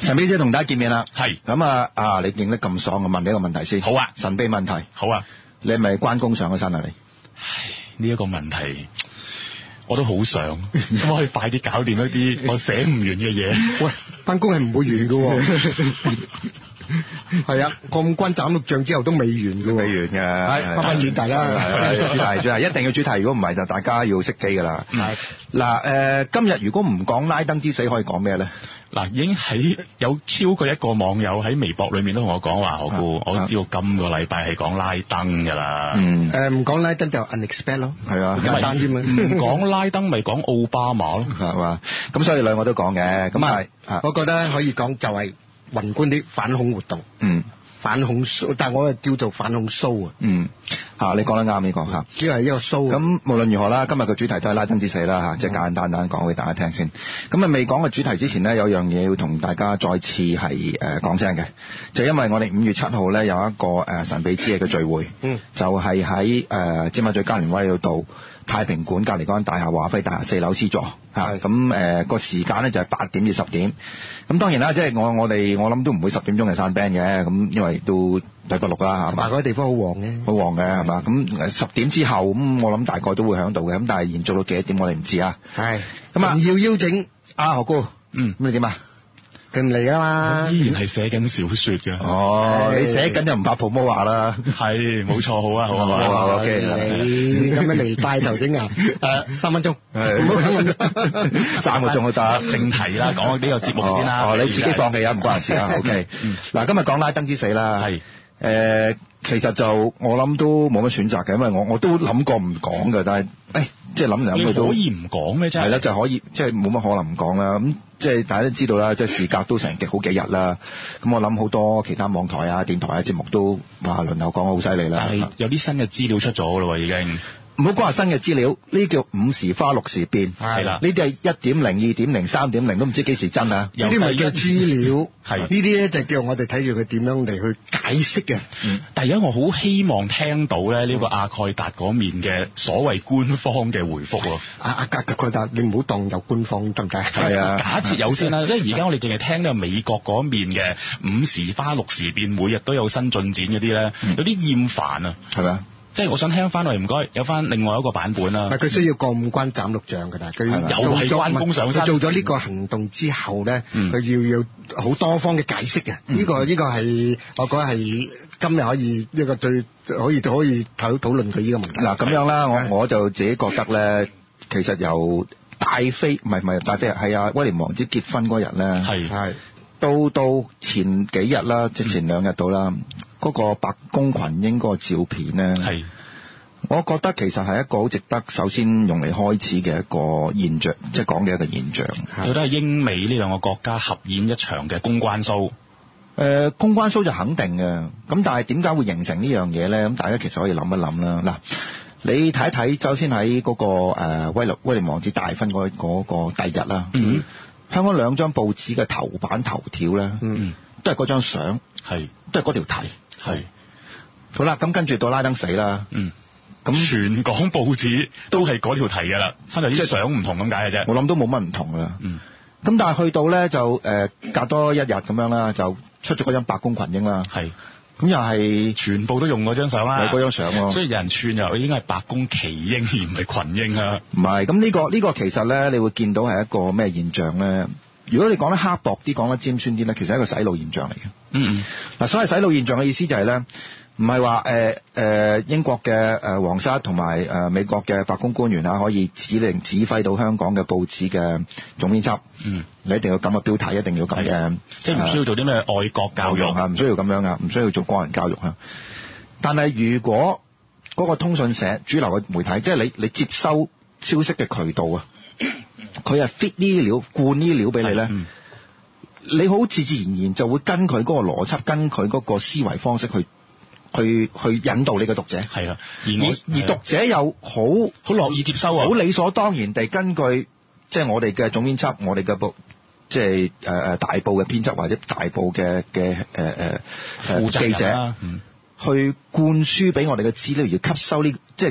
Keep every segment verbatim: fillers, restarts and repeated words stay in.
神秘姐同大家見面啦， 係咁啊啊！你見得咁爽，我問你一個問題先。 好啊， 神秘問題。 好啊， 你係咪關公上咗身啊？你？ 唉，呢、這、一個問題我都好想，咁可以快啲搞掂一啲我寫唔完嘅嘢。 喂，關公係唔會完㗎喎。係啊，過五關斬六將之後都未完㗎喎。 未完嘅。 係翻返主題啦。 係主題，主題一定要主題。如果唔係就大家要熄機㗎啦。係嗱誒，今日如果唔講拉登之死，可以講咩咧？ 嗱，已經喺有超過一個網友喺微博裏面都同我講話，我估我都知道今個禮拜係講拉登㗎啦。 嗯。 誒唔講拉登就 unexpect 咯。 係啊， 簡單啲嘛。 唔講拉登咪講奧巴馬咯， 係嘛？咁所以兩個都講嘅。咁係， 我覺得可以講就係宏觀啲反恐活動。 嗯。 反恐 show，但係我係叫做反恐 show 啊。 嗯，嚇你講得啱，呢個嚇。 只係一個 show。咁無論如何啦，今日嘅主題都係拉登之死啦嚇，即係簡簡單單講俾大家聽先。咁啊未講嘅主題之前呢，有樣嘢要同大家再次係誒講聲嘅，就因為我哋五月七號咧有一個誒神秘之夜嘅聚會，嗯，就係喺誒尖沙咀加連威嗰度太平館隔離嗰間大廈華輝大廈四樓 C 座嚇，咁誒個時間咧就係八點至十點。咁當然啦，即係我我哋我諗都唔會十點鐘就散 band 嘅，咁因為都禮拜六啦，係嘛？ 嗰啲地方好旺嘅， 好旺嘅係嘛？咁十點之後咁，我諗大概都會響度嘅，咁但係延續到幾多點我哋唔知啊。係咁啊， 要邀請阿何哥，嗯，咁你點啊？佢唔嚟啊嘛？ 依然係寫緊小説嘅。 哦，你寫緊就唔怕 promo 話啦。 係，冇錯，好啊，好啊， 好啊 ，OK。 你咁樣嚟帶頭整啊？誒，三分鐘，唔好咁三個鐘都得。 正題啦，講呢個節目先啦。 哦，你自己放棄啊，唔關事啊。OK。嗱，今日講拉登之死啦。係。誒，其實就我諗都冇乜選擇嘅，因為我我都諗過唔講嘅，但係誒，即係諗嚟諗去都可以唔講咩？真係。 係啦，就可以，即係冇乜可能唔講啦。咁即係大家都知道啦，即係時隔都成極好幾日啦。咁我諗好多其他網台啊、電台啊節目都哇輪流講好犀利啦。 但係有啲新嘅資料出咗咯喎，已經。 唔好講話新嘅資料，呢啲叫五時花六時變， 係啦。 呢啲係一點零、二點零、三點零都唔知幾時真啊！ 呢啲咪叫資料， 係呢啲咧就叫我哋睇住佢點樣嚟去解釋嘅。 嗯，但係而家我好希望聽到咧呢個阿蓋達嗰面嘅所謂官方嘅回覆喎。 阿阿格格蓋達，你唔好當有官方得唔得？ 係啊， 假設有先啦，即係而家我哋淨係聽到美國嗰面嘅五時花六時變，每日都有新進展嗰啲咧，有啲厭煩啊， 係咪啊？ 即係我想聽翻嚟，唔該，有翻另外一個版本啦。 佢需要過五關斬六將㗎啦，佢又係關公上身。 佢做咗呢個行動之後咧，佢、嗯、要要好多方嘅解釋嘅。呢、嗯這個呢、這個係我覺得係今日可以一個最可以可以討討論佢呢個問題。 嗱咁樣啦，我我就自己覺得咧，其實由大飛唔係唔係大飛係阿威廉王子結婚嗰日咧， 係係到到前幾日啦，即係前兩日到啦。嗯嗰、那個白宮群英嗰個照片咧，係，我覺得其實係一個好值得首先用嚟開始嘅一個現象，即係講嘅一個現象。 佢都係英美呢兩個國家合演一場嘅公關 show。誒、 呃，公關 show 就肯定嘅，咁但係點解會形成呢樣嘢咧？咁大家其實可以諗一諗啦。嗱，你睇一睇，首先喺嗰、那個誒、呃、威廉威廉王子大婚嗰嗰個第日啦，嗯，香港兩張報紙嘅頭版頭條咧，嗯，都係嗰張相，係，都係嗰條題。係，好啦，咁跟住到拉登死啦，嗯，咁全港報紙都係嗰條題噶啦，真係啲相唔同咁解嘅啫。 我諗都冇乜唔同噶啦，嗯，咁但係去到咧就誒、呃、隔多一日咁樣啦，就出咗嗰張白宮群英啦，係，咁又係全部都用嗰張相啦， 係嗰張相喎， 所以有人串又應該係白宮奇英而唔係群英啊， 唔係，咁呢、這個呢、這個其實咧，你會見到係一個咩現象咧？如果你講得刻薄啲，講得尖酸啲咧，其實係一個洗腦現象嚟嘅。嗯嗯。嗱，所謂洗腦現象嘅意思就係、是、咧，唔係話誒誒英國嘅誒皇室同埋誒美國嘅白宮官員啊，可以指令指揮到香港嘅報紙嘅總編輯。嗯。你一定要咁嘅標題，一定要咁嘅， 即係唔需要做啲咩愛國教育啊，唔需要咁樣啊，唔需要做個人教育啊。但係如果嗰個通訊社主流嘅媒體，即係你你接收消息嘅渠道啊。佢係 fit 呢啲料，灌呢啲料俾你咧、嗯，你好自自然然就會跟佢嗰個邏輯，跟佢嗰個思維方式去去去引導你嘅讀者。係啦，而而，而讀者又好好樂意接收啊，好理所當然地根據即係、就是、我哋嘅總編輯，我哋嘅報即係誒誒大報嘅編輯或者大報嘅嘅誒誒誒記者，嗯、去灌輸俾我哋嘅資料，而吸收呢即係。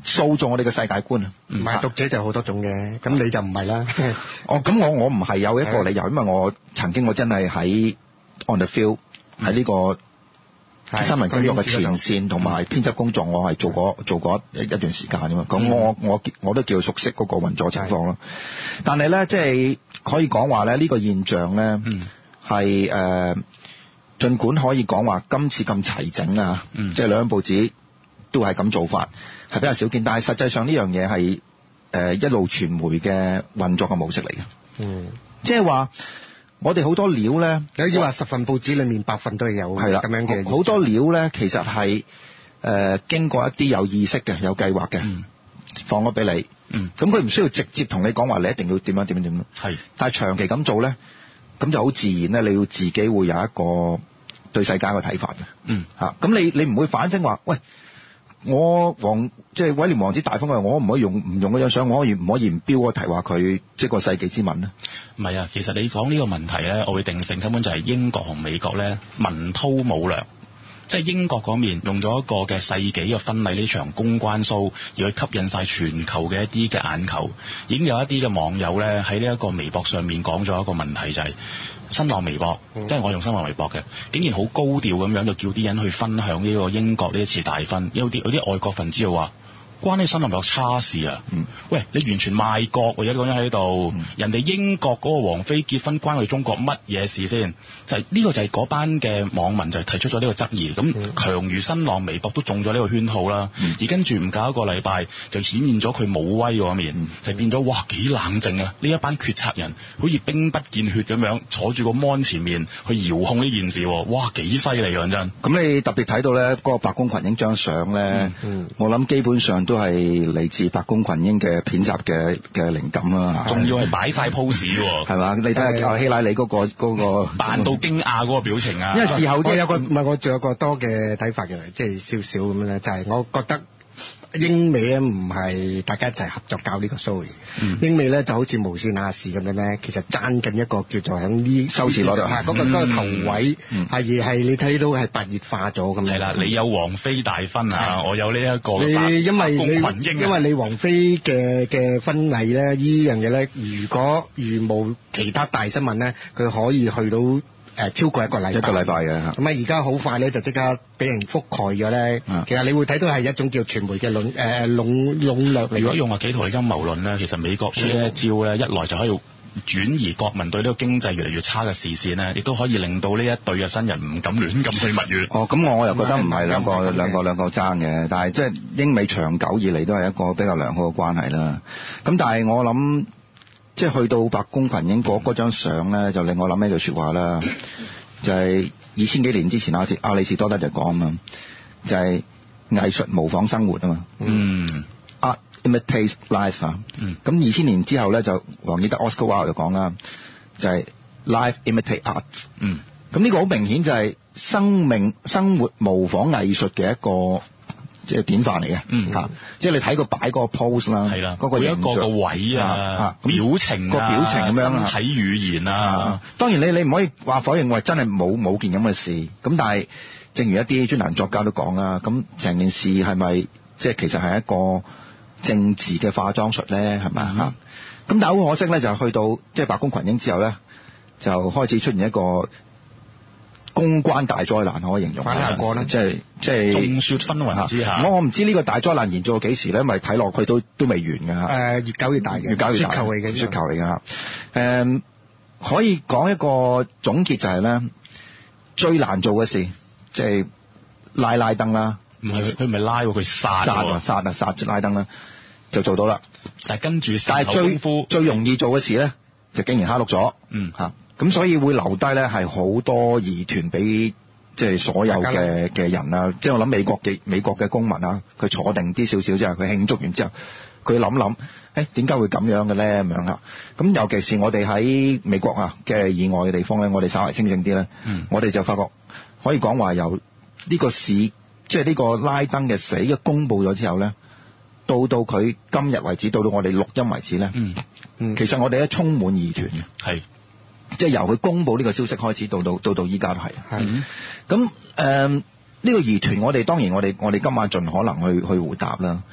塑造我哋嘅世界觀啊。 唔係讀者就好多種嘅，咁你就唔係啦。 哦，咁我我唔係有一個理由，因為我曾經我真係喺 on the field 喺呢個新聞工作嘅前線同埋編輯工作，我係做過做過一一段時間㗎嘛。咁我我我都叫熟悉嗰個運作情況咯。但係咧，即係可以講話咧，呢個現象咧係誒，儘管可以講話今次咁齊整啊，即係兩報紙都係咁做法，係比較少見。但係實際上呢樣嘢係誒一路傳媒嘅運作嘅模式嚟嘅。嗯，即係話。我哋好多料咧， 有要話十份報紙裏面八份都係有咁樣嘅， 好多料咧，其實係誒、呃、經過一啲有意識嘅、有計劃嘅，嗯、放咗俾你。嗯，咁佢唔需要直接同你講話，你一定要點樣點樣點樣。係，但係長期咁做咧，咁就好自然咧，你要自己會有一個對世界嘅睇法嘅。嗯，嚇，咁你你唔會反省話，喂。我王即係威廉王子大風嘅，我唔可以用唔用嗰張相，我可以唔可以唔標個題話佢即係個世紀之吻咧？ 唔係啊，其實你講呢個問題咧，我會定性根本就係英國同美國咧文韜武略，即係英國嗰面用咗一個嘅世紀嘅婚禮呢場公關 show 而去吸引晒全球嘅一啲嘅眼球，已經有一啲嘅網友咧喺呢一個微博上面講咗一個問題就係、是。新浪微博，嗯、即係我用新浪微博嘅，竟然好高調咁樣就叫啲人去分享呢個英國呢一次大婚，有啲有啲外國分子就話關呢新浪微博叉事啊！嗯、喂，你完全賣國喎！而家講緊喺度，嗯、人哋英國嗰個王妃結婚關我哋中國乜嘢事先？就係、是、呢、這個就係嗰班嘅網民就提出咗呢個質疑，咁、嗯、強如新浪微博都中咗呢個圈套啦。嗯、而跟住唔夠一個禮拜，就顯現咗佢冇威嗰面，嗯、就變咗哇幾冷靜啊！呢一班決策人好似兵不見血咁樣坐住個 mon 前面去遙控呢件事，哇幾犀利講真！ 咁你特別睇到咧嗰、那個白宮群英張相咧，嗯嗯、我諗基本上都係嚟自白宮群英嘅片集嘅嘅靈感啦， 仲要係擺晒 pose 喎， 係嘛？你睇下希拉里嗰、嗰個嗰、嗰個扮到驚訝嗰個表情啊！ 因為事後我有個唔係我仲有個多嘅睇法嘅，即係少少咁樣咧，就係、係、我覺得。英美咧唔係大家一齊合作搞呢個 show 嘅，嗯、英美咧就好似無線亞視咁樣咧，其實爭緊一個叫做喺呢收視率度， 係嗰個嗰個頭位係係你睇到係白熱化咗咁樣。 係啦，你有王菲大婚啊，我有呢一個你因為你因因為你王菲嘅嘅婚禮咧，呢樣嘢咧，如果如無其他大新聞咧，佢可以去到。誒超過一個禮拜， 一個禮拜嘅咁啊！ 而家好快咧，就即刻俾人覆蓋咗咧。嗯、其實你會睇到係一種叫傳媒嘅壟誒壟壟掠嚟。 如果用話企圖嘅陰謀論咧，其實美國出呢一招咧，一來就可以轉移國民對呢個經濟越嚟越差嘅視線咧，亦都可以令到呢一對嘅新人唔敢亂咁去蜜月。 哦，咁我我又覺得唔係兩個兩個兩個爭嘅，但係即係英美長久以嚟都係一個比較良好嘅關係啦。咁但係我諗。即係去到白宮群英嗰嗰張相咧，就令我諗起句説話啦，就係二千幾年之前阿士阿里士多德就講啊嘛，就係、是、藝術模仿生活啊嘛，嗯 ，art imitates life 啊，嗯，咁二千年之後咧就黃義德 Oscar Wilde 就講啦，就係、是、life imitate art，嗯，咁呢個好明顯就係生命生活模仿藝術嘅一個。即係典範嚟嘅，嗯嚇，即係你睇佢擺嗰個 pose 啦，係啦，嗰個一個個位啊，表情個表情咁樣，身體語言啊，當然你你唔可以話否認話真係冇冇件咁嘅事，咁但係正如一啲專欄作家都講啦，咁成件事係咪即係其實係一個政治嘅化妝術咧？係咪嚇？咁但係好可惜咧，就係去到即係白宮群英之後咧，就開始出現一個。公關大災難可以形容，反下過咧，即係即係眾說紛紜之下， 我我唔知呢個大災難延續到幾時咧，因為睇落去都都未完嘅嚇。誒、 呃，越搞越大嘅， 越搞越大，雪球嚟嘅，雪球嚟嘅嚇。誒，可以講一個總結就係、是、咧，最難做嘅事即係、就是、拉拉登啦。 唔係佢唔係拉喎，佢殺殺啊殺啊殺拉登啦，就做到啦。 但係跟住， 但係最最容易做嘅事咧，就竟然蝦碌咗。嗯嚇。咁所以會留低咧，係好多疑團俾即係所有嘅嘅人啊！即係我諗美國嘅美國嘅公民啊，佢坐定啲少少之後，佢慶祝完之後，佢諗諗，誒點解會咁樣嘅咧？咁樣啊！咁尤其是我哋喺美國啊嘅以外嘅地方咧，我哋稍為清醒啲咧，嗯、我哋就發覺可以講話由呢個市，即係呢個拉登嘅死嘅公佈咗之後咧，到到佢今日為止，到到我哋錄音為止咧，嗯嗯、其實我哋咧充滿疑團嘅，係。即係由佢公佈呢個消息開始，到到到到依家都係。係。咁誒呢個疑團，我哋當然我哋我哋今晚盡可能去去回答啦。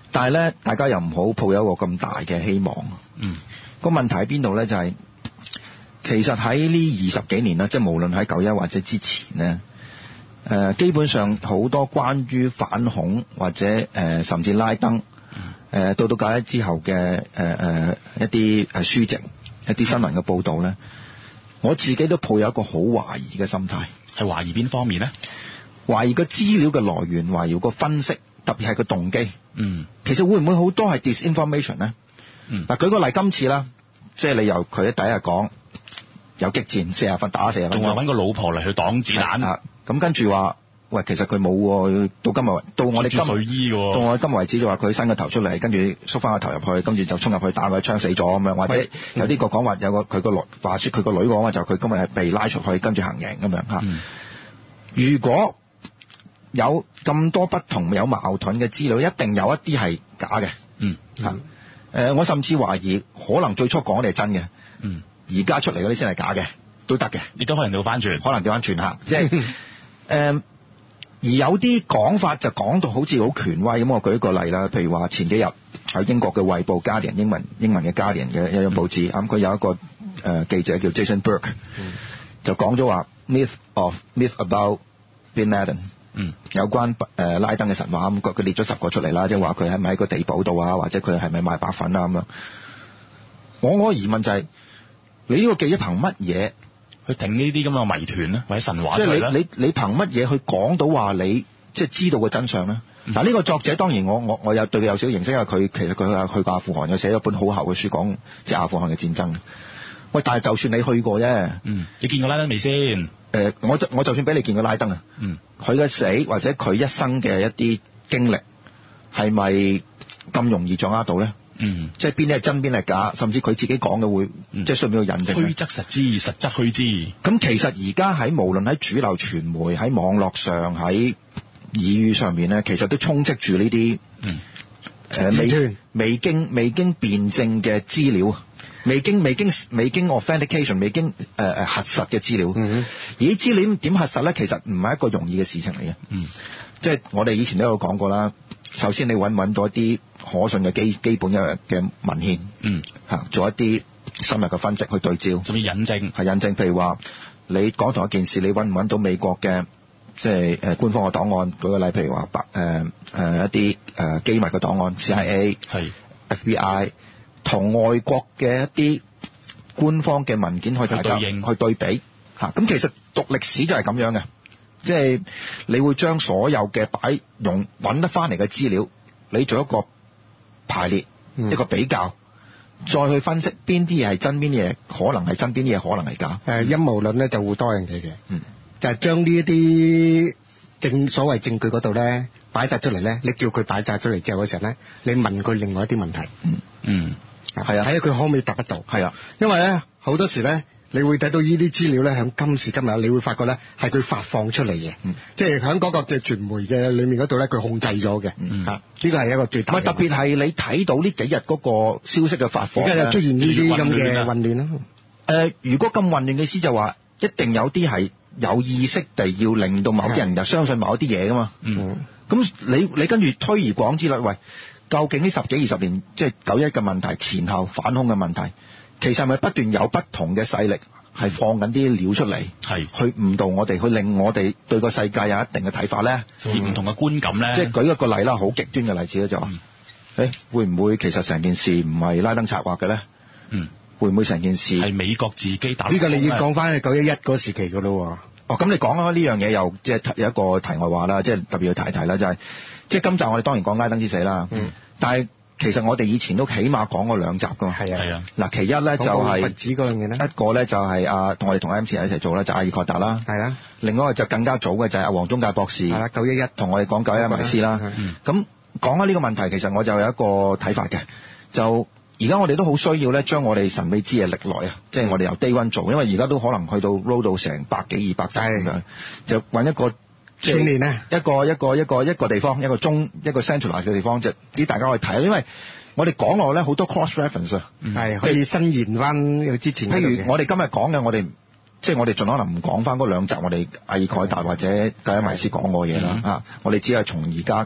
但係咧，大家又唔好抱有一個咁大嘅希望。 嗯， 個問題喺邊度咧？就係、是、其實喺呢二十幾年啦，即係無論喺九一或者之前咧，誒、呃、基本上好多關於反恐或者誒、呃、甚至拉登誒、呃、到到九一之後嘅誒誒一啲誒書籍、一啲新聞嘅報導咧，我自己都抱有一個好懷疑嘅心態。 係懷疑邊方面咧？ 懷疑個資料嘅來源，懷疑個分析，特別係個動機。 嗯， 其實會唔會好多係 disinformation 咧？ 嗯， 嗱，舉個例，今次啦，即係你由佢第一日講有激戰，四十分打四十分， 仲話揾個老婆嚟去擋子彈啊！咁跟住話，喂，其實佢冇喎，到今日到我哋今睡衣喎， 到我哋今日為止就話佢伸個頭出嚟，跟住縮翻個頭入去，跟住就衝入去打佢一槍死咗咁樣，或者有啲個講話有個佢個女話説佢個女講話就佢今日係被拉出去，跟住行刑咁樣嚇。 嗯， 如果有咁多不同有矛盾嘅資料，一定有一啲係假嘅。 嗯嚇，誒，我甚至懷疑可能最初講嘅係真嘅。 嗯， 而家出嚟嗰啲先係假嘅，都得嘅。 亦都可能調翻轉， 可能調翻轉嚇，即係誒。呃而有啲講法就講到好似好權威咁，我舉一個例啦，譬如話前幾日喺英國嘅《衛報》Guardian 英文英文嘅 Guardian 嘅一樣報紙，咁佢有一個誒、呃、記者叫 Jason Burke，、嗯、就講咗話 myth of myth about Bin Laden， 嗯，有關誒、呃、拉登嘅神話，咁佢佢列咗十個出嚟啦，即係話佢係咪喺個地堡度啊，或者佢係咪賣白粉啊咁樣。我我疑問就係、是、你呢個記者憑乜嘢去定呢啲咁嘅謎團咧，或者神話即係嚟咧？ 你你你憑乜嘢去講到話你即係知道個真相咧？嗱、嗯，呢、呢個作者當然我我我有對佢有少少認識，因為佢其實佢去過阿富汗，有寫咗本好厚嘅書講即係阿富汗嘅戰爭。喂，但係就算你去過啫， 嗯，你見過拉登未先？誒、 呃，我就我就算俾你見過拉登啊， 嗯，佢嘅死或者佢一生嘅一啲經歷係咪咁容易掌握到咧？ 嗯， 即係邊啲係真邊係假，甚至佢自己講嘅會，嗯、即係需唔需要印證？ 虛則實之，實則虛之。 咁其實而家喺無論喺主流傳媒、喺網絡上、喺耳語上面咧，其實都充斥住呢啲， 嗯， 誒、呃、未未經未經辯證嘅資料，未經未經未經 authentication、未經誒誒、呃、核實嘅資料。嗯，而啲資料點核實咧？其實唔係一個容易嘅事情嚟嘅。 嗯， 即係我哋以前都有講過啦。首先你揾揾到一啲可信嘅基基本嘅嘅文獻，嗯，嚇做一啲深入嘅分析去對照， 仲要引證， 係引證。譬如話你講同一件事，你揾唔揾到美國嘅即係誒官方嘅檔案？舉個例，譬如話白誒誒一啲誒機密嘅檔案 ，C I A 係 F B I 同外國嘅一啲官方嘅文件去大家去對比嚇。咁其實讀歷史就係咁樣嘅。即係你會將所有嘅擺用揾得翻嚟嘅資料，你做一個排列、嗯、一個比較，再去分析邊啲嘢係真，邊啲嘢可能係真，邊啲嘢可能係假。誒陰謀論咧就會多樣嘢嘅，嗯，就係將呢一啲證所謂證據嗰度咧擺晒出嚟咧，你叫佢擺晒出嚟之後嘅時候咧，你問佢另外一啲問題，嗯嗯，係啊，睇下佢可唔可以答得到，係啊，因為咧好多時咧。你會睇到呢啲資料咧，喺今時今日，你會發覺咧係佢發放出嚟嘅，嗯、即係喺嗰個嘅傳媒嘅裏面嗰度咧，佢控制咗嘅，嗯，呢個係一個最大嘅。特別係你睇到呢幾日嗰個消息嘅發放，而家就出現呢啲咁嘅混亂啦。誒、呃，如果咁混亂嘅意思就話，一定有啲係有意識地要令到某啲人就相信某一啲嘢噶嘛。嗯，咁你你跟住推而廣之啦，喂，究竟呢十幾二十年即係九一嘅問題前後反恐嘅問題？其實係咪不斷有不同嘅勢力係放緊啲料出嚟，係去誤導我哋，去令我哋對個世界有一定嘅睇法咧，而唔同嘅觀感咧。即係舉一個例啦，好極端嘅例子咧就話，誒、嗯欸、會唔會其實成件事唔係拉登策劃嘅咧？嗯，會唔會成件事係美國自己打？呢個你要講翻去九一一嗰時期噶咯。哦，咁你講開呢樣嘢又即係有一個題外話啦，即係特別要提一提啦，就係即係今集我哋當然講拉登之死啦，嗯，但係。其實我哋以前都起碼講過兩集噶嘛，係啊，係啊。嗱，其一咧就係佛子嗰樣嘢咧，一個咧就係阿同我哋同 M C 人一齊做咧，就阿爾蓋達啦，係啊。另外一個就更加早嘅就係阿黃宗介博士，係啦，九一一同我哋講九一一迷思啦。咁講開呢個問題，其實我就有一個睇法嘅，就而家我哋都好需要咧，將我哋神秘之夜歷來啊，即係我哋由 day one 做，因為而家都可能去到 roll 到成百幾二百集咁樣，就揾一個。訓練咧，一個一個一個一個地方，一個中一個 centralize 嘅地方，即係啲大家可以睇。因為我哋講落咧好多 cross reference 啊，係可以伸延翻之前。譬如我哋今日講嘅，我哋即係我哋盡可能唔講翻嗰兩集我哋阿爾蓋達或者九一迷思講過嘢啦。啊，我哋只係從而家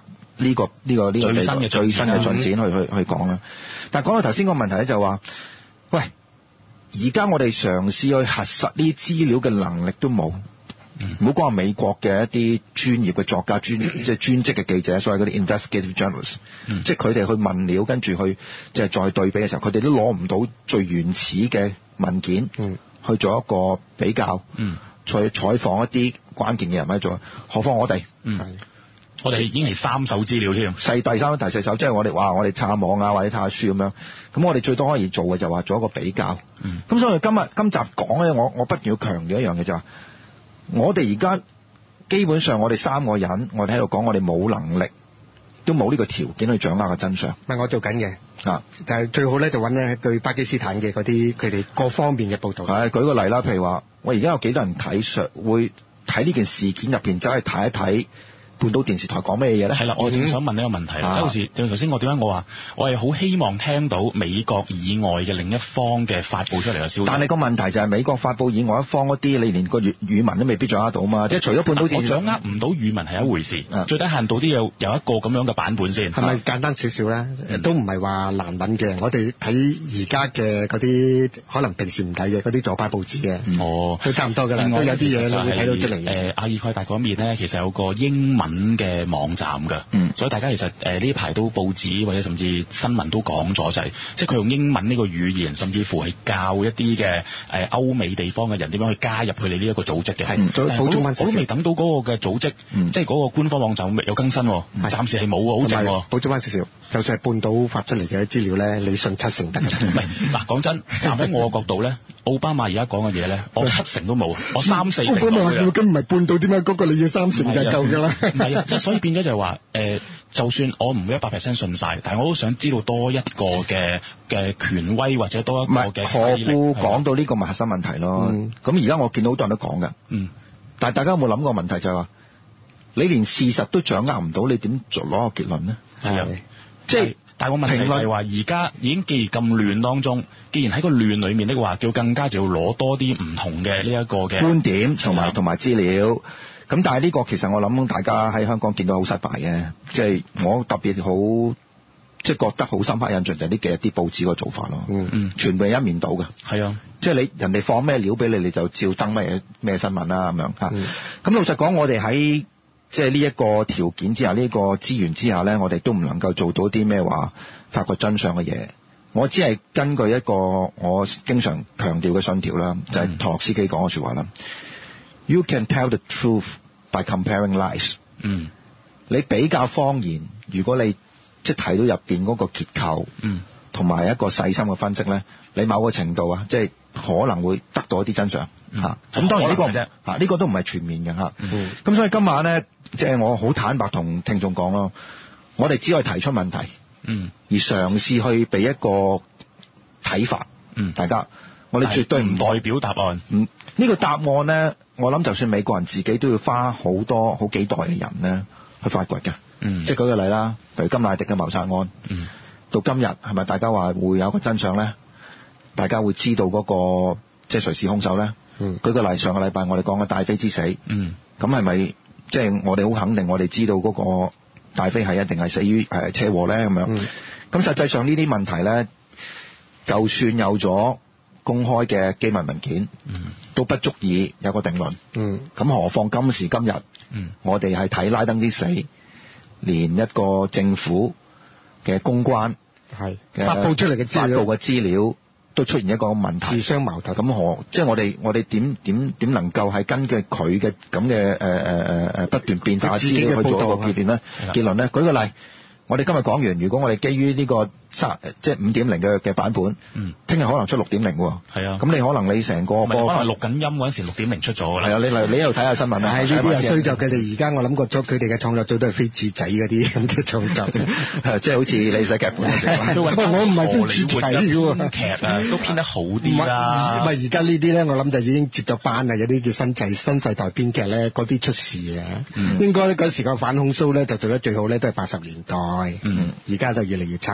呢個呢個呢個最新嘅最新嘅進展去去去講啦。但係講到頭先個問題咧，就話，喂，而家我哋嘗試去核實呢啲資料嘅能力都冇。唔好講話美國嘅一啲專業嘅作家、專即係專職嘅記者，所謂嗰啲 investigative journalists，、嗯、即係佢哋去問料，跟住去即係再對比嘅時候，佢哋都攞唔到最原始嘅文件，嗯、去做一個比較，嗯、再採訪一啲關鍵嘅人喺度。何況我哋， 嗯、我哋已經係三手資料添， 細第三、第四手，即係我哋話我哋查網啊，或者查書咁樣。咁我哋最多可以做嘅就話做一個比較。咁、嗯、所以今日今集講咧，我我不斷要強調一樣嘢就係、是。我哋而家基本上，我哋三個人，我哋喺度講，我哋冇能力，都冇呢個條件去掌握個真相。 唔係我做緊嘅， 啊， 就係最好咧，就揾咧對巴基斯坦嘅嗰啲佢哋各方面嘅報導。 係，舉個例啦，譬如話，我而家有幾多人睇上會睇呢件事件入邊，走去睇一睇半島電視台講咩嘢咧？ 係啦，我正想問呢個問題啦。有時頭先我點解我話我係好希望聽到美國以外嘅另一方嘅發布出嚟嘅消息。 但係個問題就係美國發布以外一方嗰啲，你連個語語文都未必掌握到嘛。即係除咗半島電視， 我掌握唔到語文係一回事。最低限度都有有一個咁樣嘅版本先。 係咪簡單少少咧？嗯、都唔係話難揾嘅。我哋睇而家嘅嗰啲可能平時唔睇嘅嗰啲左派報紙嘅， 哦， 都差唔多㗎啦。都有啲嘢你會睇到出嚟。 誒，阿爾蓋達嗰面咧，其實有個英文嘅網站㗎，嗯，所以大家其實誒呢排都報紙或者甚至新聞都講咗，就係即係佢用英文呢個語言，甚至乎係教一啲嘅誒歐美地方嘅人點樣去加入佢哋呢一個組織嘅。係、嗯，補充翻少少，我都未等到嗰個嘅組織，嗯、即係嗰個官方網站未有更新，暫、嗯、時係冇喎，好正喎。補充翻少少， 就算係半島發出嚟嘅資料咧，你信七成得嘅。 唔係嗱，講真，站喺我嘅角度咧，奧巴馬而家講嘅嘢咧，我七成都冇，我三四成。奧巴馬話咁唔係半島，點解嗰個你要三成就夠㗎啦？ 唔係啊，即係所以變咗就係話誒，就算我唔會一百 percent 信晒，但係我都想知道多一個嘅嘅權威或者多一個嘅勢力。 何故講到呢個咪核心問題咯？咁而家我見到好多人都講㗎，嗯，但係大家有冇諗過問題就係話，你連事實都掌握唔到，你點做攞個結論呢？ 係啊，即係。但係我問題係話，而家已經既然咁亂當中，既然喺個亂裏面的話，叫更加就要攞多啲唔同嘅呢一個嘅觀點同埋同埋資料。咁但係呢個其實我諗大家喺香港見到好失敗嘅，即係我特別好即係覺得好深刻印象就係呢幾日啲報紙個做法咯。嗯嗯，全部係一面倒嘅。係啊，即係你人哋放咩料俾你，你就照登咩咩新聞啦咁樣嚇。咁、嗯、老實講，我哋喺即係呢一個條件之下，呢、呢個資源之下咧，我哋都唔能夠做到啲咩話發掘真相嘅嘢。我只係根據一個我經常強調嘅信條啦，就係、是、托洛斯基講嘅説話啦。嗯、You can tell the truth by comparing lies。嗯，你比較謊言，如果你即係睇到入邊嗰個結構，嗯，同埋一個細心嘅分析咧，你某個程度啊，即係可能會得到一啲真相。嚇，咁、嗯、當然呢、呢個啫，嚇呢個都唔係全面嘅嚇。咁、嗯、所以今晚咧，即係我好坦白同聽眾講咯，我哋只可以提出問題，嗯，而嘗試去俾一個睇法，嗯，大家，我哋絕對唔代表答案。 嗯，呢、呢個答案咧，我諗就算美國人自己都要花好多好幾代嘅人咧去發掘嘅。嗯，即係舉個例啦，譬如甘迺迪嘅謀殺案，嗯，到今日係咪大家話會有一個真相咧？大家會知道嗰、嗰個即係誰是兇手咧？嗯，舉個例，上個禮拜我哋講嘅戴妃之死，嗯，咁係咪即係我哋好肯定，我哋知道嗰個戴妃係一定係死於誒車禍咧？咁樣，咁、嗯、實際上呢啲問題咧，就算有咗公開嘅機密文件，嗯，都不足以有個定論，嗯，咁何況今時今日，嗯，我哋係睇拉登之死，連一個政府嘅公關係發布出嚟嘅資料， 發布嘅資料。都出現一個問題， 自相矛盾。 咁何即係我哋我哋點點點能夠係根據佢嘅咁嘅誒誒誒誒不斷變化嘅資料去做一個結論咧？結論咧，舉個例，我哋今日講完，如果我哋基於呢個三即係五點零嘅嘅版本，嗯，聽日可能出六點零喎。係啊，咁你可能你成個可能錄緊音嗰陣時六點零出咗㗎啦。係啊， 你嚟你喺度睇下新聞啊。 係呢啲係衰就佢哋而家我諗過咗佢哋嘅創作組都係飛紙仔嗰啲咁嘅創作， 即係好似你寫劇本嘅。 我唔係飛紙仔喎， 劇啊都編得好啲啦。 唔係而家呢啲咧，我諗就已經接咗班啦。有啲叫新制新世代編劇咧，嗰啲出事啊。嗯、應該嗰時個反恐 show 咧就做得最好咧，都係八十年代。嗯，而家就越嚟越差啦。係。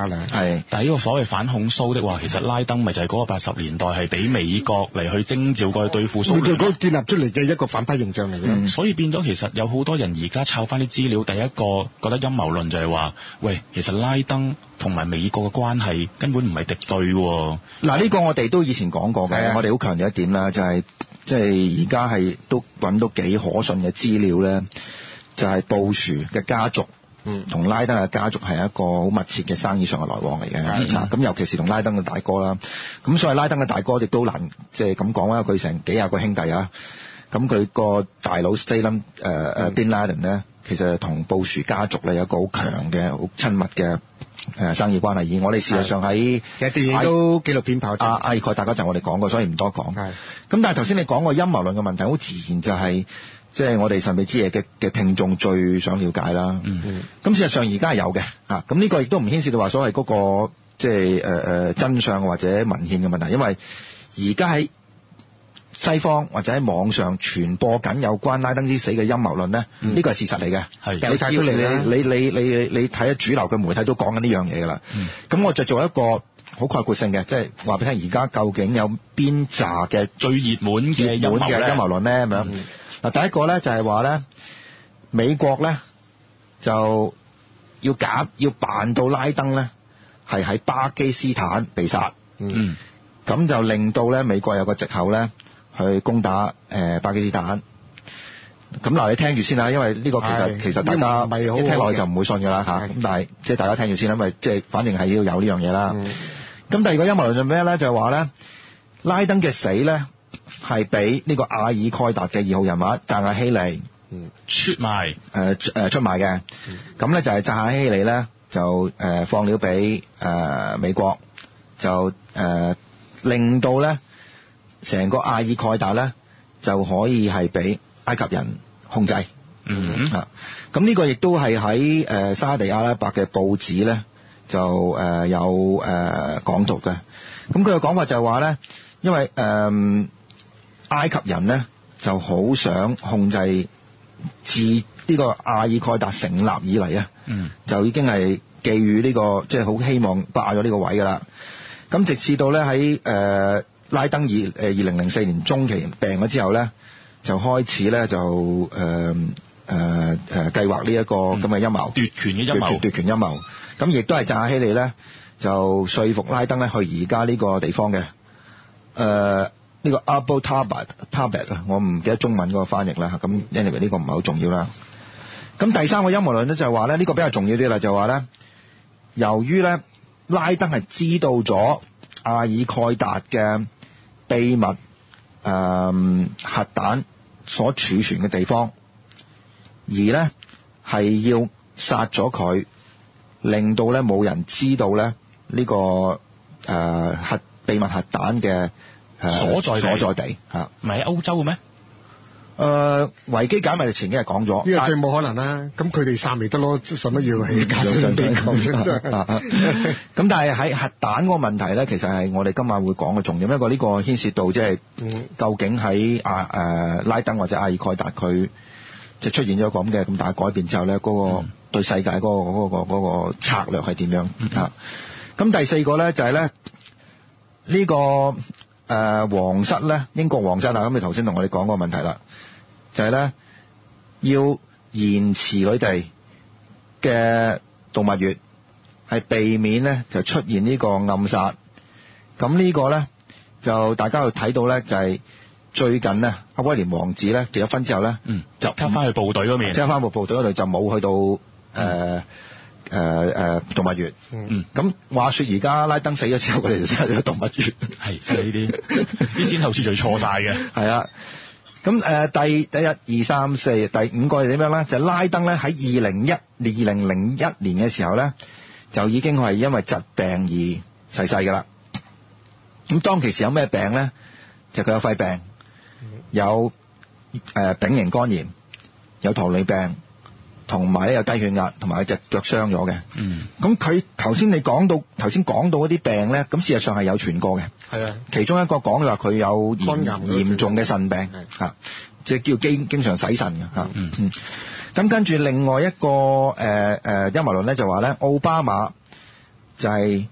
係。 但係呢個所謂反恐蘇的話，其實拉登咪就係嗰個八十年代係俾美國嚟去徵召過去對付蘇聯， 佢建立出嚟嘅一個反派形象嚟嘅、嗯。 所以變咗其實有好多人而家抄翻啲資料，第一個覺得陰謀論就係話，喂，其實拉登同埋美國嘅關係根本唔係敵對喎。 嗱，呢個我哋都以前講過嘅、啊，我哋好強調一點啦，就係即係而家係都揾到幾可信嘅資料咧，就係、是、布殊嘅家族。嗯，同拉登嘅家族係一個好密切嘅生意上嘅來往嚟嘅，咁、嗯、尤其是同拉登嘅大哥啦，咁所以拉登嘅大哥亦都難即係咁講啦，佢成幾廿個兄弟啊，咁佢個大佬 Salem 誒誒 Bin Laden 咧，其實同布殊家族咧有一個好強嘅好親密嘅誒生意關係，而我哋事實上喺其實電影都紀錄片拍咗阿阿爾蓋達嗰陣我哋講過，所以唔多講。係，咁但係頭先你講個陰謀論嘅問題，好自然就係、是。即係我哋神秘之夜嘅嘅聽眾最想了解啦。嗯，咁事實上而家係有嘅嚇，咁呢個亦都唔牽涉到話所謂嗰、那個即係誒誒真相或者文獻嘅問題，因為而家喺西方或者喺網上傳播緊有關拉登之死嘅陰謀論咧，呢、嗯、個係事實嚟嘅。係，你睇到你你你你你睇下主流嘅媒體都講緊呢樣嘢㗎啦。咁、嗯、我就做一個好概括性嘅，即係話俾你聽，而家究竟有邊扎嘅最熱門嘅陰謀論咧咁樣。嗱，第一個咧就係話咧，美國咧就要假要扮到拉登咧係喺巴基斯坦被殺，嗯，咁就令到咧美國有個藉口咧去攻打誒、呃、巴基斯坦。咁嗱，你聽住先啦，因為呢個其實其實大家一聽落去就唔會信㗎啦嚇。咁但係即係大家聽住先啦，因為即係反正係要有呢樣嘢啦。咁、嗯、第二個陰謀論就咩咧？就係話咧，拉登嘅死咧。係俾呢個阿爾蓋達嘅二號人物扎亞希利出賣，誒誒出賣嘅。咁咧就係扎亞希利咧就誒放料俾誒美國，就誒令到咧成個阿爾蓋達咧就可以係俾埃及人控制。嗯啊，咁呢個亦都係喺誒沙地阿拉伯嘅報紙咧就誒有誒講到嘅。咁佢嘅講法就係話咧，因為誒。埃及人咧就好想控制自呢個阿爾蓋達成立以嚟啊、嗯，就已經係寄予呢個即係好希望霸咗呢個位噶啦。咁直至到咧喺誒拉登二誒二零零四年中期病咗之後咧，就開始咧就誒誒誒計劃呢一個咁嘅陰謀，奪權嘅陰謀，奪權陰謀。咁亦都係扎亞希利咧就說服拉登咧去而家呢個地方嘅誒。呃呢、這個 Abu Tabat Tabat 啊，我唔記得中文嗰個翻譯啦。咁 anyway 呢個唔係好重要啦。咁第三個陰謀論咧就係話咧，呢個比較重要啲啦，就係話咧，由於咧拉登係知道咗阿爾蓋達嘅秘密誒、呃、核彈所儲存嘅地方，而咧係要殺咗佢，令到咧冇人知道咧呢、這個誒、呃、核秘密核彈嘅。所在所在地嚇， 唔係喺歐洲嘅咩？誒、 呃，維基解密就前幾日講咗， 呢個最冇可能啦。咁佢哋殺咪得咯，使乜要起假想地球啫？ 咁但係喺核彈嗰個問題咧，其實係我哋今晚會講嘅重點，因為呢個牽涉到即係究竟喺阿誒拉登或者阿爾蓋達佢即係出現咗咁嘅咁大改變之後咧，嗰、嗰個對世界嗰、嗰個嗰、嗰個嗰、嗰個策略係點樣嚇？咁、嗯、第四個咧就係咧呢個。誒、呃、皇室咧，英國皇室啊，咁你頭先同我哋講個問題啦，就係、是、咧要延遲佢哋嘅度蜜月，係避免咧就出現呢個暗殺。咁呢個咧就大家去睇到咧，就係、是、最近咧阿威廉王子咧結咗婚之後咧，嗯，就翻翻去部隊嗰邊，即係翻部部隊嗰度就冇去到誒。嗯呃誒誒度蜜月，嗯，咁話說而家拉登死咗之後，佢哋就真係度蜜月，係即係呢啲啲先後次序錯晒嘅， 係啊，咁誒、呃、第第一二三四第五個係點樣咧？就是、拉登咧喺二零一二零零一年嘅時候咧，就已經係因為疾病而逝世㗎啦。咁當其時有咩病咧？就佢、是、有肺病，有誒丙型肝炎，有糖尿病。同埋咧有低血壓，同埋有隻腳傷咗嘅。嗯。咁佢頭先你講到頭先講到嗰啲病咧，咁事實上係有傳過嘅。係啊。其中一個講嘅話佢有嚴嚴重嘅腎病嚇，即係叫經經常洗腎嘅嚇。嗯嗯。咁跟住另外一個誒誒陰謀論咧就話咧，奧巴馬就係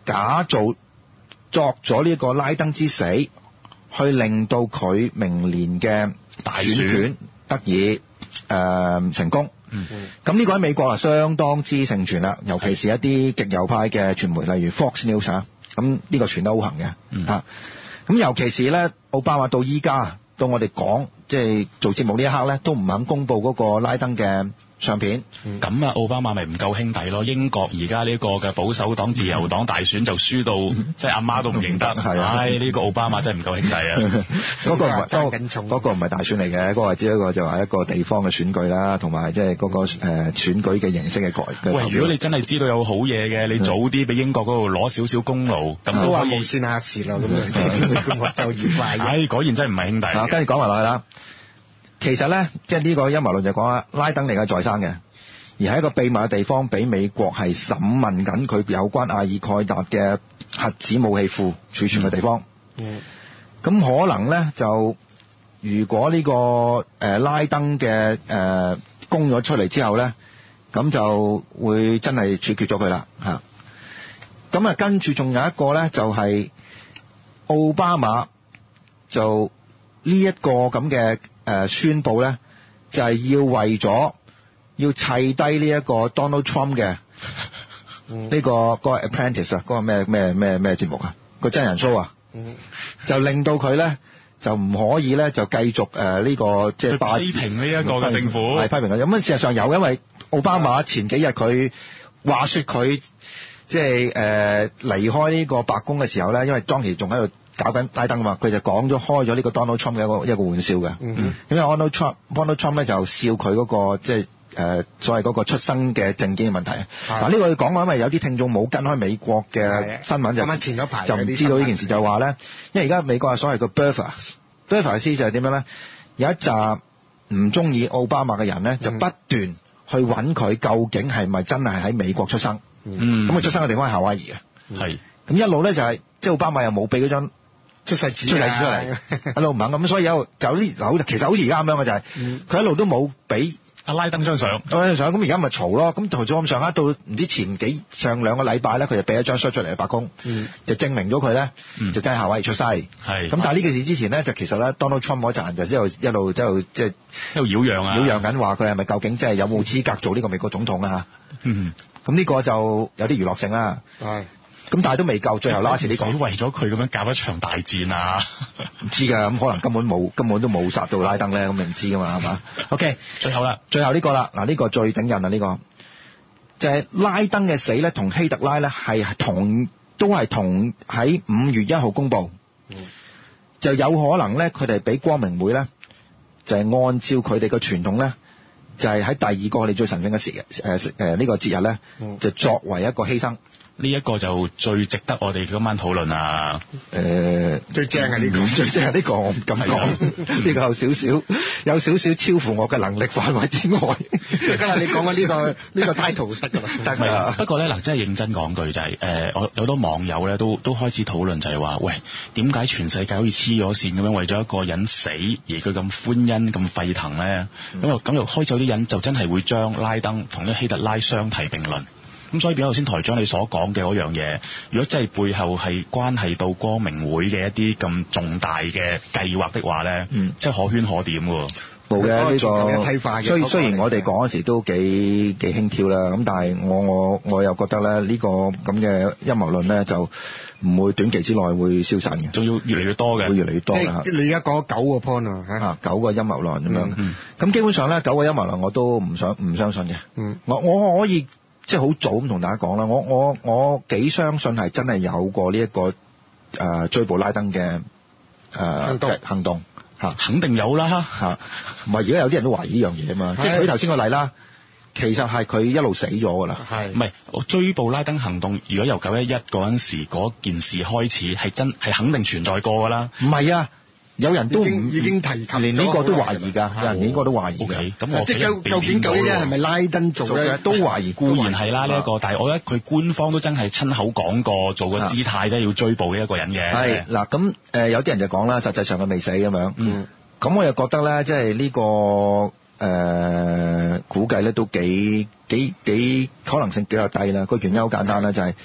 假造作咗呢個拉登之死，去令到佢明年嘅大選權得以誒、呃、成功。 嗯， 咁呢個喺美國啊相當之盛傳啦，尤其是一啲極右派嘅傳媒，例如 Fox News 啊，咁呢個傳得好行嘅、 嗯、 啊。咁尤其是咧，奧巴馬到依家到我哋講即係做節目呢一刻咧，都唔肯公佈嗰個拉登嘅相片。 咁啊，奧巴馬咪唔夠兄弟咯？英國而家呢個嘅保守黨、自由黨大選就輸到即係阿媽都唔認得。係啊，唉，呢個奧巴馬真係唔夠兄弟啊！ 嗰個唔係嗰個唔係大選嚟嘅，嗰個係只一個就係一個地方嘅選舉啦，同埋即係嗰個誒選舉嘅形式嘅改。 喂，如果你真係知道有好嘢嘅，你早啲俾英國嗰度攞少少功勞，咁都話無線亞視啦，咁樣就愉快。 唉，果然真係唔係兄弟。 嗱，跟住講埋落去啦。其實咧，即係呢個陰謀論就講啦，拉登嚟嘅在生嘅，而喺一個秘密嘅地方，俾美國係審問緊佢有關阿爾蓋達嘅核子武器庫儲存嘅地方。 嗯， 咁可能咧就，如果呢、這個誒、呃、拉登嘅誒供咗出嚟之後咧，咁就會真係處決咗佢啦嚇。咁啊，跟住仲有一個咧，就係、是、奧巴馬就呢一個咁嘅。誒、呃、宣佈咧，就係、是、要為咗要砌低呢一個 Donald Trump 嘅呢、 嗯這個嗰、那個 Apprentice 啊，嗰個咩咩咩咩節目啊，個真人 show 啊， 嗯、 就令到佢咧就唔可以咧就繼續誒呢、呃這個即係霸批評呢一個嘅政府， 係批評佢。咁事實上有，因為奧巴馬前幾日佢話說佢即係誒離開呢個白宮嘅時候咧，因為當時仲喺度搞緊拉登啊嘛，佢就講咗開咗呢個 Donald Trump 嘅一個一個玩笑嘅。 嗯， 因為 Donald Trump，Donald Trump 咧就笑佢嗰、那個即係誒所謂嗰個出生嘅證件嘅問題。嗱呢個要講話，因為有啲聽眾冇跟開美國嘅新聞就啱啱前嗰排就唔知道呢件事，就話咧，因為而家美國係所謂個 birthers，birthers 嘅意思就係點樣咧？有一紮唔中意奧巴馬嘅人咧，就不斷去揾佢究竟係咪真係喺美國出生？ 嗯， 咁佢出生嘅地方係夏威夷嘅。 係。 咁一路咧就係即係奧巴馬又冇俾嗰張出世紙出世紙出嚟，一路唔肯咁，所以有就有啲好，其實好似而家咁樣嘅就係、是，佢、嗯、一路都冇俾阿拉登張相， 張相，咁而家咪嘈咯，咁嘈咗咁上下，到唔知前幾上兩個禮拜咧，佢就俾一張相出嚟白宮， 嗯、 就證明咗佢咧就真係夏威夷出世。係、嗯，咁但係呢件事之前咧，就其實咧 Donald Trump 嗰陣就之後一路之後即係一路擾攘啊， 擾攘緊話佢係咪究竟即係有冇資格做呢個美國總統啊？嚇，嗯，咁呢個就有啲娛樂性啦。係。咁但係都未夠，最後 last 呢個為咗佢咁樣搞一場大戰啊？ 唔知㗎，咁可能根本冇，根本都冇殺到拉登咧，咁你唔知㗎嘛，係嘛？OK， 最後啦， 最後呢個啦，嗱、這、呢個最頂人啦，呢、這個就係、是、拉登嘅死咧，同希特拉咧係同都係同喺五月一號公佈，嗯、就有可能咧佢哋俾光明會咧就係、是、按照佢哋嘅傳統咧，就係、是、喺第二個我哋最神聖嘅時誒誒呢個節日咧，嗯、就作為一個犧牲。 呢一個就最值得我哋今晚討論啊！ 誒、呃，最正係呢個，最正係呢個，我唔敢講，呢個有少少，有少少超乎我嘅能力範圍之外。今日你講緊呢個呢、呢個 title 得㗎啦，得㗎啦。 不過咧嗱，真係認真講句就係、是、誒，我、呃、有好多網友咧都都開始討論就係話，喂，點解全世界好似黐咗線咁樣，為咗一個人死而佢咁歡欣咁沸騰咧？咁又咁又開始有啲人就真係會將拉登同啲希特拉相提並論。咁所以，比如頭先台長你所講嘅嗰樣嘢，如果真係背後係關係到光明會嘅一啲咁重大嘅計劃的話咧，嗯，即係可圈可點喎。冇嘅呢個，雖雖然我哋講嗰時都幾幾輕佻啦，咁但係我我我又覺得咧，呢、呢個咁嘅陰謀論咧就唔會短期之內會消散嘅，仲要越嚟越多嘅，會越嚟越多嘅。你而家講九個 point 啊，嚇九個陰謀論咁樣，咁、嗯嗯、基本上咧九個陰謀論我都唔想唔相信嘅。嗯，我我可以。即係好早咁同大家講啦，我我我幾相信係真係有過呢、這、一個誒、呃、追捕拉登嘅誒、呃、行動行動嚇，肯定有啦嚇。唔係而家有啲人都懷疑呢樣嘢啊嘛，即係佢頭先個例啦，其實係佢一路死咗㗎啦。係唔係我追捕拉登行動？如果由九一一嗰陣時嗰件事開始，係真係肯定存在過㗎啦。唔係啊。有人都唔已經提及，連呢個都懷疑㗎，有人呢個都懷疑㗎。咁我即係究究竟九一一係咪拉登做咧？都懷疑，固然係啦呢一個，但係我覺得佢官方都真係親口講過，做個姿態咧要追捕呢一個人嘅。係嗱，咁誒有啲人就講啦，實際上佢未死咁樣。嗯。咁我又覺得咧，即係呢個誒估計咧都幾幾幾可能性比較低啦。個原因好簡單啦，就係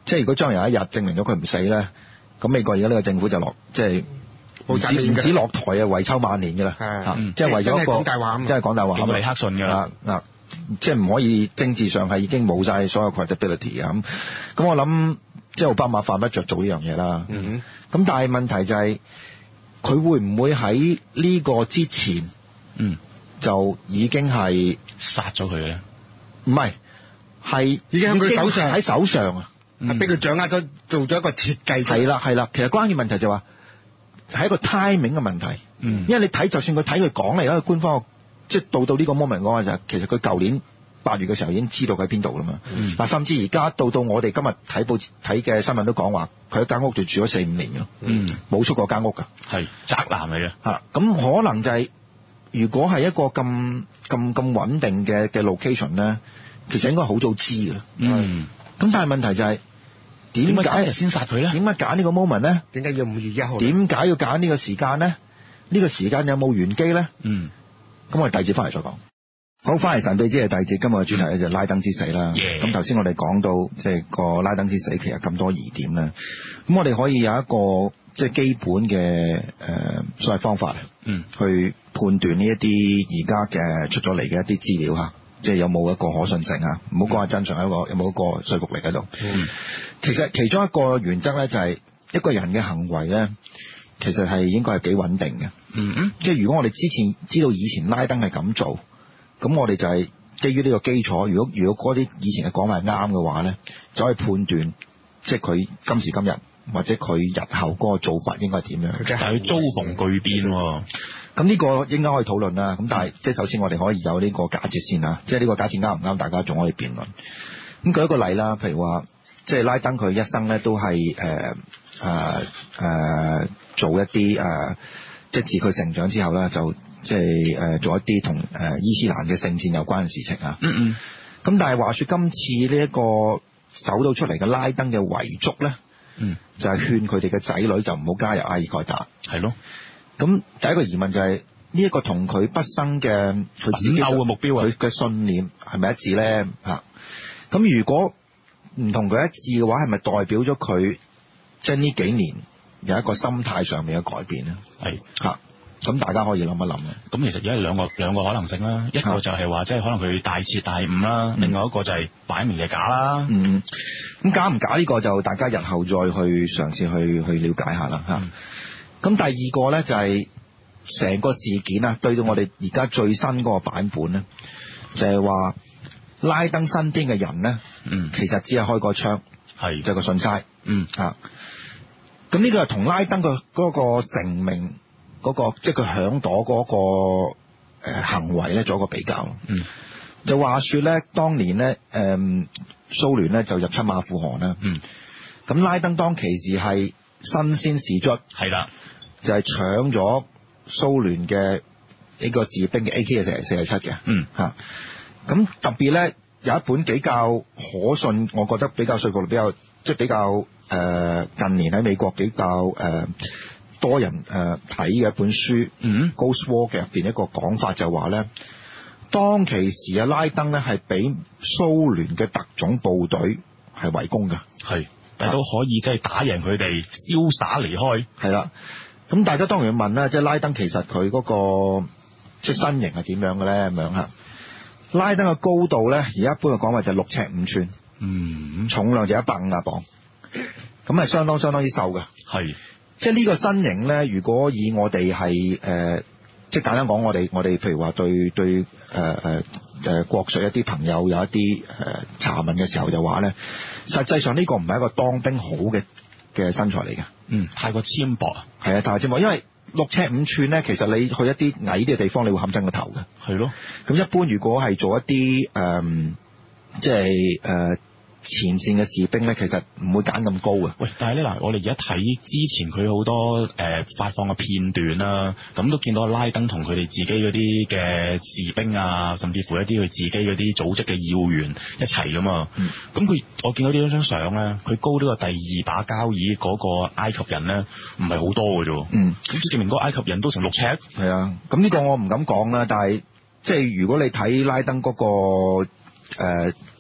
即係如果將來有一日證明咗佢唔死咧，咁美國而家呢個政府就落即係唔止唔止落台啊，遺臭萬年㗎啦， 係即係為咗一個講大話啊嘛， 真係講大話， 尼克遜㗎啦， 嗱，即係唔可以政治上係已經冇晒所有 credibility 啊咁，咁我諗即係奧巴馬犯不着做呢樣嘢啦。 嗯， 咁但係問題就係、是、佢會唔會喺呢個之前， 嗯， 就已經係殺咗佢咧？ 唔係，係已經喺佢手上， 喺手上啊， 係俾佢掌握咗，做咗一個設計。 係啦係啦，其實關鍵問題就話、是、係一個 timing 嘅問題。 嗯， 因為你睇，就算佢睇佢講嚟，因為官方即係到到呢個 moment 講嘅就係，其實佢舊年八月嘅時候已經知道佢喺邊度啦嘛。嗱、嗯，甚至而家到到我哋今日睇報睇嘅新聞都講話，佢喺間屋度住咗四五年㗎， 嗯， 冇出過間屋㗎， 係宅男嚟嘅嚇。咁可能就係、是、如果係一個咁咁咁穩定嘅嘅 location 咧，其實應該好早知㗎。 嗯， 咁但係問題就係點解先殺佢咧？ 點解揀呢個 moment 咧？ 點解要五月一號？ 點解要揀呢個時間咧？呢、這個時間有冇玄機咧？ 嗯， 咁我哋第二節翻嚟再講。好，翻嚟神秘之夜第二節，今日嘅主題咧就係拉登之死啦。咁頭先我哋講到即係個拉登之死，其實咁多疑點啦。咁我哋可以有一個即係基本嘅誒、呃、所謂方法， 嗯，去判斷呢一啲而家嘅出咗嚟嘅一啲資料嚇，即係有冇一個可信性啊？唔好講係真相，一個有冇一個說服力喺度。 嗯， 其實其中一個原則咧就係一個人嘅行為咧，其實係應該係幾穩定嘅。 嗯嗯， 即係如果我哋之前知道以前拉登係咁做，咁我哋就係基於呢個基礎。如果如果嗰啲以前嘅講法係啱嘅話咧，就可以判斷，即係佢今時今日或者佢日後嗰個做法應該係點樣。 但係佢遭逢巨變喎。 咁呢個應該可以討論啦。咁但係即係首先我哋可以有呢個假設先啦。即係呢個假設啱唔啱，大家仲可以辯論。咁舉一個例啦，譬如話，即係拉登佢一生咧都係誒誒誒做一啲誒。呃即係自佢成長之後咧，就即係誒做一啲同誒伊斯蘭嘅聖戰有關嘅事情啊。 嗯嗯。 咁但係話說今次呢一個搜到出嚟嘅拉登嘅遺囑咧， 嗯， 就係勸佢哋嘅仔女就唔好加入阿爾蓋達。 係咯。 咁第一個疑問就係呢一個同佢畢生嘅佢自己嘅目標啊， 佢嘅信念係咪一致咧？嚇。咁如果唔同佢一致嘅話，係咪代表咗佢即係呢幾年有一個心態上面嘅改變咧？ 係嚇，咁大家可以諗一諗嘅。 咁其實而家係兩個兩個可能性啦，一個就係話即係可能佢大徹大悟啦，嗯、另外一個就係擺明係假啦。 嗯，咁假唔假呢個就大家日後再去嘗試去去了解下啦嚇。咁、嗯、第二個咧就係、是、成個事件啊，對到我哋而家最新嗰個版本咧，就係、是、話拉登身邊嘅人咧，嗯，其實只係開個槍，係就係個信差，嗯嚇。咁呢個係同拉登嘅嗰個成名嗰、嗰個，即係佢響朵嗰個誒行為咧，做一個比較。嗯，就話說咧，當年咧，誒蘇聯咧就入侵阿富汗啦。嗯，咁拉登當其時係新鮮事卒，係啦，就係搶咗蘇聯嘅呢個士兵嘅 A K 四四十七嘅。嗯，嚇。咁特別咧有一本比較可信，我覺得比較說服力比較，即係比較。誒、呃、近年喺美國比較誒、呃、多人誒睇嘅一本書，嗯 Ghost War 嘅入邊一個講法就話咧，當其時啊拉登咧係俾蘇聯嘅特種部隊係圍攻嘅，係， 但係都可以即係打贏佢哋，瀟灑離開， 係啦。咁大家當然要問啦，即係拉登其實佢嗰、嗰個即係身形係點樣嘅咧？咁樣嚇，拉登嘅高度咧，而家一般嘅講法就係六尺五寸，嗯，重量就一百五十磅。咁係相當相當之瘦嘅，係，即係呢個身形咧。如果以我哋係誒，即係簡單講，我哋我哋譬如話對對誒誒誒國術一啲朋友有一啲誒、呃、查問嘅時候就話咧，實際上呢個唔係一個當兵好嘅嘅身材嚟嘅，嗯，太過纖薄啊，係啊，太過纖薄，因為六尺五寸咧，其實你去一啲矮啲嘅地方，你會冚親個頭嘅，係咯。咁一般如果係做一啲誒、呃，即係誒。呃前線嘅士兵咧，其實唔會揀咁高嘅。 喂，但係咧嗱，我哋而家睇之前佢好多誒、呃、發放嘅片段啦，咁都見到拉登同佢哋自己嗰啲嘅士兵啊，甚至乎一啲佢自己嗰啲組織嘅要員一齊噶嘛。咁、嗯、佢我見到呢張相咧，佢高呢個第二把交椅嗰個埃及人咧，唔係好多嘅啫。嗯，咁證明嗰個埃及人都成六尺。 係啊，咁呢個我唔敢講啦，但係即係如果你睇拉登嗰、嗰個、呃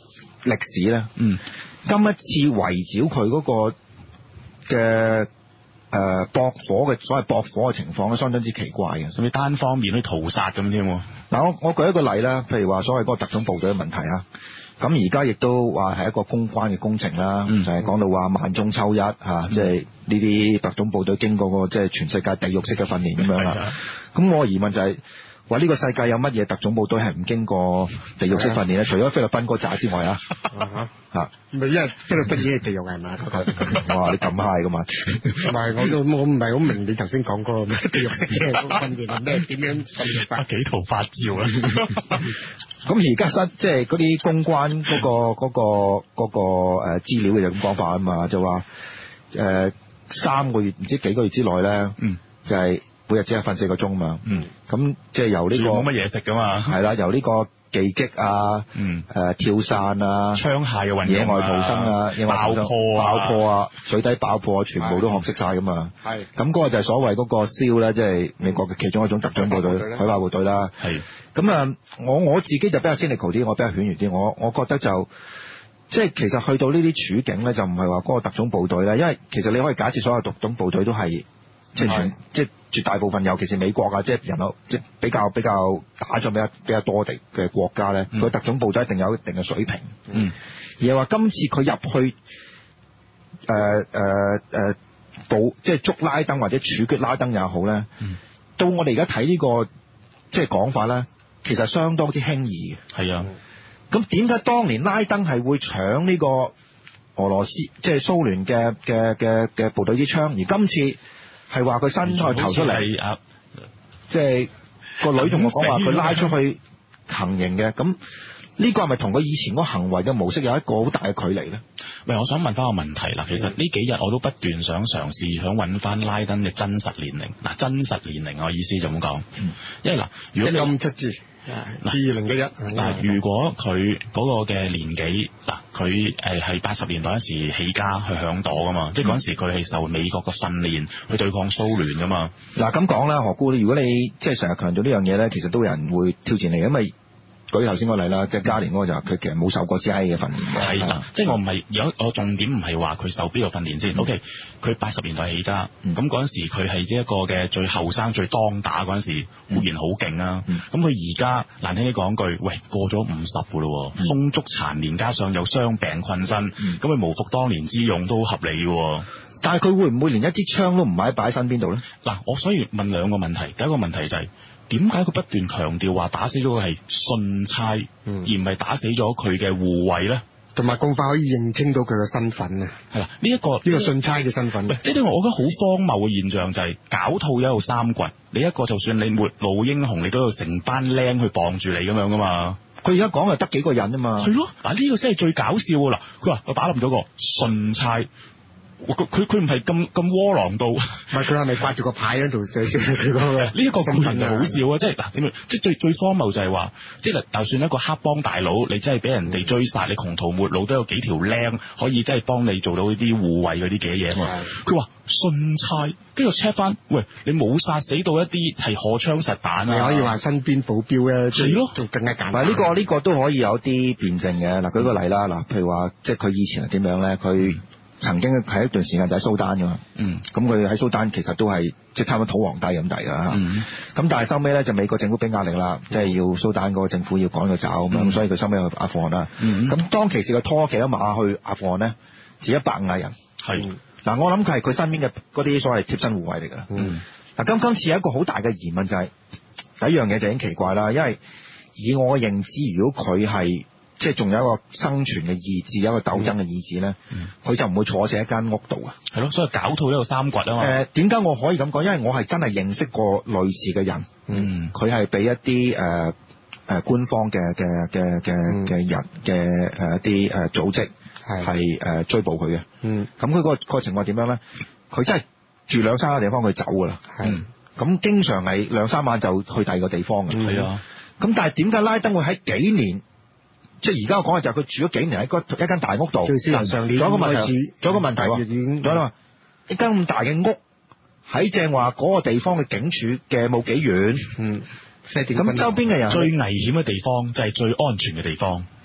歷史咧， 嗯， 今一次圍繞佢嗰個嘅誒駁火嘅所謂駁火嘅情況咧，相當之奇怪嘅， 甚至單方面去屠殺咁添喎。 嗱，我我舉一個例啦，譬如話所謂嗰個特種部隊嘅問題啊，咁而家亦都話係一個公關嘅工程啦， 嗯、 就係講到話萬中抽一嚇，即係呢啲特種部隊經過個即係全世界地獄式嘅訓練咁樣啦。咁我疑問就係話呢個世界有乜嘢特種部隊係唔經過地獄式訓練咧？除咗菲律賓嗰扎之外啊，嚇， 唔係因為菲律賓已經係地獄係咪？ 哇！你咁 high 噶嘛？ 同埋我都我唔係好明你頭先講嗰個咩地獄式嘅訓練係咩點樣訓練法？ 幾圖發照啦！ 咁而家新即係嗰啲公關嗰、嗰個嗰、嗰個嗰、嗰個誒資料嘅就咁講法啊嘛，就話誒、呃、三個月唔知幾個月之內咧， 嗯， 就係每日只係瞓四個鐘嘛， 嗯， 咁即係由呢、呢個冇乜嘢食噶嘛， 係啦，由呢個技擊啊， 嗯，誒、 呃、跳傘啊， 槍械嘅運動、啊、 野外逃生啊，野外爆破啊， 爆破啊，水底爆破啊，全部都學識晒噶嘛， 係， 咁嗰個就係所謂嗰個 SEAL 咧，即係美國嘅其中一種特種部隊、海豹部隊啦， 係。 咁啊，我我自己就比較 cynical 啲，我比較犬儒啲，我我覺得就即係其實去到呢啲處境咧，就唔係話嗰個特種部隊咧，因為其實你可以假設所有特種部隊都係即係全即係絕大部分，尤其是美國啊，即係人口即係比較比較打仗比較比較多地嘅國家咧，佢、嗯、特種部隊一定有一定嘅水平。嗯，而係話今次佢入去誒誒誒捕即係捉拉登或者處決拉登也好咧，嗯、到我哋而家睇呢個即係講法咧。其實相當之輕易嘅， 係啊。 咁點解當年拉登係會搶呢個俄羅斯即係蘇聯嘅嘅嘅嘅部隊之槍，而今次係話佢伸開頭出嚟， 啊、 即係個女同我講話佢拉出去行刑嘅，咁呢個係咪同佢以前嗰個行為嘅模式有一個好大嘅距離咧？ 喂，我想問翻個問題啦。其實呢幾日我都不斷想嘗試想揾翻拉登嘅真實年齡。嗱，真實年齡我意思就咁講，嗯、因為嗱，如果一五七字。二零一一嗱，如果佢嗰個嘅年紀嗱，佢誒係八十年代嗰時起家去響朵噶嘛，嗯、即係嗰陣時佢係受美國嘅訓練去對抗蘇聯噶嘛。嗱咁講啦，何姑，如果你即係成日強調呢樣嘢咧，其實都有人會挑戰你，因為舉頭先個例啦，即係加年嗰個就佢其實冇受過 C I A 嘅訓練嘅。係啦，即係我唔係有我重點唔係話佢受邊個訓練先。嗯、O K， 佢八十年代起家，咁嗰陣時佢係一個嘅最後生最當打嗰陣時，固然好勁啊。咁佢而家難聽啲講句，喂過咗五十噶咯，嗯、風燭殘年，加上有傷病困身，咁佢、嗯、無復當年之勇都合理嘅。但係佢會唔會連一支槍都唔買擺喺身邊度咧？嗱，我所以問兩個問題，第一個問題就係、是。點解佢不斷強調話打死咗個係信差，嗯、而唔係打死咗佢嘅護衛咧？同埋咁快可以認清到佢嘅身份啊？係啦，呢、這、一個呢個信差嘅身份，即係呢個我覺得好荒謬嘅現象就係、是、狡兔一路三掘，你一個就算你末路英雄，你都有成班僆去傍住你咁樣噶嘛？佢而家講係得幾個人啊嘛？係咯，嗱呢個先係最搞笑喎！嗱，佢話我打冧咗個信差。佢佢佢唔係咁咁窩囊到，唔係佢係咪掛住個牌喺度寫住佢嗰個？呢一個咁人就好笑啊！即係嗱，點即係最最荒謬就係話，即係就算一個黑幫大佬，你真係俾人哋追殺，你窮途末路都有幾條僆可以真係幫你做到呢啲護衛嗰啲嘅嘢啊嘛！佢話信差，跟住 check 翻，喂，你冇殺死到一啲係荷槍實彈啊！你可以話身邊保鏢咧，係咯，仲更加簡單。呢、這個呢、這個都可以有啲辯證嘅。嗱，舉個例啦，嗱，譬如話，即係佢以前係點樣咧？佢曾經喺一段時間就喺蘇丹噶嘛，嗯，咁佢喺蘇丹其實都係即係差唔多土皇帝咁滯噶嚇，嗯，咁但係收尾咧就美國政府俾壓力啦，即係要蘇丹嗰個政府要趕佢走咁樣，嗯、所以佢收尾去阿富汗啦，嗯，咁當其時佢拖幾多馬去阿富汗咧，只一百五十人，係是，嗱、嗯、我諗佢係佢身邊嘅嗰啲所謂貼身護衛嚟㗎，嗯，嗱今今次有一個好大嘅疑問就係、是、第一樣嘢就已經奇怪啦，因為以我嘅認知，如果佢係即係仲有一個生存嘅意志，有一個鬥爭嘅意志咧，佢、嗯、就唔會坐死喺間屋度啊。係咯，所以狡兔呢個三掘啊嘛。誒、呃，點解我可以咁講？因為我係真係認識過類似嘅人，嗯，佢係俾一啲誒誒官方嘅嘅嘅嘅嘅人嘅誒一啲誒組織係誒追捕佢嘅，嗯，咁佢、嗰個、嗰個情況點樣咧？佢真係住兩三個地方佢走噶啦，係、嗯，咁經常係兩三晚就去第二個地方嘅，係啊、嗯，咁但係點解拉登會喺幾年？即係而家我講嘅就係佢住咗幾年喺嗰一間大屋度。最少上年仲有個問題，仲有個問題喎。仲有話一間咁大嘅屋喺正話嗰個地方嘅警署嘅冇幾遠。嗯。咁周邊嘅人最危險嘅地方就係最安全嘅地方。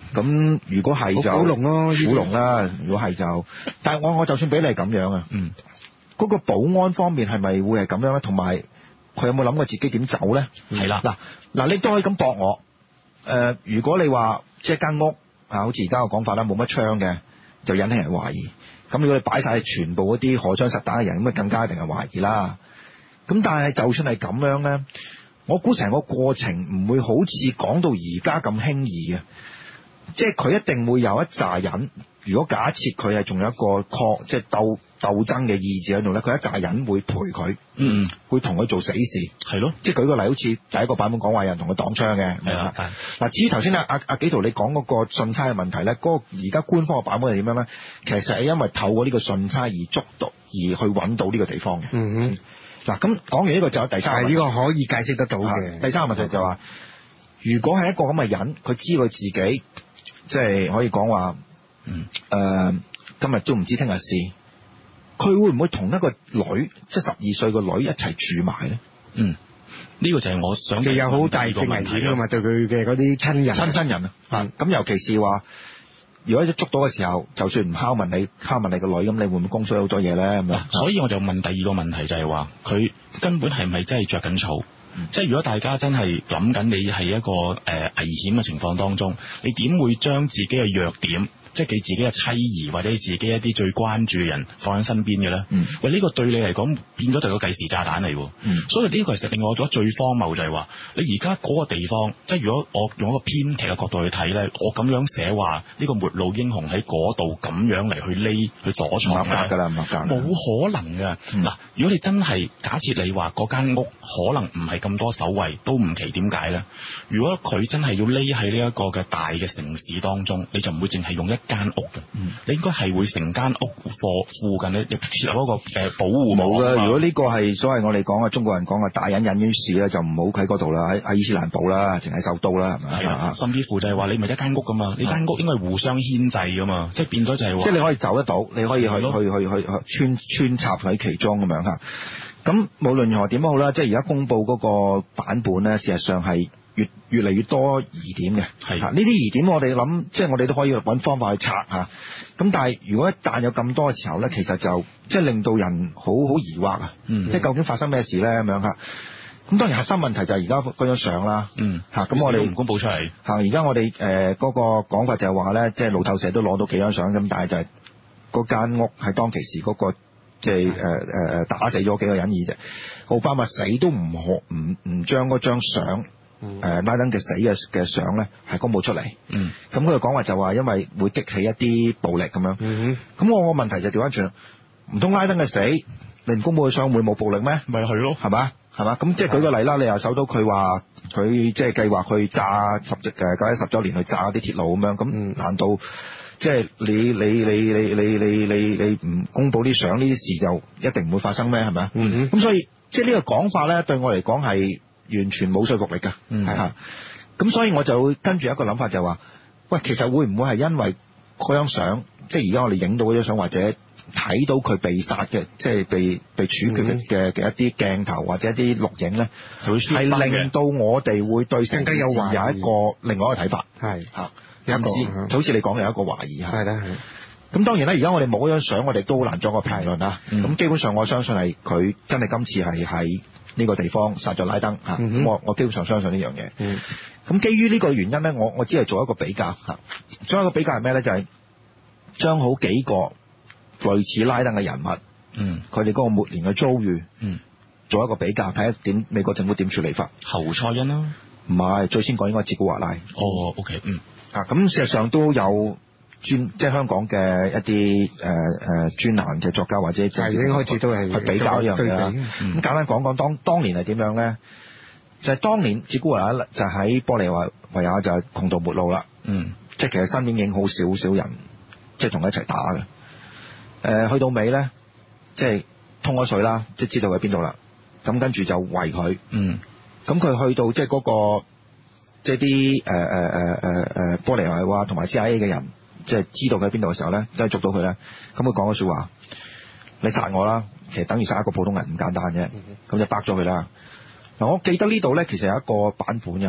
咁如果係就好龍咯， 好龍啦。如果係就，但係我我就算俾你係咁樣啊， 嗯， 嗰個保安方面係咪會係咁樣咧？同埋佢有冇諗過自己點走咧？ 係啦， 嗱嗱，你都可以咁駁我。誒、呃，如果你話即係間屋啊，好似而家個講法啦，冇乜窗嘅，就引起人懷疑。咁如果你擺晒全部嗰啲荷槍實彈嘅人，咁啊更加一定係懷疑啦。咁但係就算係咁樣咧，我估成個過程唔會好似講到而家咁輕易嘅，即係佢一定會有一紮人。如果假設佢係仲有一個抗即係鬥鬥爭嘅意志喺度咧，佢一紮人會陪佢， 嗯， 會同佢做死事， 係咯。 即係舉個例，好似第一個版本講話有人同佢擋槍嘅， 係啦。 嗱，至於頭先阿阿阿紀陶你講嗰個信差嘅問題咧，嗰、嗰個而家官方嘅版本係點樣咧？其實係因為透過呢個信差而捉到，而去揾到呢個地方嘅。嗯哼。嗱，咁講完呢個就有第三個問題， 係呢個可以解釋得到嘅。 第三個問題就係話，如果係一個咁嘅人，佢知佢自己即係可以講話，嗯，誒、呃，今日都唔知聽日事，佢會唔會同一個女，即係十二歲個女一齊住埋咧？嗯， 呢個就係我想佢有好大嘅危險㗎嘛，對佢嘅嗰啲親人、 親親人啊，咁、嗯、尤其是話，如果一捉到嘅時候，就算唔拷問你，拷問你個女，咁你會唔會供出好多嘢咧？咁樣， 所以我就問第二個問題就係話，佢根本係咪真係着緊草？嗯、即係如果大家真係諗緊你係一個誒、呃、危險嘅情況當中，你點會將自己嘅弱點？即係佢自己嘅妻兒或者自己一啲最關注嘅人放喺身邊嘅咧，嗯、喂呢、呢個對你嚟講變咗就係個計時炸彈嚟喎，嗯、所以呢個其實令我覺得最荒謬就係話，你而家嗰個地方，即係如果我用一個編劇嘅角度去睇咧，我咁樣寫話呢個末路英雄喺嗰度咁樣嚟去匿去躲藏咧， 㗎啦，冇可能㗎。嗱、嗯，如果你真係假設你話嗰間屋可能唔係咁多守衛，都唔奇點解咧？如果佢真係要匿喺呢一個嘅大嘅城市當中，你就唔會淨係用一間屋嘅，嗯、你應該係會成間屋附附近咧設立嗰個誒保護網。冇嘅， 如果呢個係所謂我哋講嘅中國人講嘅大隱隱於市咧，就唔好喺嗰度啦，喺喺伊斯蘭堡啦，淨係首都啦，係咪啊？ 甚至乎就係話你咪一間屋噶嘛，你間屋應該係互相牽制噶嘛，即係變咗就係話， 即係你可以走得到，你可以去去去去去穿穿插喺其中咁樣嚇。咁無論如何點都好啦，即係而家公佈嗰個版本咧，事實上係越越嚟越多疑點嘅。係呢啲疑點我哋諗，即係我哋都可以揾方法去拆嚇。咁但係如果一旦有咁多嘅時候咧，其實就即係令到人好好疑惑啊。嗯、即係究竟發生咩事咧咁樣嚇。咁當然核心問題就係而家嗰張相啦。嗯。嚇咁我哋唔公佈出嚟。 嚇而家我哋誒嗰個講法就係話咧，即係路透社都攞到幾張相咁，但係就係嗰間屋係當其時嗰、嗰個。即係誒誒打死咗幾個人而啫，奧巴馬死都唔可唔唔將嗰張相誒拉登嘅死嘅嘅相咧係公佈出嚟。嗯，咁佢嘅講話就話因為會激起一啲暴力咁樣。嗯哼，咁我個問題就調翻轉，唔通拉登嘅死，你唔公佈嘅相會冇暴力咩？咪係咯，係嘛係嘛？咁即係舉個例啦，你又搜到佢話佢即係計劃去炸十隻誒九一十週年去炸啲鐵路咁樣，咁難道？即係你你你你你你你你唔公佈啲相，呢啲事就一定唔會發生咩？係咪啊？嗯哼。咁所以即係呢個講法咧，對我嚟講係完全冇說服力㗎。嗯。係嚇。咁所以我就會跟住一個諗法就話，喂，其實會唔會係因為嗰張相，即係而家我哋影到嗰張相，或者睇到佢被殺嘅，即係被被處決嘅嘅一啲鏡頭或者一啲錄影咧，係令到我哋會對成件事有一個另外一個睇法。係嚇。甚至就好似你講嘅有一個懷疑嚇，係啦係。咁當然啦，而家我哋冇嗰張相，我哋都好難作個評論啦。咁、嗯、基本上我相信係佢真係今次係喺呢個地方殺咗拉登嚇。咁、嗯、我我基本上相信呢樣嘢。咁、嗯、基於呢個原因咧，我我只係做一個比較嚇。做一個比較係咩咧？就係、是、將好幾個類似拉登嘅人物，嗯，佢哋嗰個末年嘅遭遇，嗯，做一個比較，睇下點美國政府點處理法。 侯賽因啦， 唔係最先講應該係哲古華拉。 哦 ，OK， 嗯。 啊，咁事實上都有專即係香港嘅一啲誒誒專欄嘅作家或者就已經開始都係去比較一樣嘢啦。咁、嗯、簡單講講當當年係點樣咧？就係、是、當年哲古華拉就喺玻利維亞就係窮途末路啦。嗯，即係其實身邊已經好少少人即係同佢一齊打嘅。誒、呃，去到尾咧，即係通咗水啦，即係知道佢喺邊度啦。咁跟住就圍佢。嗯，咁佢去到即係嗰個。即係啲誒誒誒誒誒玻利維亞同埋 C I A 嘅人，即係知道佢喺邊度嘅時候咧，都係捉到佢咧。咁佢講咗説話，你殺我啦，其實等於殺一個普通人咁簡單啫。咁就掰咗佢啦。嗱，我記得呢度咧，其實有一個版本嘅，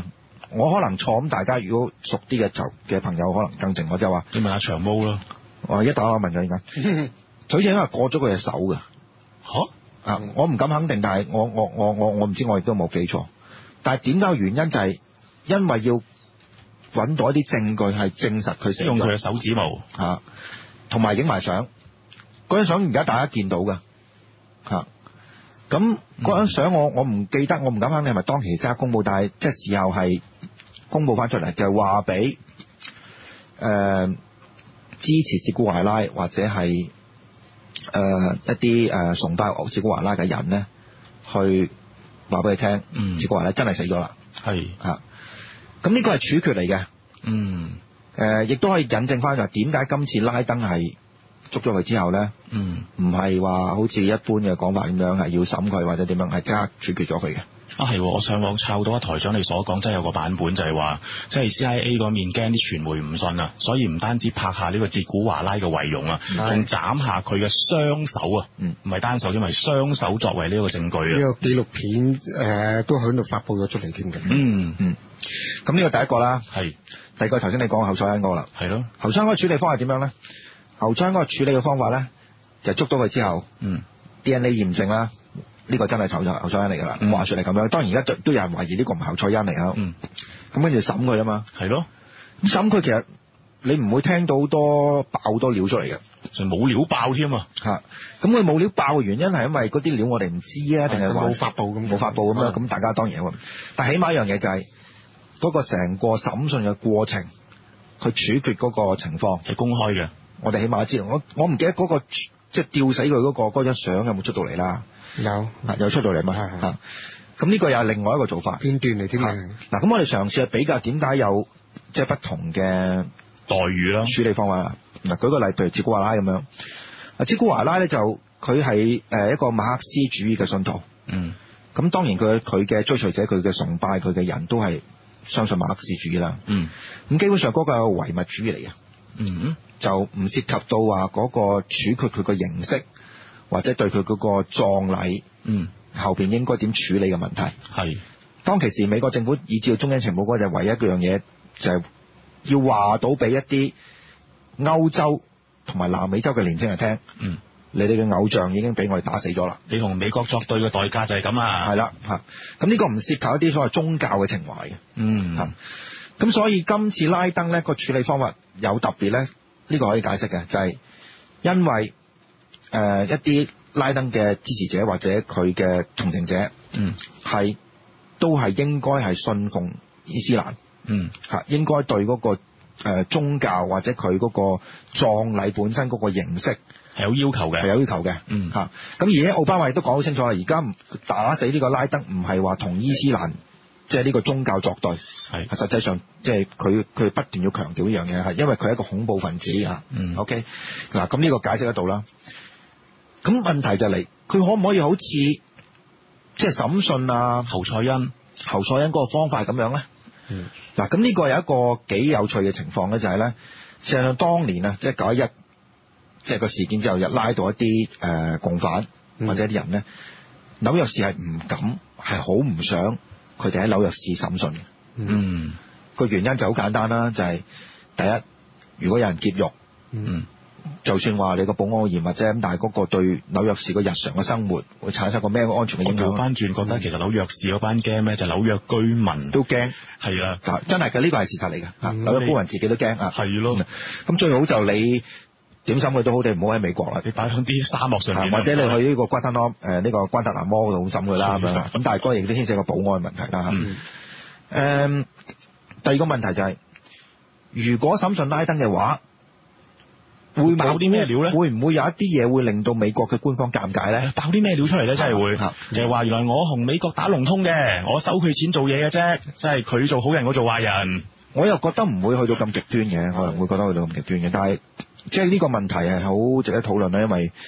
我可能錯，咁大家如果熟啲嘅就嘅朋友可能更正我，就話你問下長毛咯。 我一打我問咗而家，佢應該係過咗佢隻手嘅。 嚇啊！我唔敢肯定，但係我我我我我唔知，我亦都冇記錯。但係點解原因就係因為要揾到一啲證據係證實佢死咗， 用佢嘅手指毛嚇，同埋影埋相。嗰張相而家大家見到嘅嚇。咁嗰張相我我唔記得，我唔敢肯定係咪當期即刻公佈，但係即係事後係公佈翻出嚟，就係話俾誒支持哲古華拉或者係。誒、呃、一啲誒、呃、崇拜哲古華拉嘅人咧，去話俾佢聽， 嗯， 哲古華拉真係死咗啦， 係啊，咁呢個係處決嚟嘅， 嗯， 誒亦都可以引證翻就係點解今次拉登係捉咗佢之後咧， 嗯， 唔係話好似一般嘅講法咁樣係要審佢或者點樣，係即刻處決咗佢嘅。 啊係，我上網抄到啊台長你所講，真係有個版本就係話，即係 C I A 嗰面驚啲傳媒唔信啊，所以唔單止拍下呢個哲古華拉嘅遺容啊，仲斬下佢嘅雙手啊， 嗯，唔係單手，因為雙手作為呢個證據啊。 呢個紀錄片誒、呃、都喺度發布咗出嚟添嘅。 嗯嗯，咁呢個第一個啦， 係。 第二個頭先你講侯賽因嗰個啦， 係咯。 侯賽因嗰個處理方法點樣咧？侯賽因嗰個處理嘅方法咧，就係捉到佢之後， 嗯 ，D N A 驗證啦。呢、這個真係侯賽侯賽因嚟㗎啦，咁、嗯、話説係咁樣。當然而家都有人懷疑呢個唔係侯賽因嚟啊。 嗯， 咁跟住審佢啊嘛。 係咯。 咁審佢其實你唔會聽到好多爆多料出嚟嘅， 就冇料爆添啊。 嚇，咁佢冇料爆嘅原因係因為嗰啲料我哋唔知啊，定係冇發布咁， 冇發布咁樣。咁大家當然，但係起碼一樣嘢就係、是、嗰、那個成個審訊嘅過程，佢處決嗰個情況係公開嘅。 我哋起碼都知道。我我唔記得嗰、那個即係吊死佢嗰、那個嗰張相有冇出到嚟啦。 有， 有出到嚟嘛？嚇，咁呢個又係另外一個做法， 片段嚟添嘅。 嗱，咁我哋嘗試去比較點解有即係不同嘅待遇啦， 處理方法。嗱，舉個例，譬如哲古華拉咁樣，啊，哲古華拉咧就佢係誒一個馬克思主義嘅信徒。 嗯。 咁當然佢佢嘅追隨者，佢嘅崇拜佢嘅人都係相信馬克思主義啦。 嗯。 咁基本上嗰個係唯物主義嚟嘅。 嗯。 就唔涉及到話嗰個處決佢個形式。或者對佢嗰個葬禮， 嗯， 後邊應該點處理嘅問題， 係當其時美國政府以至到中央情報局就唯一一樣嘢，就係要話到俾一啲歐洲同埋南美洲嘅年輕人聽， 嗯， 你哋嘅偶像已經俾我哋打死咗啦， 你同美國作對嘅代價就係咁啊， 係啦嚇，咁呢個唔涉及一啲所謂宗教嘅情懷嘅， 嗯嚇，咁所以今次拉登咧個處理方法有特別咧，呢、呢個可以解釋嘅就係、是、因為。誒、呃、一啲拉登嘅支持者或者佢嘅同情者， 嗯， 係都係應該係信奉伊斯蘭， 嗯， 嚇應該對嗰、嗰個、呃、宗教或者佢嗰個葬禮本身嗰個形式係有要求嘅， 係有要求嘅， 嗯嚇。咁而家奧巴馬亦都講好清楚啦，而家打死呢個拉登唔係話同伊斯蘭即係呢個宗教作對， 係實際上即係佢佢不斷要強調呢樣嘢係因為佢係一個恐怖分子嚇， 嗯 ，OK 嗱咁呢個解釋得到啦。咁問題就嚟，佢可唔可以好似即係審訊啊侯賽因、 侯賽因嗰個方法咁樣咧？ 嗯， 嗱，咁呢個有一個幾有趣嘅情況咧，就係、是、咧，事實上當年啊，即係九一一，即係個事件之後，又拉到一啲誒、呃、共犯或者啲人咧，紐約市係唔敢，係好唔想佢哋喺紐約市審訊嘅。 嗯， 個原因就好簡單啦，就係、是、第一，如果有人劫獄， 嗯。 就算話你個保安嚴密啫，咁但係嗰個對紐約市個日常嘅生活會產生個咩安全嘅影響？ 我調翻轉覺得其實紐約市嗰班驚咩？就紐約居民都驚， 係啊， 真係嘅，呢個係事實嚟嘅。 嗯、 紐約居民自己都驚啊， 係咯。 咁最好就你點審佢都好，你唔好喺美國啦， 你擺喺啲沙漠上面， 或者你去呢個關塔諾誒呢個關塔那摩嗰度審佢啦咁樣。咁但係嗰個亦都牽涉個保安問題啦嚇。誒、嗯嗯，第二個問題就係、是，如果審訊拉登嘅話，會爆啲咩料咧？會唔會有一啲嘢會令到美國嘅官方尷尬咧？ 爆啲咩料出嚟咧？真係會，就係話原來我同美國打龍通嘅，我收佢錢做嘢嘅啫，即係佢做好人，我做壞人。 我又覺得唔會去到咁極端嘅，可能會覺得去到咁極端嘅。但係即係呢個問題係好值得討論啦，因為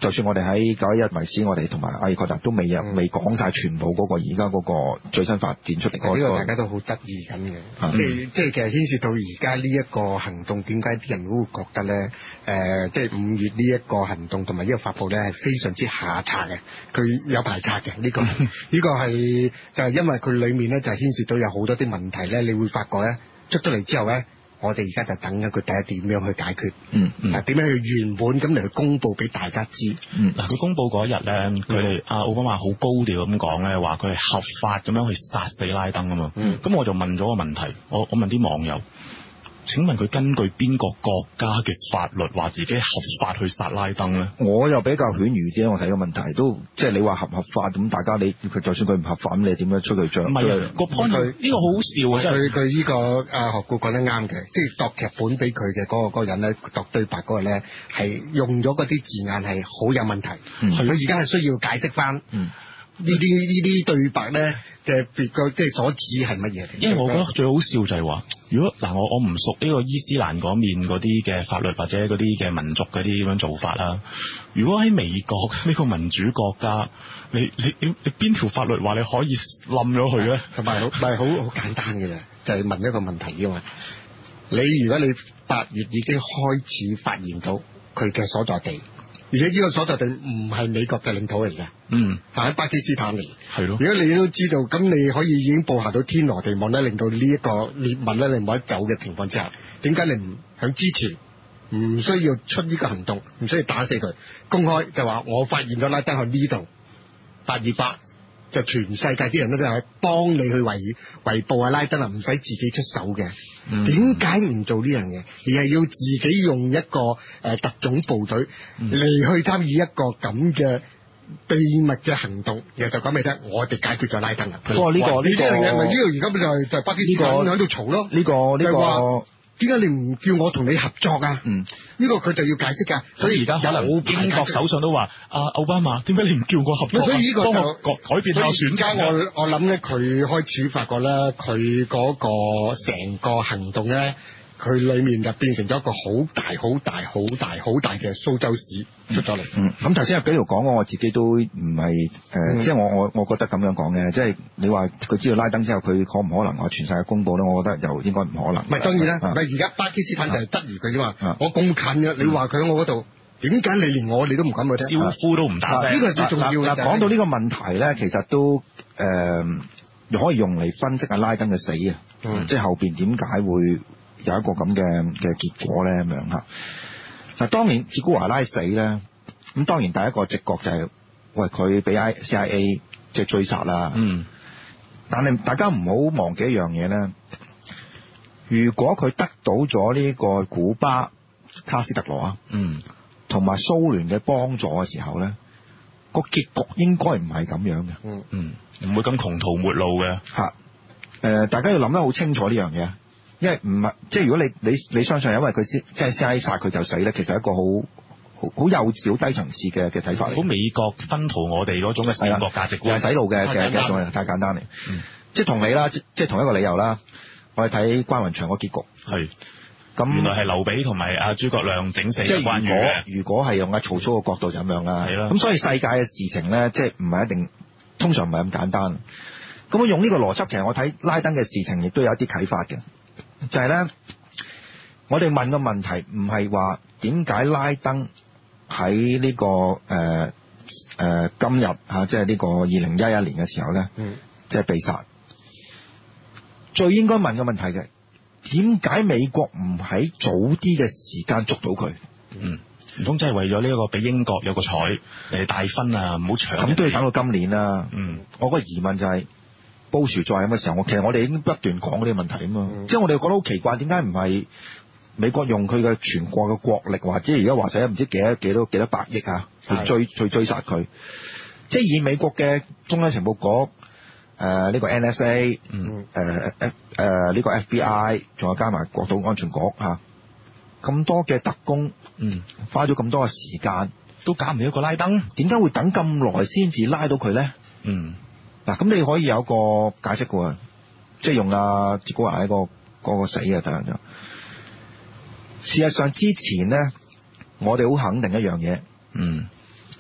就算我哋喺九一一迷思，我哋同埋阿爾蓋達都未有未講晒全部嗰個而家嗰個最新發展出嚟嗰呢個大家都好質疑緊嘅，即係即係其實牽涉到而家呢一個行動，點解啲人都會覺得咧？誒、呃，即係五月呢一個行動同埋呢個發布咧係非常之下策嘅，佢有排拆嘅呢個，呢個係就係因為佢裡面咧就係牽涉到有好多啲問題咧，你會發覺咧出咗嚟之後咧。我哋而家就等緊佢第一點樣去解決， 嗯嗯， 點樣去原本咁嚟去公佈俾大家知。 嗯，嗱佢公佈嗰日咧，佢哋阿奧巴馬好高調咁講咧，話佢係合法咁樣去殺比拉登啊嘛。嗯，咁我就問咗個問題，我我問啲網友。請問佢根據邊個國家嘅法律話自己合法去殺拉登咧？我又比較犬儒啲，我睇個問題都即係你話合唔合法咁，大家你佢就算佢唔合法咁，你點樣出佢帳？唔係個 point，呢個好好笑啊！ 佢佢呢個啊學顧講得啱嘅，即係度劇本俾佢嘅嗰個嗰個人咧，度對白嗰個咧係用咗嗰啲字眼係好有問題。佢而家係需要解釋翻。嗯。呢啲呢啲對白咧嘅別個即係所指係乜嘢？ 因為我覺得最好笑就係話，如果嗱我我唔熟呢個伊斯蘭嗰面嗰啲嘅法律或者嗰啲嘅民族嗰啲咁樣做法啦。如果喺美國呢個民主國家，你你你你邊條法律話你可以冧咗佢咧？ 同埋好咪好好簡單嘅啫，就係、是、問一個問題啫嘛。你如果你八月已經開始發現到佢嘅所在地。而且呢個所在地唔係美國嘅領土嚟嘅，嗯，係喺巴基斯坦嚟，係咯。如果你都知道，咁你可以已經布下到天羅地網咧，令到呢一個獵物咧，你冇得走嘅情況之下，點解你唔響之前唔需要出呢個行動，唔需要打死佢，公開就話我發現咗拉登喺呢度，八二八就全世界啲人咧都係幫你去圍圍捕啊拉登啊，唔使自己出手嘅。點解唔做呢樣嘢，而係要自己用一個誒、呃、特種部隊嚟、嗯、去參與一個咁嘅秘密嘅行動，然後就講俾你聽，我哋解決咗拉登啦。不過呢個呢樣嘢咪呢個而家咪就係就係巴基斯坦喺度嘈咯。呢、這個呢、這個點解你唔叫我同你合作啊？嗯，呢、這個佢就要解釋㗎。所以而家可能英國首相都話：阿奧巴馬，點解你唔叫我合作、啊？所以呢個就改變下選擇。我我諗咧，佢開始發覺咧，佢嗰個成個行動咧，佢裡面就變成咗一個好大、好大、好大、好大嘅蘇州市出咗嚟。嗯，咁頭先阿紀陶講，我自己都唔係誒，即係我我我覺得咁樣講嘅，即係你話佢知道拉登之後，佢可唔可能話全世界公佈咧？我覺得又應該唔可能。唔係當然啦，唔係而家巴基斯坦就係質疑佢啫嘛。我咁近嘅，你話佢喺我嗰度，點解你連我你都唔敢去聽？招呼都唔打聲。呢個係最重要嘅。講到呢個問題咧，其實都誒、呃、可以用嚟分析阿拉登嘅死啊、嗯，即係後邊點解會有一個咁嘅嘅結果咧咁樣嚇。嗱，當然捷古華拉死咧，咁當然第一個直覺就係、是，喂佢俾 C I A 即係追殺啦。嗯。但係大家唔好忘記一樣嘢咧，如果佢得到咗呢個古巴卡斯特羅啊，嗯，同埋蘇聯嘅幫助嘅時候咧，個結局應該唔係咁樣嘅。嗯嗯，唔會咁窮途末路嘅嚇。誒、呃，大家要諗得好清楚呢樣嘢。因為唔係，即係如果你你你相信因為佢先即係 C I A 殺佢就死咧，其實係一個好好好幼稚、好低層次嘅嘅睇法嚟。好美國薰陶我哋嗰種嘅美國價值觀，係洗腦嘅嘅嘅種，太簡單嚟、嗯。即係同你啦，即係同一個理由啦。我哋睇關雲長個結局係咁，原來係劉備同埋阿諸葛亮整死關羽嘅。如果係用阿曹操嘅角度就咁樣啦，係啦。咁所以世界嘅事情咧，即係唔係一定，通常唔係咁簡單。咁我用呢個邏輯，其實我睇拉登嘅事情亦都有一啲啟發嘅。就係、是、咧，我哋問個問題唔係話點解拉登喺呢、這個誒誒、呃呃、今日嚇，即係呢個二零一一年嘅時候咧，嗯，即、就、係、是、被殺。最應該問個問題嘅，點解美國唔喺早啲嘅時間捉到佢？嗯，唔通真係為咗呢一個俾英國有個彩嚟大分啊？唔好搶，咁都要等到今年啦。嗯，我個疑問就係、是。布殊在任嘅時候，我其實我哋已經不斷講嗰啲問題啊嘛，嗯、即係我哋覺得好奇怪，點解唔係美國用佢嘅全國嘅國力，或者而家話使唔知幾多幾多幾多百億啊，去追去追殺佢？即係以美國嘅中央情報局、誒、呃、呢、這個 N S A、誒誒誒呢個 F B I， 仲有加埋國土安全局嚇，咁、啊、多嘅特工，嗯，花咗咁多嘅時間，都搞唔到一個拉登，點解會等咁耐先至拉到佢咧？嗯。嗱，咁你可以有一個解釋嘅喎，即係用阿捷古華拉嗰個嗰個死啊等等。事實上之前咧，我哋好肯定一樣嘢，嗯，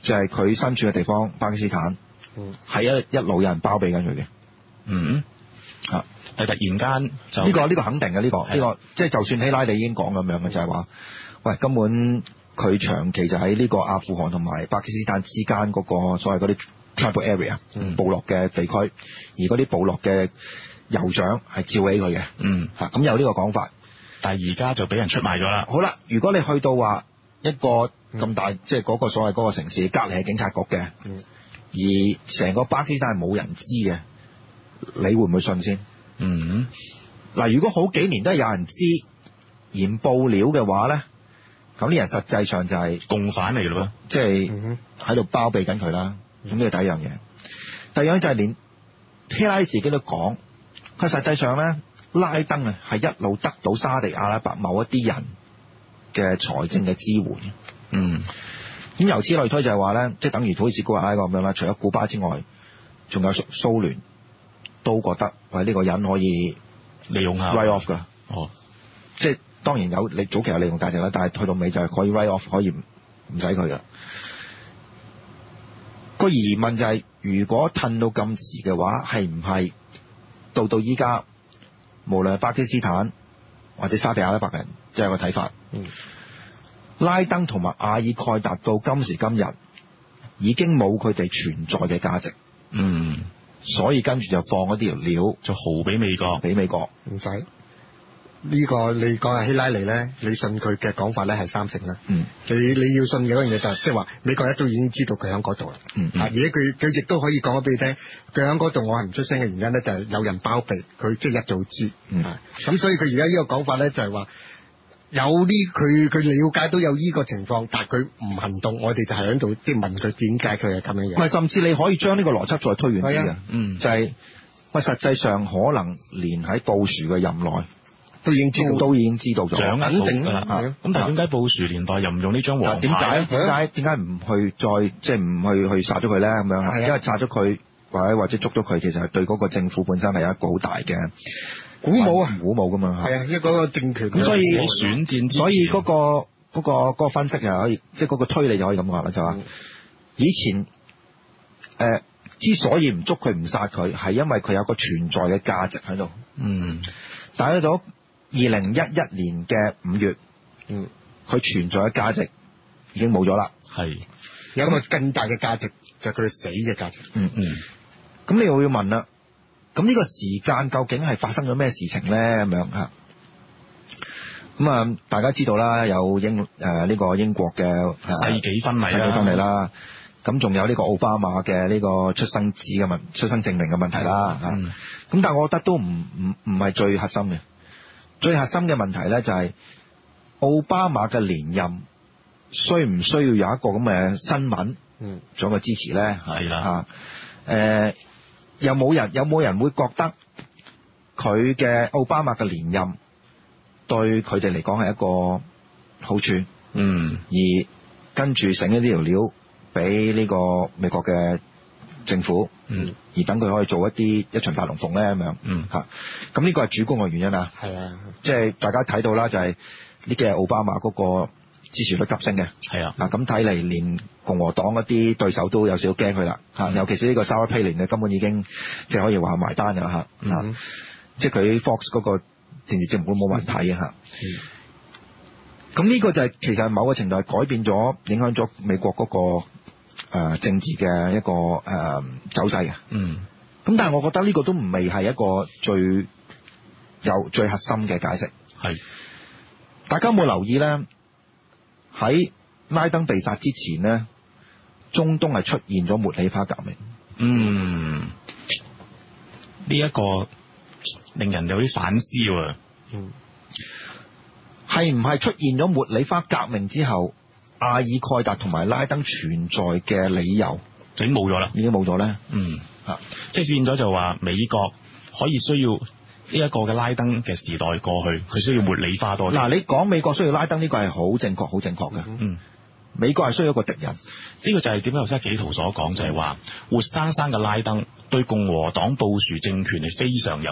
就係佢身處嘅地方巴基斯坦，係一一路有人包庇緊佢嘅。 嗯， 嚇係突然間就呢個呢個肯定嘅呢個呢個，即係就算希拉里已經講咁樣嘅，就係話，喂，根本佢長期就喺呢個阿富汗同埋巴基斯坦之間嗰個所謂嗰啲 tribal area、嗯、部落嘅地區，而嗰啲部落嘅酋長係召起佢嘅。 嗯， 嚇咁有呢個講法， 但係而家就俾人出賣咗啦。 好啦，如果你去到話一個咁大，即係嗰個所謂嗰個城市隔離係警察局嘅，嗯、而成個巴基斯坦係冇人知嘅，你會唔會信先？ 嗯， 嗱，如果好幾年都係有人知而報料嘅話咧，咁呢人實際上就係共犯嚟咯， 即係喺度包庇緊佢啦。咁呢個第一樣嘢，第二樣就係連希拉里自己都講，佢實際上咧拉登啊係一路得到沙地阿拉伯某一啲人嘅財政嘅支援。 嗯， 咁由此類推就係話咧，即係等於好似古阿拉伯咁樣啦，除咗古巴之外，仲有蘇蘇聯都覺得喂，呢個人可以利用下 write off 噶。 哦， 即係當然有你早期有利用價值啦，但係去到尾就係可以 write off，可以唔唔使佢噶。個疑問就係、是，如果褪到咁遲嘅話，係唔係到到依家，無論係巴基斯坦或者沙地阿拉伯人，都有個睇法。嗯，拉登同埋阿爾蓋達到今時今日已經冇佢哋存在嘅價值。 嗯， 所以跟住就放嗰啲條料， 就豪俾美國， 俾美國唔使呢個你講係希拉里咧，你信佢嘅講法咧係三成啦。嗯，你你要信嘅嗰樣嘢就即係話美國一都已經知道佢喺嗰度啦。嗯，而且佢佢亦都可以講咗俾你聽，佢喺嗰度我係唔出聲嘅原因咧，就係有人包庇佢，即係一早知。嗯，咁所以佢而家呢個講法咧就係話有呢佢佢了解到有呢個情況，但係佢唔行動，我哋就係喺度即係問佢點解佢係咁樣樣。 唔係，甚至你可以將呢個邏輯再推遠啲嘅，嗯，就係、是、喂，實際上可能連喺布殊嘅任內都已經知道，都已經知道咗， 掌握到啦。咁、啊、但係點解布殊年代又唔用呢張黃牌？ 點解？點解？點解唔去再即係唔去去殺咗佢咧？咁樣，因為殺咗佢或者或者捉咗佢，其實係對嗰個政府本身係一個好大嘅鼓舞啊，鼓舞噶嘛。係啊，因為嗰個政權。咁所以選戰， 所以嗰、嗰個嗰、嗰個嗰、嗰個分析就可以，即係嗰個推理就可以咁講啦，就話、是、以前誒、呃、之所以唔捉佢唔殺佢，係因為佢有個存在嘅價值喺度。嗯，但係到二零一一年嘅五月，嗯，佢存在嘅價值已經冇咗啦。係有一個更大嘅價值，就係佢死嘅價值。嗯嗯。咁你又要問啦，咁呢個時間究竟係發生咗咩事情咧？咁樣嚇。咁啊，大家知道啦，有英誒呢、呃這個英國嘅世紀婚禮啦， 世紀婚禮啦。咁仲有呢個奧巴馬嘅呢個出生紙嘅問出生證明嘅問題啦嚇。咁、嗯、但係我覺得都唔唔唔係最核心嘅。最核心嘅問題咧就係、是、奧巴馬嘅連任需唔需要有一個咁嘅新聞，嗯，做個支持咧？係啦嚇，誒有冇人有冇人會覺得佢嘅奧巴馬嘅連任對佢哋嚟講係一個好處？嗯，而跟住醒咗呢條料俾呢個美國嘅政府，嗯，而等佢可以做一啲一場大龍鳳咧咁樣，嗯嚇，咁呢個係主觀嘅原因啊，係啊，即係大家睇到啦，就係呢幾日奧巴馬嗰個支持率急升嘅，係啊，啊咁睇嚟連共和黨一啲對手都有少少驚佢啦，嚇、嗯，尤其是呢個 Sarah Palin 咧，根本已經即係可以話埋單㗎啦嚇，嗯，即係佢 Fox 嗰個電視節目都冇人睇嘅嚇，咁呢個就係、是、其實某個程度係改變咗、影響咗美國嗰、那個。誒、呃、政治嘅一個誒、呃、走勢嘅，嗯，咁但係我覺得呢個都唔未係一個最有最核心嘅解釋，係大家有冇留意咧？喺拉登被殺之前咧，中東係出現咗茉莉花革命，嗯，呢、這、一個令人有啲反思喎，嗯，係唔係出現咗茉莉花革命之後？阿爾蓋達同埋拉登存在嘅理由已經冇咗啦，已經冇咗咧。嗯，啊， 即係變咗就話美國可以需要呢一個嘅拉登嘅時代過去，佢需要茉莉花多啲。嗱、啊，你講美國需要拉登呢、這個係好正確、好正確嘅。嗯，美國係需要一個敵人。呢、 這個就係點解頭先紀陶所講，就係話活生生嘅拉登對共和黨布殊政權係非常有用。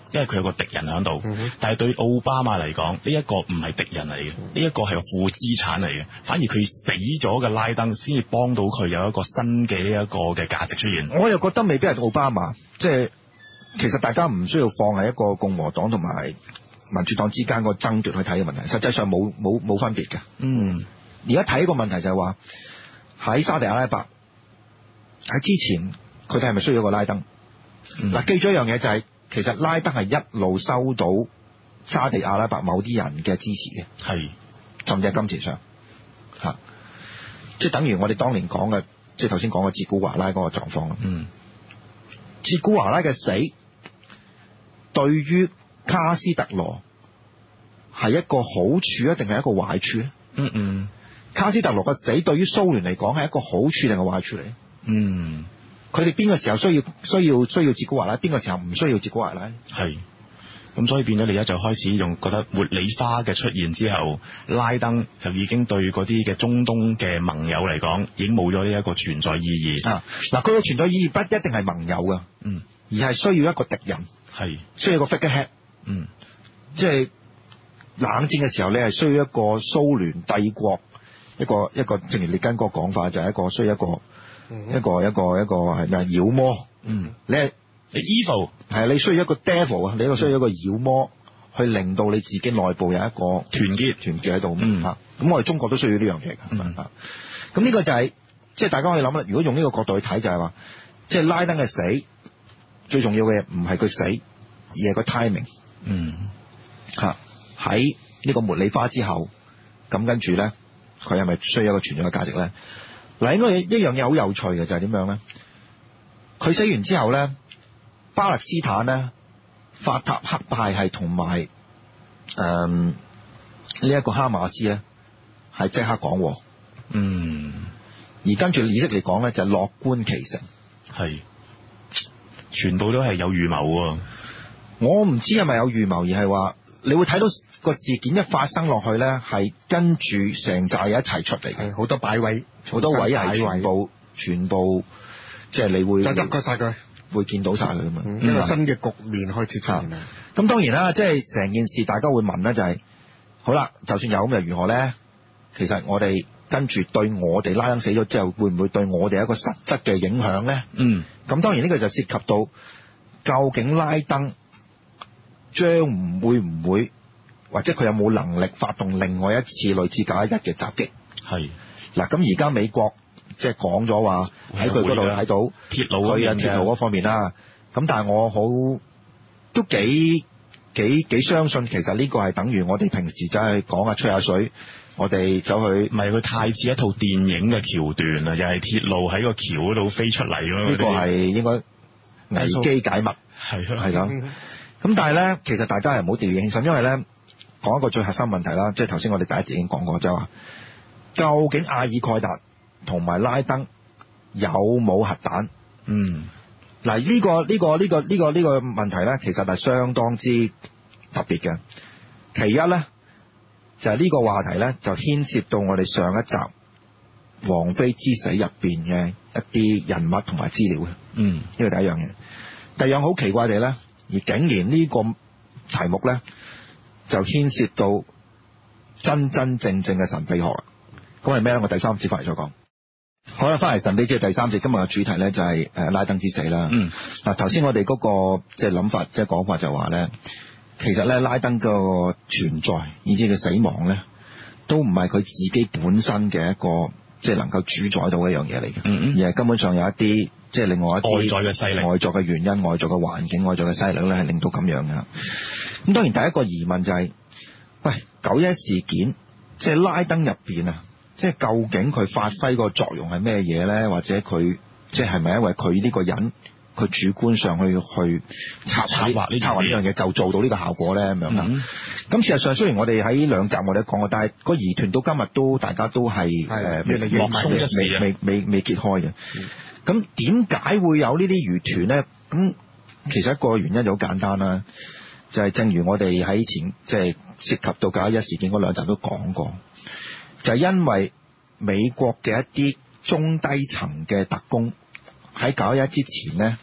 因為佢有個敵人喺度。 嗯、 但係對奧巴馬嚟講，呢、這、一個唔係敵人嚟嘅，呢、這、一個係個負資產嚟嘅。反而佢死咗嘅拉登先至幫到佢有一個新嘅呢一個嘅價值出現。 我又覺得未必係奧巴馬，即係其實大家唔需要放喺一個共和黨同埋民主黨之間個爭奪去睇嘅問題，實際上冇冇冇分別嘅。 嗯， 而家睇個問題就係話喺沙地阿拉伯喺之前，佢哋係咪需要一個拉登？嗱、嗯，記住一樣嘢就係、是，其實拉登係一路收到沙地阿拉伯某啲人嘅支持嘅， 係甚至係金錢上嚇，即係等於我哋當年講嘅，即係頭先講嘅哲古華拉嗰個狀況。 嗯， 哲古華拉嘅死對於卡斯特羅係一個好處啊，定係一個壞處咧？ 嗯嗯， 卡斯特羅嘅死對於蘇聯嚟講係一個好處定係壞處嚟？ 嗯， 佢哋邊個時候需要需要需要哲古華拉，邊個時候唔需要哲古華拉？ 係。咁所以變咗你而家就開始用覺得茉莉花嘅出現之後，拉登就已經對嗰啲嘅中東嘅盟友嚟講，已經冇咗呢一個存在意義啊！嗱，佢嘅存在意義不一定係盟友噶， 嗯， 而係需要一個敵人， 係需要一個 figurehead，嗯，即係冷戰嘅時候，你係需要一個蘇聯帝國，一個一個正如列根嗰個講法，就係、是、一個需要一個、嗯、一個一個一個係咩妖魔，嗯，你係。 你 evil 係啊，你需要一個 devil 啊，你一個需要一個妖魔去令到你自己內部有一個團結團結喺度嚇。咁我哋中國都需要呢樣嘢㗎嚇。咁呢個就係即係大家可以諗啦。如果用呢個角度去睇，就係話，即係拉登嘅死最重要嘅唔係佢死，而係個 timing。嗯嚇，喺呢個茉莉花之後，咁跟住咧，佢係咪需要一個存在嘅價值咧？嗱，應該一樣嘢好有趣嘅就係點樣咧？佢死完之後咧。巴勒斯坦咧，法塔赫派係同埋誒呢一個哈馬斯咧，係即刻講和。嗯，而跟住以色列講咧就係樂觀其成， 係全部都係有預謀喎。 我唔知係咪有預謀，而係話你會睇到個事件一發生落去咧，係跟住成紮嘢一齊出嚟嘅， 好多擺位， 好多位係全部全部即係你會就執過晒佢。 會見到晒佢啊嘛， 一個新嘅局面開始出現啦。 咁、嗯、當然啦，即係成件事大家會問咧、就係，就係好啦，就算有咁又如何咧？其實我哋跟住對我哋拉登死咗之後，會唔會對我哋有一個實質嘅影響咧？嗯，咁當然呢個就涉及到究竟拉登將唔會唔會，或者佢有冇能力發動另外一次類似九一一嘅襲擊？係嗱，咁而家美國。即係講咗話喺佢嗰度睇到鐵路嗰樣鐵路嗰方面啦，咁但係我好都幾幾幾相信，其實呢個係等於我哋平時就係講下吹下水，我哋走去唔係佢太似一套電影嘅橋段啊，又係鐵路喺個橋嗰度飛出嚟咯。 呢個係應該危機解密係係咁。咁但係咧，其實大家係唔好掉以輕心，因為咧講一個最核心問題啦，即係頭先我哋第一節已經講過，就係話究竟阿爾蓋達同埋拉登有冇核彈？嗯，嗱、這、呢個呢、這個呢、這個呢、這個呢、這個問題咧，其實係相當之特別嘅。其一咧就係、是、呢個話題咧，就牽涉到我哋上一集王菲之死入邊嘅一啲人物同埋資料嘅。嗯，呢個第一樣嘢。第二樣好奇怪地咧，而竟然呢個題目咧就牽涉到真真正正嘅神秘學啦。咁係咩咧？我第三節翻嚟再講。好啦，翻嚟神秘即係第三節，今日嘅主題咧就係誒拉登之死啦。嗯，嗱頭先我哋嗰個即係諗法，即係講法就話咧，其實咧拉登個存在以至佢死亡咧，都唔係佢自己本身嘅一個即係能夠主宰到一樣嘢嚟嘅，嗯，而係根本上有一啲即係另外一啲外在嘅勢力、 外在嘅原因、外在嘅環境、外在嘅勢力咧，係令到咁樣嘅。咁當然第一個疑問就係，喂，九一一事件即係拉登入邊啊？即係究竟佢發揮個作用係咩嘢咧？或者佢即係係咪因為佢呢個人佢主觀上去去策劃呢策劃呢樣嘢就做到呢個效果咧？咁樣啦。咁事實上雖然我哋喺兩集我哋都講過，但係個疑團到今日都大家都係誒未未未未未揭開嘅。咁點解會有呢啲疑團咧？咁其實一個原因就好簡單啦，就係、是、正如我哋喺前即係、就是、涉及到九一一事件嗰兩集都講過。就係因為美國嘅一啲中低層嘅特工喺九一一之前呢，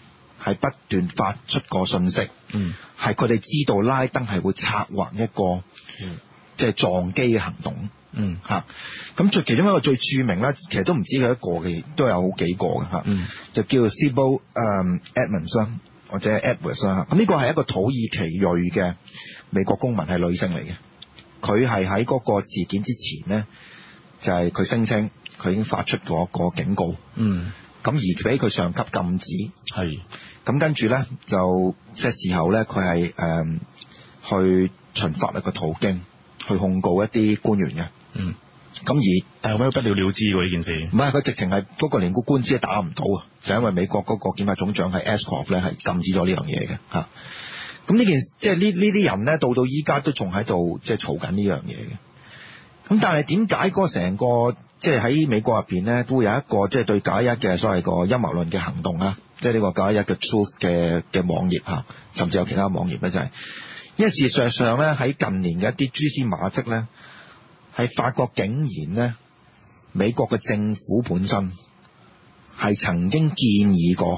係不斷發出個訊息， 嗯， 係佢哋知道拉登係會策劃一個， 嗯， 即係撞機嘅行動， 嗯嚇。咁最其中一個最著名咧，其實都唔止佢一個嘅，都有好幾個嘅嚇， 嗯， 就叫做 Sybil 誒 Edmonds 或者 Edwards 啦。咁呢個係一個土耳其裔嘅美國公民，係女性嚟嘅。佢係喺嗰個事件之前咧，就係佢聲稱佢已經發出咗個警告， 嗯， 咁而俾佢上級禁止， 係， 咁跟住咧就即係事後咧，佢係誒去循法律嘅途徑去控告一啲官員嘅， 嗯， 咁而但係有咩不了了之喎呢件事？ 唔係佢直情係嗰個連個官司都打唔到啊，就因為美國嗰個檢察總長係 Ashcroft 咧係禁止咗呢樣嘢嘅嚇。咁呢件即係呢呢啲人咧，到到依家都仲喺度即係嘈緊呢樣嘢嘅。咁但係點解嗰成個即係喺美國入邊咧，都會有一個即係對九一一嘅所謂個陰謀論嘅行動啊？即係呢個九一一嘅 Truth 嘅嘅網頁嚇，甚至有其他網頁咧，就係因為事實上咧喺近年嘅一啲蛛絲馬跡咧，係發覺竟然咧美國嘅政府本身係曾經建議過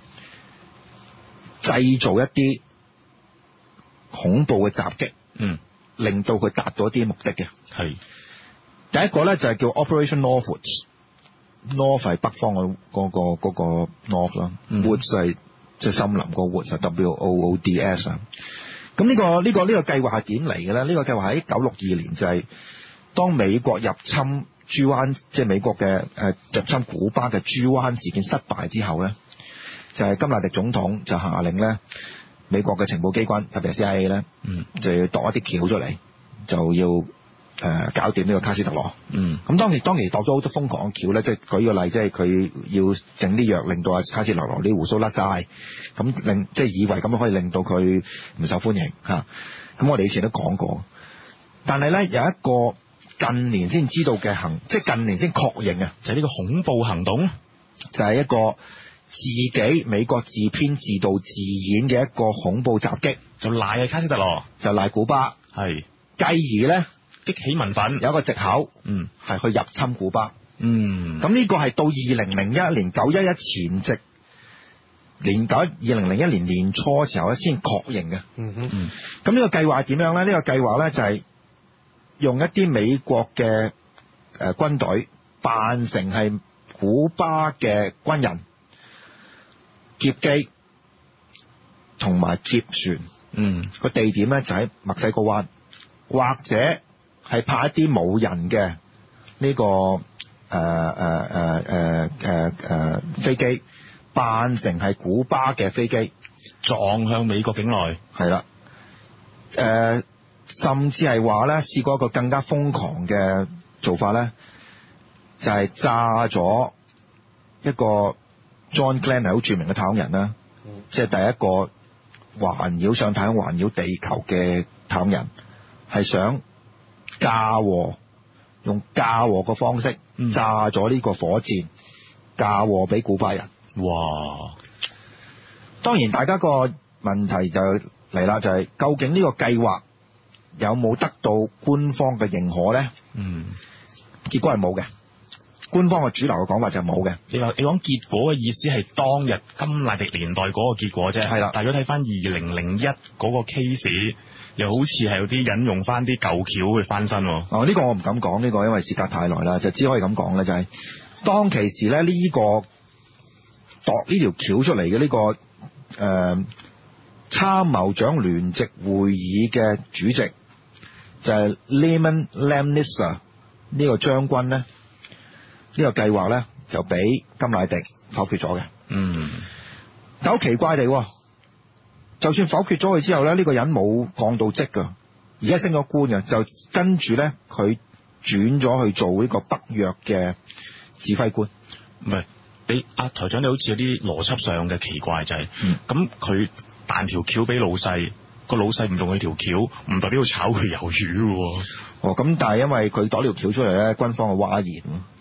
製造一啲恐怖嘅襲擊， 嗯， 令到佢達到一啲目的嘅。 係第一個咧就係叫 Operation Northwoods，North 係北方嘅嗰個嗰個 North 啦，Woods 係即係森林個 Woods，係 W O O D S 啊。咁呢個呢個呢個計劃係點嚟嘅咧？呢個計劃喺九六二年就係當美國入侵豬灣，即係美國嘅誒入侵古巴嘅豬灣事件失敗之後咧，就係甘迺迪總統就下令咧。美國嘅情報機關特別係 C I A 咧， 嗯， 就要度一啲橋出嚟，就要誒、呃、搞掂呢個卡斯特羅。 嗯， 咁當時當時度咗好多瘋狂嘅橋咧，即係舉個例，即係佢要整啲藥令到阿卡斯特羅啲胡鬚甩晒，咁令即係以為咁樣可以令到佢唔受歡迎嚇。咁、啊、我哋以前都講過，但係咧有一個近年先知道嘅行，即係近年先確認啊， 就係呢個恐怖行動， 就係一個。自己美國自編自導自演嘅一個恐怖襲擊， 就賴係卡斯特羅， 就賴古巴， 係繼而咧激起民憤， 有一個藉口， 嗯， 係去入侵古巴， 嗯， 咁呢個係到二零零一年九一一前夕，年九二零零一年年初嘅時候咧先確認嘅， 嗯哼， 嗯， 咁呢個計劃係點樣咧？呢個計劃咧就係用一啲美國嘅誒軍隊扮成係古巴嘅軍人。劫機同埋劫船， 嗯， 個地點咧就喺墨西哥灣，或者係派一啲冇人嘅呢、這個誒誒誒誒誒誒飛機，扮成係古巴嘅飛機撞向美國境內， 係啦，誒、呃、甚至係話咧試過一個更加瘋狂嘅做法咧，就係、是、炸咗一個。John Glenn 係好著名嘅太空人啦，嗯、即係第一個環繞上太空、環繞地球嘅太空人，係想嫁禍，用嫁禍嘅方式炸咗呢個火箭，嫁禍俾古巴人。 哇！ 當然，大家個問題就嚟啦，就係、是、究竟呢個計劃有冇得到官方嘅認可咧？ 嗯， 結果係冇嘅。官方嘅主流嘅講法就冇嘅。 你話你講結果嘅意思係當日甘迺迪年代嗰個結果啫。係啦，但係如果睇翻二零零一嗰個 case，又好似係有啲引用翻啲舊橋去翻身。 哦，呢、這個我唔敢講，呢、這個因為時隔太耐啦，就只可以咁講咧，就係、是、當其時咧呢、這個度呢條橋出嚟嘅呢個誒、呃、參謀長聯席會議嘅主席就係 Lyman Lamnister 呢個將軍咧。呢個計劃咧就俾甘迺迪否決咗嘅。 嗯， 但好奇怪地，就算否決咗佢之後咧，呢、這個人冇降到職噶，而家升咗官嘅，就跟住咧佢轉咗去做呢個北約嘅指揮官。 唔係，你阿、啊、台長，你好似有啲邏輯上嘅奇怪就係、是，咁佢彈條橋俾老細，個老細唔用佢條橋，唔代表要炒佢魷魚喎。 哦，咁但係因為佢攞條橋出嚟咧，軍方嘅嘩然。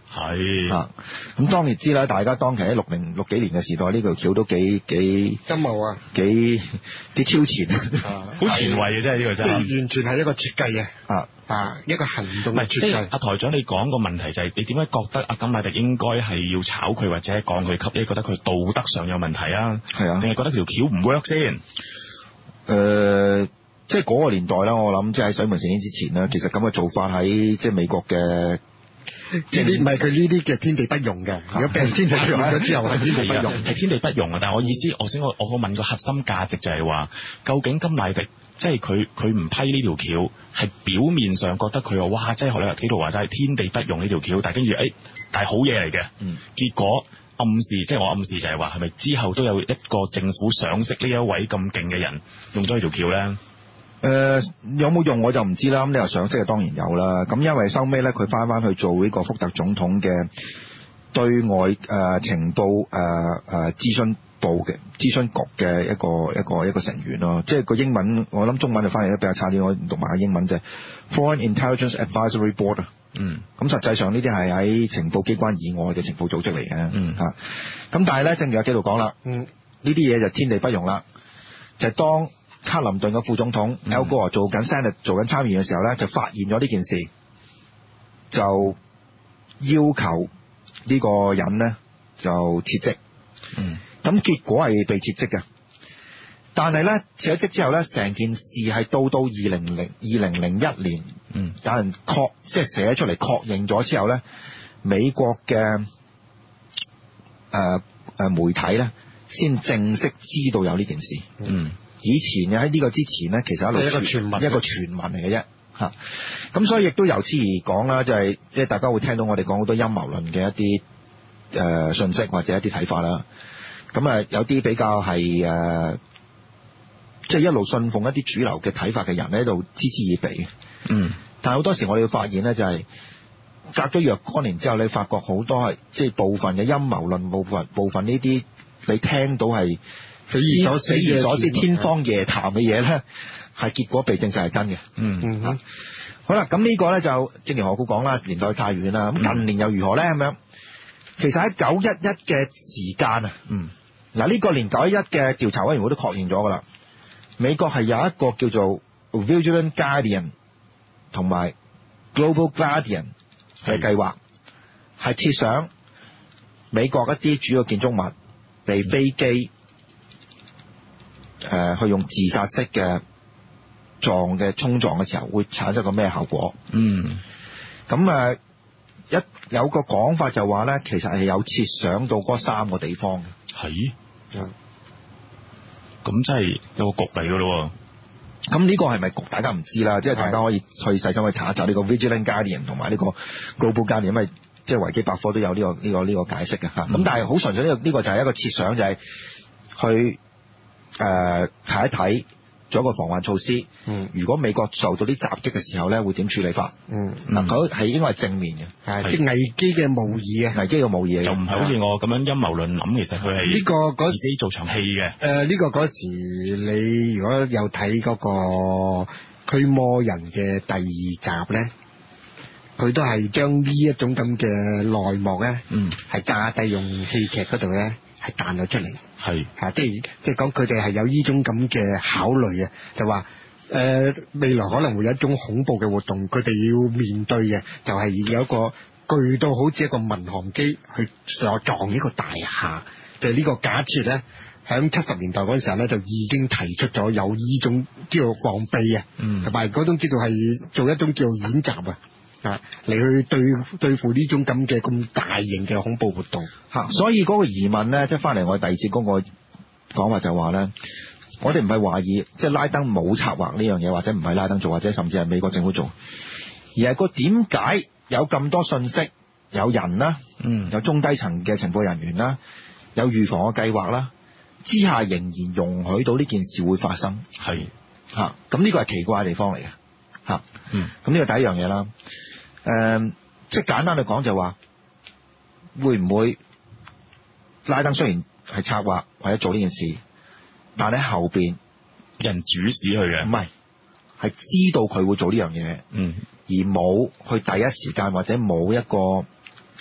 係啊，咁當然知啦，大家當期喺六零六幾年嘅時代，呢條橋都幾幾陰謀啊， 幾幾超前， 好前衛嘅啫，呢個即係真係。 完全係一個設計嘅啊啊，一個行動唔係，即嘅設計。 係阿台長，你講個問題就係、你點解覺得阿甘迺迪應該係要炒佢或者降佢級？你覺得佢道德上有問題啊？ 係啊定係覺得條橋唔 work 先？ 誒、呃，即係嗰個年代啦，我諗即係喺水門事件之前啦，其實咁嘅做法喺即係美國嘅。 即係呢唔係佢呢啲嘅天地不容嘅，如果俾人天地不容咗之後係天地不容。 係天地不容啊！但係我意思，我先我我問個核心價值就係話，究竟甘迺迪即係佢佢唔批呢條橋，係表面上覺得佢話哇，即係學你話幾度話齋天地不容呢條橋，但係跟住誒，但係好嘢嚟嘅。嗯。結果暗示即係我暗示就係話，係咪之後都有一個政府賞識呢一位咁勁嘅人用咗呢條橋咧？ 誒、呃、有冇用我就唔知啦，咁你話賞識就當然有啦。咁因為收尾咧，佢翻翻去做呢個福特總統嘅對外誒、呃、情報誒誒諮詢部嘅諮詢局嘅一個一個一個成員咯。即係個英文我諗中文就翻譯得比較差啲，我讀埋英文就係 Foreign Intelligence Advisory Board 啊。嗯。咁實際上呢啲係喺情報機關以外嘅情報組織嚟嘅。嗯。嚇、啊。咁但係咧，正如阿紀陶講啦，嗯，呢啲嘢就天地不容啦，就係、當克林頓嘅副總統 Al Gore 做緊 Senate 做緊參議員嘅時候咧，就發現咗呢件事，就要求呢個人咧就撤職。嗯，咁結果係被撤職嘅。但係咧撤咗職之後咧，成件事係到到二零零二零零一年，嗯，有人確即係寫出嚟確認咗之後咧，美國嘅誒誒媒體咧先正式知道有呢件事。嗯。以前喺呢個之前咧，其實一路一個傳聞， 一個傳聞嚟嘅啫嚇。咁所以亦都由此而講啦，就係即係大家會聽到我哋講好多陰謀論嘅一啲誒信息或者一啲睇法啦。咁啊有啲比較係誒，即係一路信奉一啲主流嘅睇法嘅人喺度嗤之以鼻。嗯。但係好多時我哋會發現咧，就係隔咗若干年之後，你發覺好多係即係部分嘅陰謀論，部分部分呢啲你聽到係匪夷所思、匪夷所思、天方夜譚嘅嘢咧，係結果被證實係真嘅。嗯嗯、啊。好啦，咁呢個咧就正如何故講啦，年代太遠啦。咁近年又如何咧？咁樣其實喺九一一嘅時間啊，嗯，嗱、這、呢個連九一一嘅調查委員會都確認咗噶啦，美國係有一個叫做 Vigilant Guardian 同埋 Global Guardian 嘅計劃，係設想美國一啲主要建築物被飛機。誒、呃，去用自殺式嘅撞嘅衝撞嘅時候，會產生個咩效果？嗯，咁啊，一有個講法就話咧，其實係有設想到嗰三個地方嘅。係，嗯，咁真係有個局嚟噶咯。咁呢個係咪局？大家唔知啦，即係大家可以去細心去查一查呢個 Vigilant Guardian 同埋呢個 Global Guardian，因為即係維基百科都有呢、這個呢、這個呢、這個解釋嘅吓。咁、嗯、但係好純粹呢、這個呢、這個就係一個設想，就係、是、去。誒、呃、睇一睇做一個防範措施。嗯，如果美國受到啲襲擊嘅時候咧，會點處理法？嗯，嗱，佢係應該係正面嘅，係即危機嘅模擬啊，危機嘅模擬就唔係好似我咁樣陰謀論諗，其實佢係呢個嗰自己做場戲嘅。誒、 呃，呢、這個嗰時你如果有睇嗰個驅魔人嘅第二集咧，佢都係將呢一種咁嘅內幕咧，嗯，係架低用戲劇嗰度咧。係彈咗出嚟，係嚇，即係即係講佢哋係有呢種咁嘅考慮啊，就話誒、呃、未來可能會有一種恐怖嘅活動，佢哋要面對嘅就係有一個巨到好似一個民航機去撞一個大廈，就係、是、呢個假設咧，喺七十年代嗰陣時候咧就已經提出咗有呢種叫做防備啊，嗯，同埋嗰種叫做係做一種叫做演習啊。啊！嚟去對對付呢種咁嘅咁大型嘅恐怖活動嚇、嗯， 所以嗰個疑問咧，即係翻嚟我哋第二節嗰個講法就話咧，我哋唔係懷疑即係拉登冇策劃呢樣嘢，或者唔係拉登做，或者甚至係美國政府做，而係個點解有咁多信息，有人啦，嗯，有中低層嘅情報人員啦，有預防嘅計劃啦，之下仍然容許到呢件事會發生，係嚇，咁呢個係奇怪嘅地方嚟嘅嚇，嗯，咁呢個第一樣嘢啦。誒、呃，即係簡單嚟講就話，會唔會拉登雖然係策劃或者做呢件事，但喺後邊有人主使佢嘅， 唔係，係知道佢會做呢樣嘢，嗯，而冇去第一時間或者冇一個誒、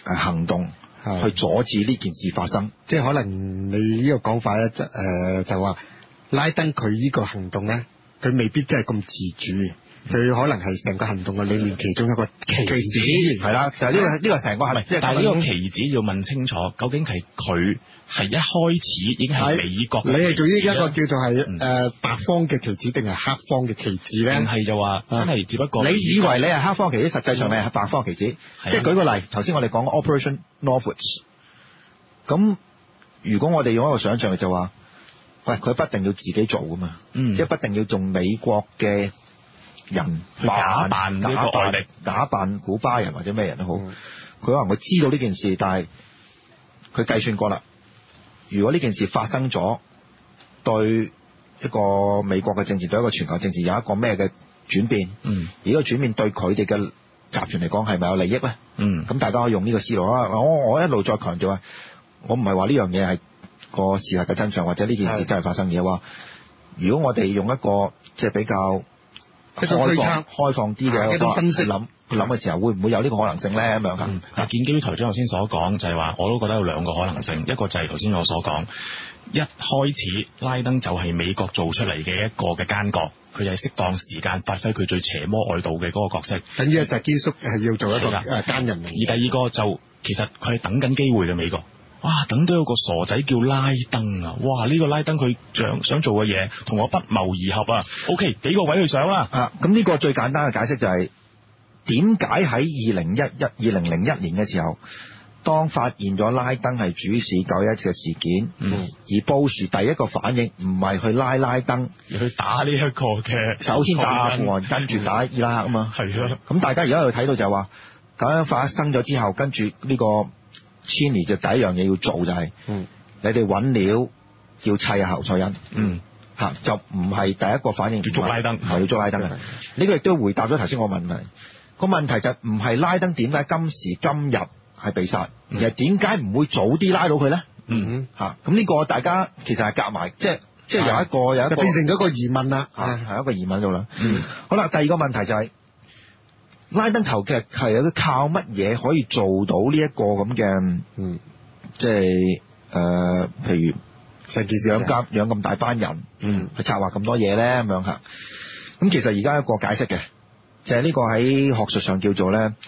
行動去阻止呢件事發生。 即係可能你呢個講法咧，就誒就話拉登佢呢個行動咧，佢未必真係咁自主。佢可能係成個行動嘅裏面其中一個棋子， 係啦，就係呢個呢個成個係， 即係但係呢個棋子要問清楚，究竟係佢係一開始已經係美國， 你係做呢一個叫做係誒白方嘅棋子定係黑方嘅棋子咧？ 定係就話真係只不過你以為你係黑方棋子，實際上你係白方棋子。即係舉個例，頭先我哋講 Operation Northwoods，咁如果我哋用一個想像力就話，喂，佢不一定要自己做噶嘛，即係不一定要用美國嘅人去假扮呢個外力， 假扮古巴人或者咩人都好，佢、嗯、可能佢知道呢件事，但係佢計算過啦。如果呢件事發生咗，對一個美國嘅政治，對一個全球政治有一個咩嘅轉變？嗯，而呢個轉變對佢哋嘅集團嚟講係咪有利益咧？嗯，咁大家可以用呢個思路啦。我我一路再強調啊，我唔係話呢樣嘢係個事實嘅真相，或者呢件事真係發生嘅話，如果我哋用一個即係比較開放開放啲嘅一個分析諗諗嘅時候，會唔會有呢個可能性咧？咁樣㗎。 嗯，但建基於台長頭先所講，就係話我都覺得有兩個可能性，一個就係頭先我所講，一開始拉登就係美國做出嚟嘅一個嘅奸角，佢就係適當時間發揮佢最邪魔外道嘅嗰個角色。 等於石堅叔係要做一個誒奸人嚟。 而第二個就其實佢係等緊機會嘅美國。哇！等到有個傻仔叫拉登啊！哇！呢、這個拉登佢想想做嘅嘢同我不謀而合啊 ！OK， 幾個位去上啦啊！咁呢個最簡單嘅解釋就係點解喺二零一一、二零零一年嘅時候，當發現咗拉登係主使九一嘅事件，嗯、而布殊第一個反應唔係去拉拉登， 而去打呢一個嘅， 首先打阿富汗，跟住打伊拉克啊嘛。係啊！咁大家而家喺度睇到就係話，咁樣發生咗之後，跟住呢個Cheney就第一樣嘢要做就係、是，嗯、你哋揾料要砌下侯賽因，嗯，嚇就唔係第一個反應， 要捉拉登， 唔係要捉拉登嘅。呢個亦都回答咗頭先我問題。個問題就唔係拉登點解今時今日係被殺，嗯、而係點解唔會早啲拉到佢咧？嗯，嚇咁呢個大家其實係夾埋，即係即係有一個有一個就變成咗一個疑問啦， 嚇係一個疑問度啦。嗯，好啦，第二個問題就係、是。拉登頭嘅係有啲靠乜嘢可以做到呢一個咁嘅，嗯，即係誒，譬如成件事養咁養咁大班人，嗯，去策劃咁多嘢咧咁樣嚇。咁其實而家一個解釋嘅，就係、是、呢個喺學術上叫做咧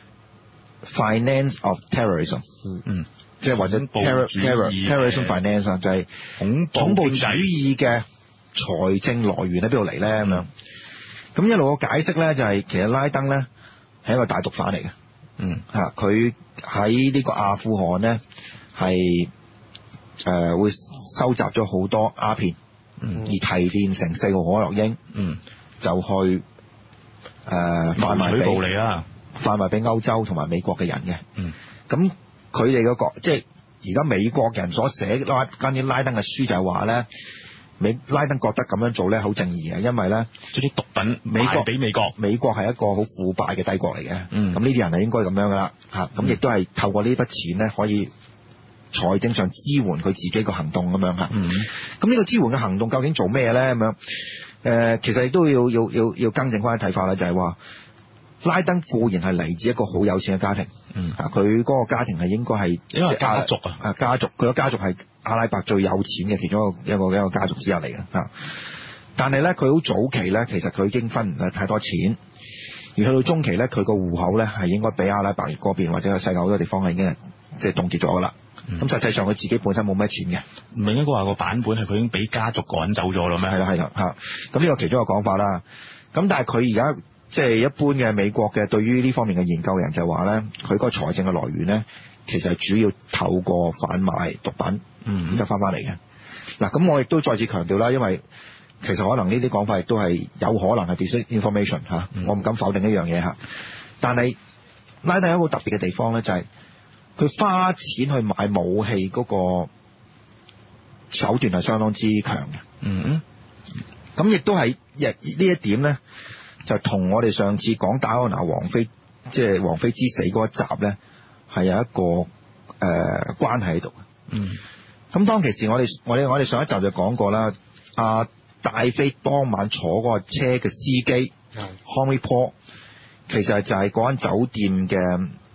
finance of terrorism，嗯嗯，即係或者 terror terror terrorism finance 啊，就係恐恐怖主義嘅財政來源喺邊度嚟咧咁樣。咁一路個解釋咧就係、是、其實拉登咧係一個大毒販嚟嘅，嗯嚇，佢喺呢個阿富汗咧係誒會收集咗好多鴉片，嗯，而提煉成四號可樂英，嗯，就去誒販賣俾暴利啦，販賣俾歐洲同埋美國嘅人嘅，嗯，咁佢哋嗰個即係而家美國人所寫拉關於拉登嘅書就係話咧。美拉登覺得咁樣做咧好正義嘅，因為咧將啲毒品美國俾美國， 美國係一個好腐敗嘅帝國嚟嘅。 嗯， 咁呢啲人係應該咁樣噶啦，嚇咁亦都係透過呢筆錢咧可以財政上支援佢自己個行動咁樣嚇。嗯，咁呢個支援嘅行動究竟做咩咧？咁樣誒，其實亦都要要要要更正翻啲睇法啦，就係話拉登固然係嚟自一個好有錢嘅家庭，嗯，啊佢嗰個家庭係應該係因為家族啊， 啊家族佢個家族係阿拉伯最有錢嘅其中一個一個一個家族之一嚟嘅嚇，但係咧佢好早期咧，其實佢已經分唔係太多錢，而去到中期咧，佢個戶口咧係應該俾阿拉伯嗰邊或者係世界好多地方係已經係即係凍結咗噶啦。咁、嗯、實際上佢自己本身冇咩錢嘅， 唔係應該話個版本係佢已經俾家族趕走咗啦咩？ 係啦係啦嚇，咁呢個其中一個講法啦。咁但係佢而家即係一般嘅美國嘅對於呢方面嘅研究人就係話咧，佢嗰個財政嘅來源咧，其實係主要透過販賣毒品。嗯，得翻翻嚟嘅。嗱，咁我亦都再次強調啦，因為其實可能呢啲講法亦都係有可能係 disinformation 嚇，嗯、我唔敢否定一樣嘢嚇。但係拉登有一個特別嘅地方咧，就係、是、佢花錢去買武器嗰個手段係相當之強嘅。嗯，咁亦都係亦呢一點咧，就同我哋上次講戴安娜王妃，即係王妃之死嗰一集咧，係有一個誒、呃、關係喺度嘅。嗯。咁當其時我哋我哋我哋上一集就講過啦，阿戴妃當晚坐嗰個車嘅司機 Henry Paul 其實就係嗰間酒店嘅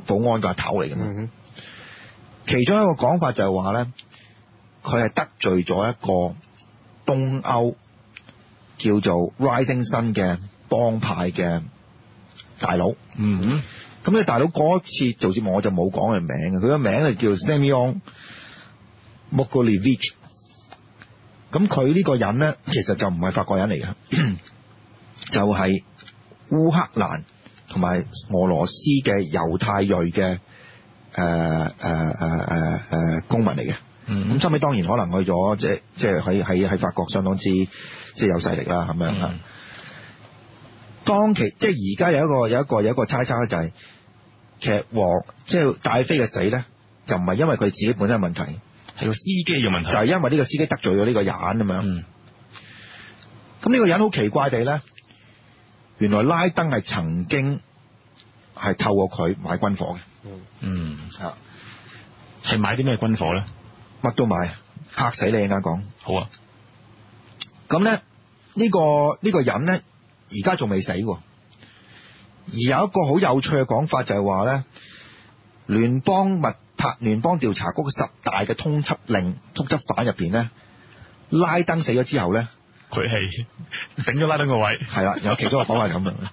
保安個頭嚟嘅嘛。嗯、其中一個講法就係話咧，佢係得罪咗一個東歐叫做 Rising Sun 嘅幫派嘅大佬。 嗯， 咁呢大佬嗰次做節目我就冇講佢名嘅，佢個名係叫 Semyon Mogilevich。咁佢呢個人咧，其實就唔係法國人嚟嘅，就係烏克蘭同埋俄羅斯嘅猶太裔嘅誒誒誒誒誒公民嚟嘅。咁後尾當然可能去咗即係即係喺喺喺法國相當之即係有勢力啦咁樣嚇。嗯、當其即係而家有一個有一個有一個猜測咧，就係其實王即係戴妃嘅死咧，就唔係因為佢自己本身嘅問題。 係個司機嘅問題， 就係因為呢個司機得罪咗呢個人咁樣。 嗯， 咁呢個人好奇怪地咧，原來拉登係曾經係透過佢買軍火嘅。 嗯，啊，係買啲咩軍火咧？ 乜都買，嚇死你！啱講。 好啊。 咁咧呢個呢個人咧，而家仲未死喎。而有一個好有趣嘅講法就係話咧，聯邦密塔聯邦調查局十大嘅通緝令通緝犯入邊咧，拉登死咗之後咧， 佢係頂咗拉登個位。係啦，有其中一個講法係咁樣。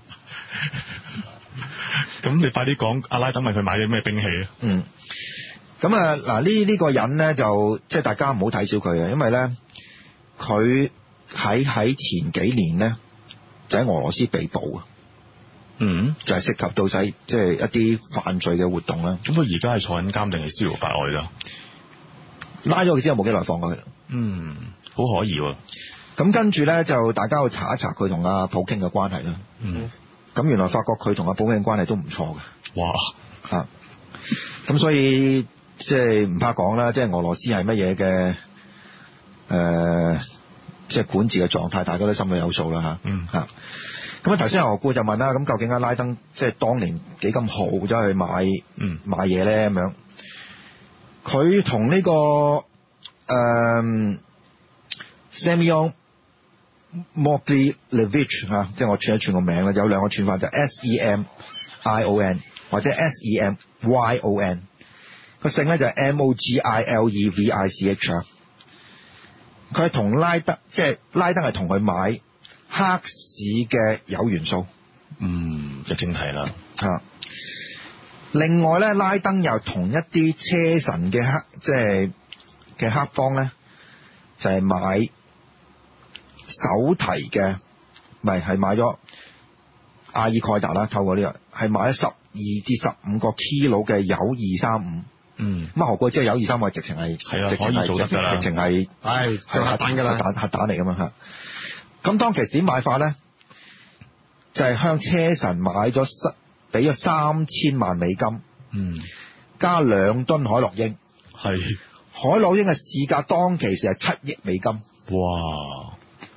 咁你快啲講阿拉登問佢買咗咩兵器啊？ 嗯，咁啊嗱呢呢個人咧就即係大家唔好睇小佢啊，因為咧佢喺喺前幾年咧就喺俄羅斯被捕啊。嗯，就係涉及到細即係一啲犯罪嘅活動啦。 咁佢而家係坐緊監定係逍遙法外㗎？ 拉咗佢之後冇幾耐放過佢。 嗯，好可疑喎。 咁跟住咧就大家去查一查佢同阿普京嘅關係啦。嗯。咁原來發覺佢同阿普京嘅關係都唔錯嘅。哇！嚇！咁所以即係唔怕講啦，即係俄羅斯係乜嘢嘅誒，即係管治嘅狀態，大家都心裏有數啦嚇。嗯。嚇！咁啊！頭先何故就問啦，咁究竟阿拉登即係當年幾咁豪走去買嗯買嘢咧咁樣？佢同呢個誒、呃、Semyon Mogilevich 嚇，即係我串一串個名啦，有兩個串法就 S E M I O N 或者 S E M Y O N， 個姓咧就係 M O G I L E V I C H 啊。佢係同拉登，即係拉登係同佢買黑市嘅鈾元素。嗯，就正題啦。啊，另外咧，拉登又同一啲車臣嘅黑，即係嘅黑幫咧，就係、是、買手提嘅，唔係係買咗阿爾蓋達啦，透過呢、這個係買咗十二至十五個 kilo 嘅鈾二三五。嗯，咁啊，何過之後鈾二三五直情係係啊，直情係直直情係係係核彈㗎啦，核彈核彈嚟㗎嘛嚇。咁當其時買法咧，就係、是、向車臣買咗三，俾咗三千萬美金，嗯，加兩噸海洛因，係海洛因嘅市價當其時係七億美金，哇！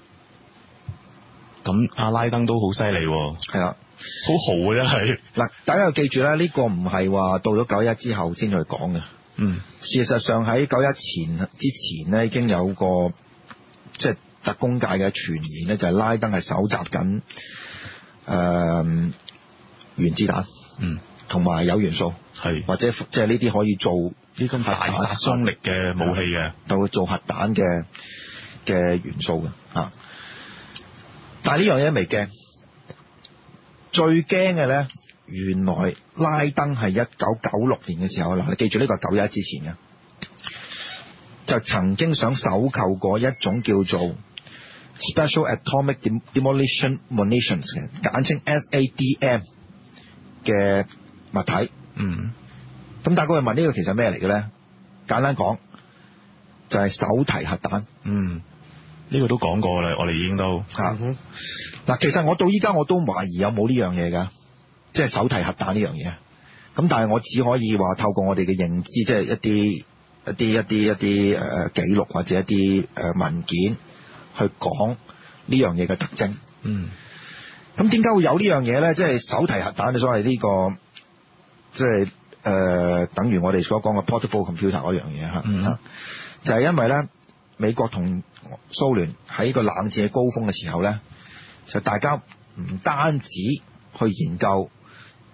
咁阿拉登都好犀利喎，係啦，好豪嘅真係。嗱，大家要記住咧，呢、這個唔係話到咗九一之後先去講嘅，嗯，事實上喺九一前之前咧已經有個即係。特工界嘅傳言咧，就係拉登係搜集緊誒原子彈，嗯，同埋鈾元素，係或者即係呢啲可以做呢咁大殺傷力嘅武器嘅，就會做核彈嘅嘅元素嘅嚇。但係呢樣嘢都未驚，最驚嘅咧，原來拉登係一九九六年嘅時候，嗱，你記住呢個係九一之前嘅，就曾經想搜購過一種叫做Special Atomic Demolition Munitions 嘅，簡稱 S A D M 嘅物體。嗯。咁大家會問呢個其實咩嚟嘅咧？簡單講，就係、是、手提核彈。嗯。呢、這個都講過啦，我哋已經都嚇。嗱、嗯，其實我到依家我都懷疑有冇呢樣嘢㗎，即係手提核彈呢樣嘢。咁但係我只可以話透過我哋嘅認知，即係一啲一啲一啲一啲誒記錄或者一啲誒文件。去講呢樣嘢嘅特徵。嗯，咁點解會有呢樣嘢咧？即係手提核彈，所謂呢個即係誒，等於我哋所講嘅 portable computer 嗰樣嘢嚇。嗯，就係因為咧，美國同蘇聯喺個冷戰嘅高峰嘅時候咧，就大家唔單止去研究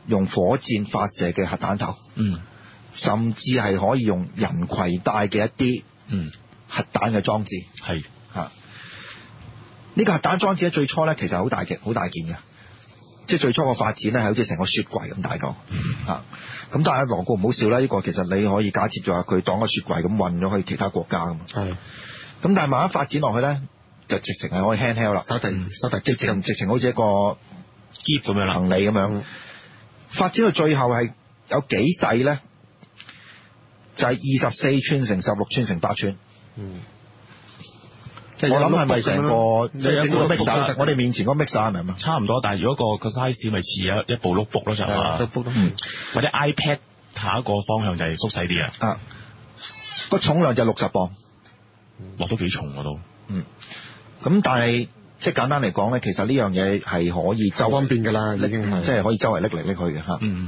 用火箭發射嘅核彈頭， 嗯， 甚至係可以用人攜帶嘅一啲嗯核彈嘅裝置， 係嚇。呢個核彈裝置咧最初咧其實好大嘅，好大件嘅，即係最初個發展咧係好似成個雪櫃咁大個嚇。咁但係羅固唔好笑啦，呢個其實你可以假設就話佢當個雪櫃咁運咗去其他國家㗎嘛。 係。 咁但係慢慢發展落去咧，就直情係可以 handheld 啦， 手提手提直情直情好似一個篋咁樣啦， 行李咁樣。 嗯發展到最後係有幾細咧？就係二十四寸乘十六寸乘八寸。 嗯。 我諗係咪成個即係整個 mixer？我哋面前嗰個 mixer 係咪啊？ 差唔多，但係如果個個 size 咪似一一部 notebook 咯，就係都 book 咯， 或者 iPad 下一個方向就係縮細啲啊。 啊，個重量就六十磅， 哇，都幾重啊都。 嗯。咁但係即係簡單嚟講咧，其實呢樣嘢係可以周方便㗎啦，已經係即係可以周圍拎嚟拎去嘅嚇。 嗯。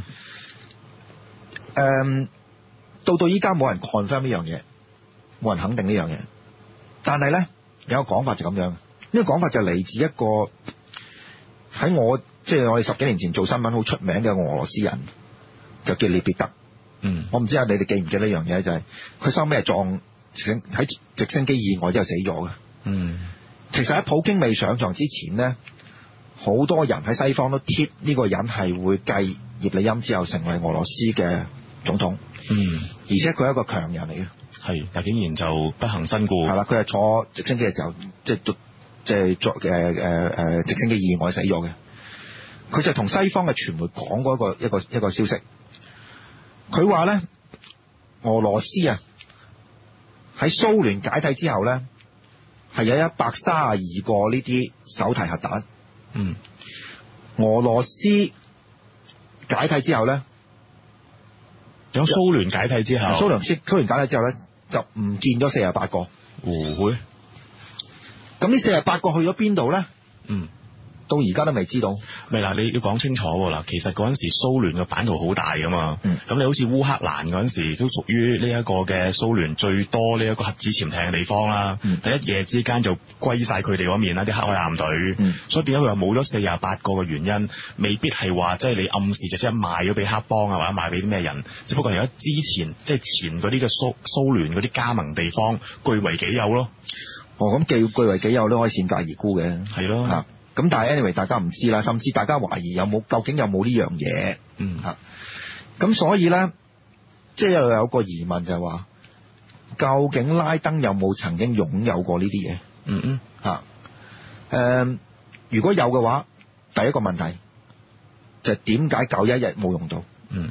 誒，到到依家冇人 confirm 呢樣嘢，冇人肯定呢樣嘢，但係咧。有個講法就咁樣，呢、這個講法就嚟自一個喺我即係、就是、我哋十幾年前做新聞好出名嘅俄羅斯人，就叫列別特。 嗯， 我唔知啊，你哋記唔記得呢樣嘢？就係佢收尾係撞直升喺直升機意外之後死咗嘅。 嗯， 其實喺普京未上場之前呢，好多人喺西方都貼呢個人係會繼葉利欽之後成為俄羅斯嘅總統。 嗯， 而且佢係一個強人嚟嘅。 係，但竟然就不幸身故。 係啦，佢係坐直升機嘅時候，即係即係作誒誒誒直升機意外死咗嘅。佢就同西方嘅傳媒講過一個一個一個消息，佢話咧俄羅斯啊喺蘇聯解體之後咧係有一百三十二個呢啲手提核彈。 嗯， 俄羅斯解體之後咧， 有蘇聯解體之後， 蘇聯蘇聯解體之後咧。就唔見咗四十八個， 會、哦， 咁呢四十八個去咗邊度咧？ 嗯， 到而家都未知道。 咪嗱，你要講清楚喎嗱，其實嗰陣時蘇聯嘅版圖好大噶嘛，咁、嗯、你好似烏克蘭嗰陣時都屬於呢一個嘅蘇聯最多呢一個核子潛艇嘅地方啦，嗯、第一夜之間就歸晒佢哋嗰面啦，啲黑海艦隊，嗯、所以變咗佢話冇咗四十八個嘅原因，未必係話即係你暗示就即係賣咗俾黑幫啊，或者賣俾啲咩人，只不過係而家之前即係、就是、前嗰啲嘅蘇蘇聯嗰啲加盟地方據為己有咯。 哦，咁據據為己有都可以善價而沽嘅， 係咯。 啊咁但係 anyway 大家唔知啦，甚至大家懷疑有冇究竟有冇呢樣嘢， 嗯嚇，咁所以咧，即係又有個疑問就係話，究竟拉登有冇曾經擁有過呢啲嘢？ 嗯嗯嚇，誒，如果有嘅話，第一個問題就係點解九一一冇用到？ 嗯，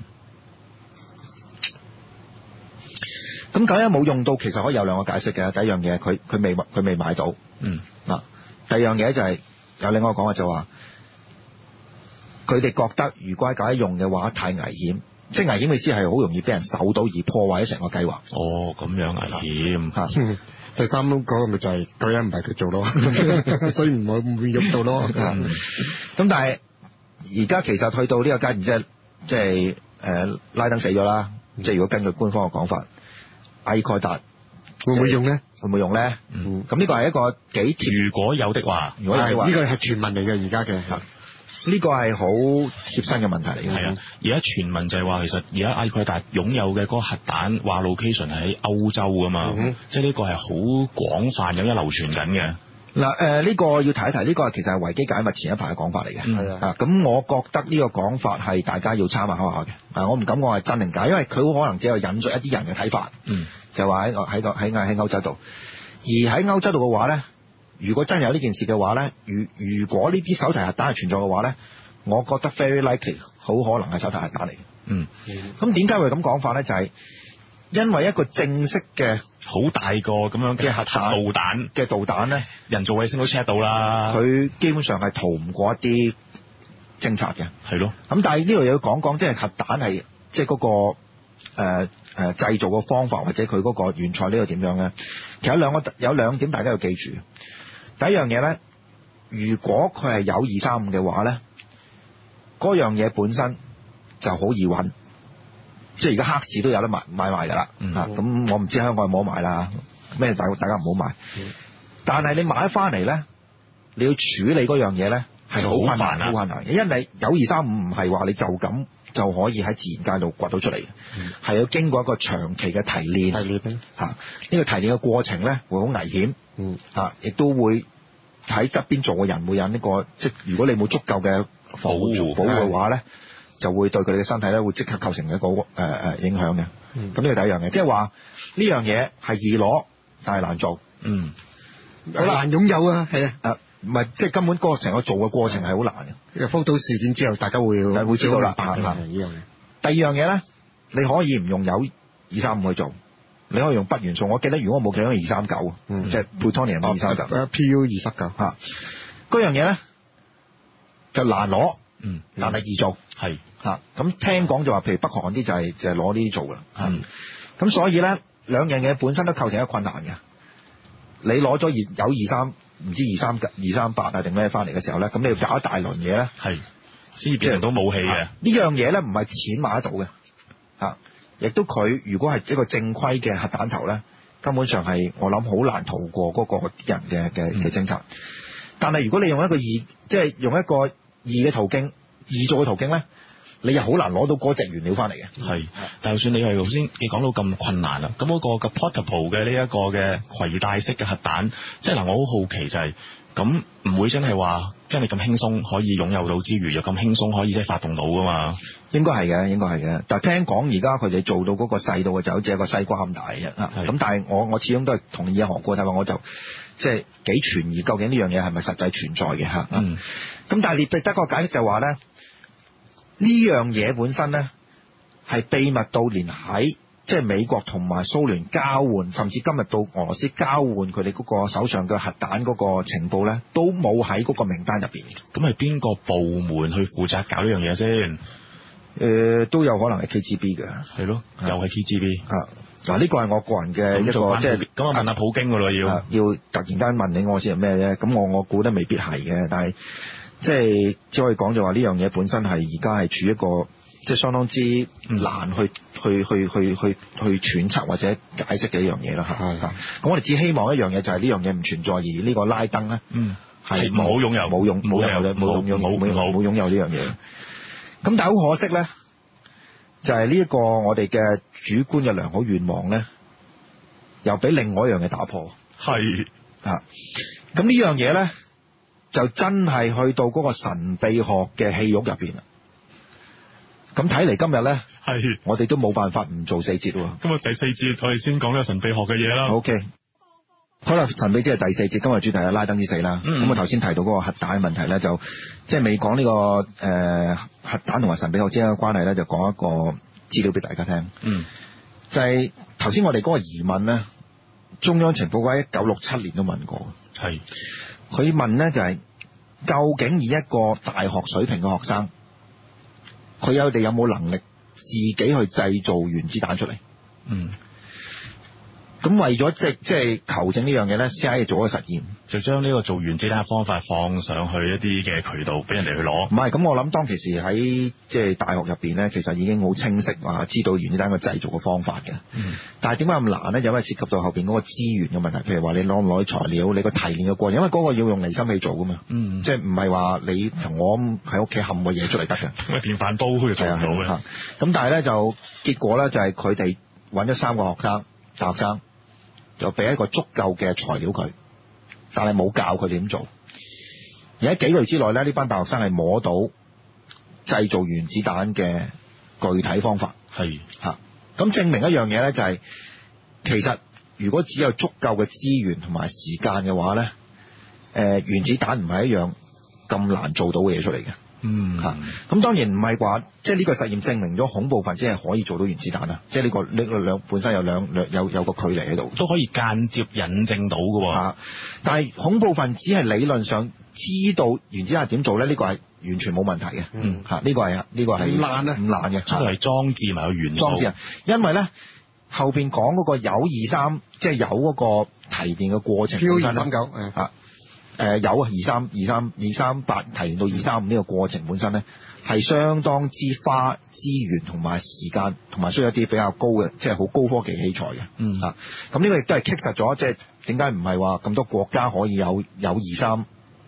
咁九一一冇用到，其實可以有兩個解釋嘅。第一樣嘢，佢佢未佢未買到， 嗯， 嗱，第二樣嘢就係、是。有另外一個講法就話，佢哋覺得如果喺九一用嘅話太危險，即係危險嘅意思係好容易俾人搜到而破壞咗成個計劃。 哦，咁樣危險嚇、 嗯。第三嗰個咪就係九一唔係佢做咯，所以唔會唔會用到咯。咁、 嗯、但係而家其實去到呢個階段，即係即係誒拉登死咗啦，嗯、即係如果根據官方嘅講法，埃蓋達。 會唔會用咧？ 會唔會用咧？ 嗯， 咁呢個係一個幾貼。 如果有的話， 如果有的話， 呢個係傳聞嚟嘅，而家嘅。 呢個係好貼身嘅問題嚟嘅。 係啊，而家傳聞就係話，其實而家埃蓋達擁有嘅嗰個核彈，話 location 係喺歐洲噶嘛，嗯、即係呢個係好廣泛咁樣流傳緊嘅。 嗱，誒呢個要提一提，呢、這個其實係維基解密前一排嘅講法嚟嘅。係、嗯、啊，咁我覺得呢個講法係大家要參考下嘅。啊，我唔敢講係真定假，因為佢好可能只係引述一啲人嘅睇法。嗯，就話喺喺個喺喺歐洲度，而喺歐洲度嘅話咧，如果真係有呢件事嘅話咧，如如果呢啲手提核彈係存在嘅話咧，我覺得 very likely 好可能係手提核彈嚟嘅。嗯，咁點解會咁講法咧？就係、是、因為一個正式嘅好大個咁樣嘅核彈導彈嘅導彈咧， 人造衛星都 check 到啦， 佢基本上係逃唔過一啲偵察嘅。 係咯。 咁但係呢度又要講講，即係核彈係即係嗰個誒誒、呃呃、製造嘅方法或者佢嗰個原材料係點樣咧？其實有兩個有兩點大家要記住。第一樣嘢咧，如果佢係有二三五嘅話咧，嗰樣嘢本身就好易揾。即係而家黑市都有得買買賣㗎啦，嚇、嗯！咁、啊、我唔知香港有冇得買啦，咩大大家唔好買。嗯、但係你買翻嚟咧，你要處理嗰樣嘢咧，係係好困難，好好困難嘅，因為鈾二三五唔係話你就咁就可以喺自然界度掘到出嚟嘅，係、嗯、要經過一個長期嘅提煉。 提煉嚇，呢、這個提煉嘅過程咧會好危險， 嗯嚇，亦都會喺側邊做嘅人會有呢、這個，即係如果你冇足夠嘅防護保護嘅話咧，就會對佢哋嘅身體咧會即刻構成一個誒誒、呃、影響嘅。咁、嗯、呢個第一樣嘢，即係話呢樣嘢係易攞，但係難做。 嗯， 好難擁有啊，係啊。 唔係，即係根本嗰個成個做嘅過程係好難嘅。 福島事件之後，大家會係會知道啦。 呢樣嘢。 第二樣嘢咧，你可以唔用鈾二三五去做，你可以用鈈元素。我記得如果我冇記錯，二三九，即係 plutonium 二三九。 P U 二十九嚇，嗰樣嘢咧就難攞， 嗯， 但係易做。 係嚇，咁聽講就話，譬如北韓啲就係就係攞呢啲做㗎。嚇，咁、 嗯、 所以咧兩樣嘢本身都構成一個困難嘅。你攞咗鈾二三。唔知二三二三八啊定咩翻嚟嘅時候咧，咁你要搞一大輪嘢咧， 係先至變成到武器嘅。 呢樣嘢咧唔係錢買得到嘅，啊，亦都佢如果係一個正規嘅核彈頭咧，根本上係我諗好難逃過嗰個啲人嘅嘅嘅偵察。但係如果你用一個易，即係用一個易嘅途徑、易做嘅途徑咧，你又好難攞到嗰隻原料翻嚟嘅。 係，但就算你係頭先你講到咁困難啦，咁嗰個嘅 portable 嘅呢一個嘅攜帶式嘅核彈，即係嗱，我好好奇就係、是，咁唔會真係話真係咁輕鬆可以擁有到之餘，又咁輕鬆可以即係發動到噶嘛？應該係嘅，應該係嘅。但係聽講而家佢哋做到嗰個細度嘅就好似一個西瓜咁大嘅啫。咁但係我我始終都係同意阿何哥睇法，我就即係幾存疑，究竟呢樣嘢係咪實際存在嘅嚇？咁、嗯、但係列彼得個解釋就話咧。呢樣嘢本身咧係秘密到連喺即係美國同埋蘇聯交換，甚至今日到俄羅斯交換佢哋嗰個手上嘅核彈嗰個情報咧，都冇喺嗰個名單入邊。 咁係邊個部門去負責搞呢樣嘢先？誒、 呃，都有可能係 K G B 嘅。係咯， 又係 K G B。 啊，嗱，呢個係我個人嘅一個即係咁我問下普京噶咯，要、 啊、要突然間問你我先係咩啫？咁我我估得未必係嘅，但係。即係只可以講就話呢樣嘢本身係而家係處於一個即係相當之難去、嗯、去去去去去揣測或者解釋嘅一樣嘢啦嚇。咁、嗯、我哋只希望一樣嘢就係呢樣嘢唔存在，而呢個拉登咧係冇擁有冇擁冇擁有冇擁有冇冇冇擁有呢樣嘢。咁但係好可惜咧，就係呢一個我哋嘅主觀嘅良好願望咧，又俾另外一樣嘢打破。係啊，咁呢樣嘢咧。就真係去到嗰個神秘學嘅戲肉入邊啦。咁睇嚟今日咧，係我哋都冇辦法唔做四節喎。 今日第四節我哋先講呢個神秘學嘅嘢啦。 O K，好啦，神秘即係第四節，今日主題係拉登之死啦。咁我頭先提到嗰個核彈嘅問題咧，就即係未講呢個誒、呃、核彈同埋神秘學之間嘅關係咧，就講一個資料俾大家聽。嗯，就係頭先我哋嗰個疑問咧，中央情報局喺一九六七年都問過。係。佢問咧就係、是、究竟以一個大學水平嘅學生，佢有哋有冇能力自己去製造原子彈出嚟？嗯。咁為咗即即係求證呢樣嘢咧 ，C I A 做咗個實驗， 就將呢個做原子彈嘅方法放上去一啲嘅渠道俾人哋去攞。 唔係，咁我諗當其時喺即係大學入邊咧，其實已經好清晰話知道原子彈嘅製造嘅方法嘅。嗯。但係點解咁難咧？就因為涉及到後邊嗰個資源嘅問題，譬如話你攞唔攞啲材料，你個提煉嘅過程，因為嗰個要用離心器做噶嘛。嗯。即係唔係話你同我喺屋企冚個嘢出嚟得嘅。 咁啊電飯煲可以做到嘅。 咁但係咧就結果咧就係佢哋揾咗三個學生，大學生。就俾一個足夠嘅材料佢，但係冇教佢點做。而喺幾個月之內咧，呢班大學生係摸到製造原子彈嘅具體方法。係嚇，咁證明一樣嘢咧，就係其實如果只有足夠嘅資源同埋時間嘅話咧，誒、呃、原子彈唔係一樣咁難做到嘅嘢出嚟嘅。嗯嚇，咁當然唔係話，即係呢個實驗證明咗恐怖分子係可以做到原子彈啦，即係呢個呢個兩本身有兩兩有有個距離喺度， 都可以間接引證到嘅喎。 但係恐怖分子係理論上知道原子彈點做咧，呢、呢個係完全冇問題嘅。嗯嚇，呢個係呢個係唔難啊，唔難嘅， 呢個係裝置埋個原理。 裝置啊，因為咧後邊講嗰個鈾二三，即係有嗰個提煉嘅過程。 Q 二三九啊。誒有啊，二三二三二三八提到二三五呢個過程本身咧，係相當之花資源同埋時間，同埋需要一啲比較高嘅，即係好高科技器材嘅。嗯啊，咁呢個亦都係棘實咗，即係點解唔係話咁多國家可以有有二三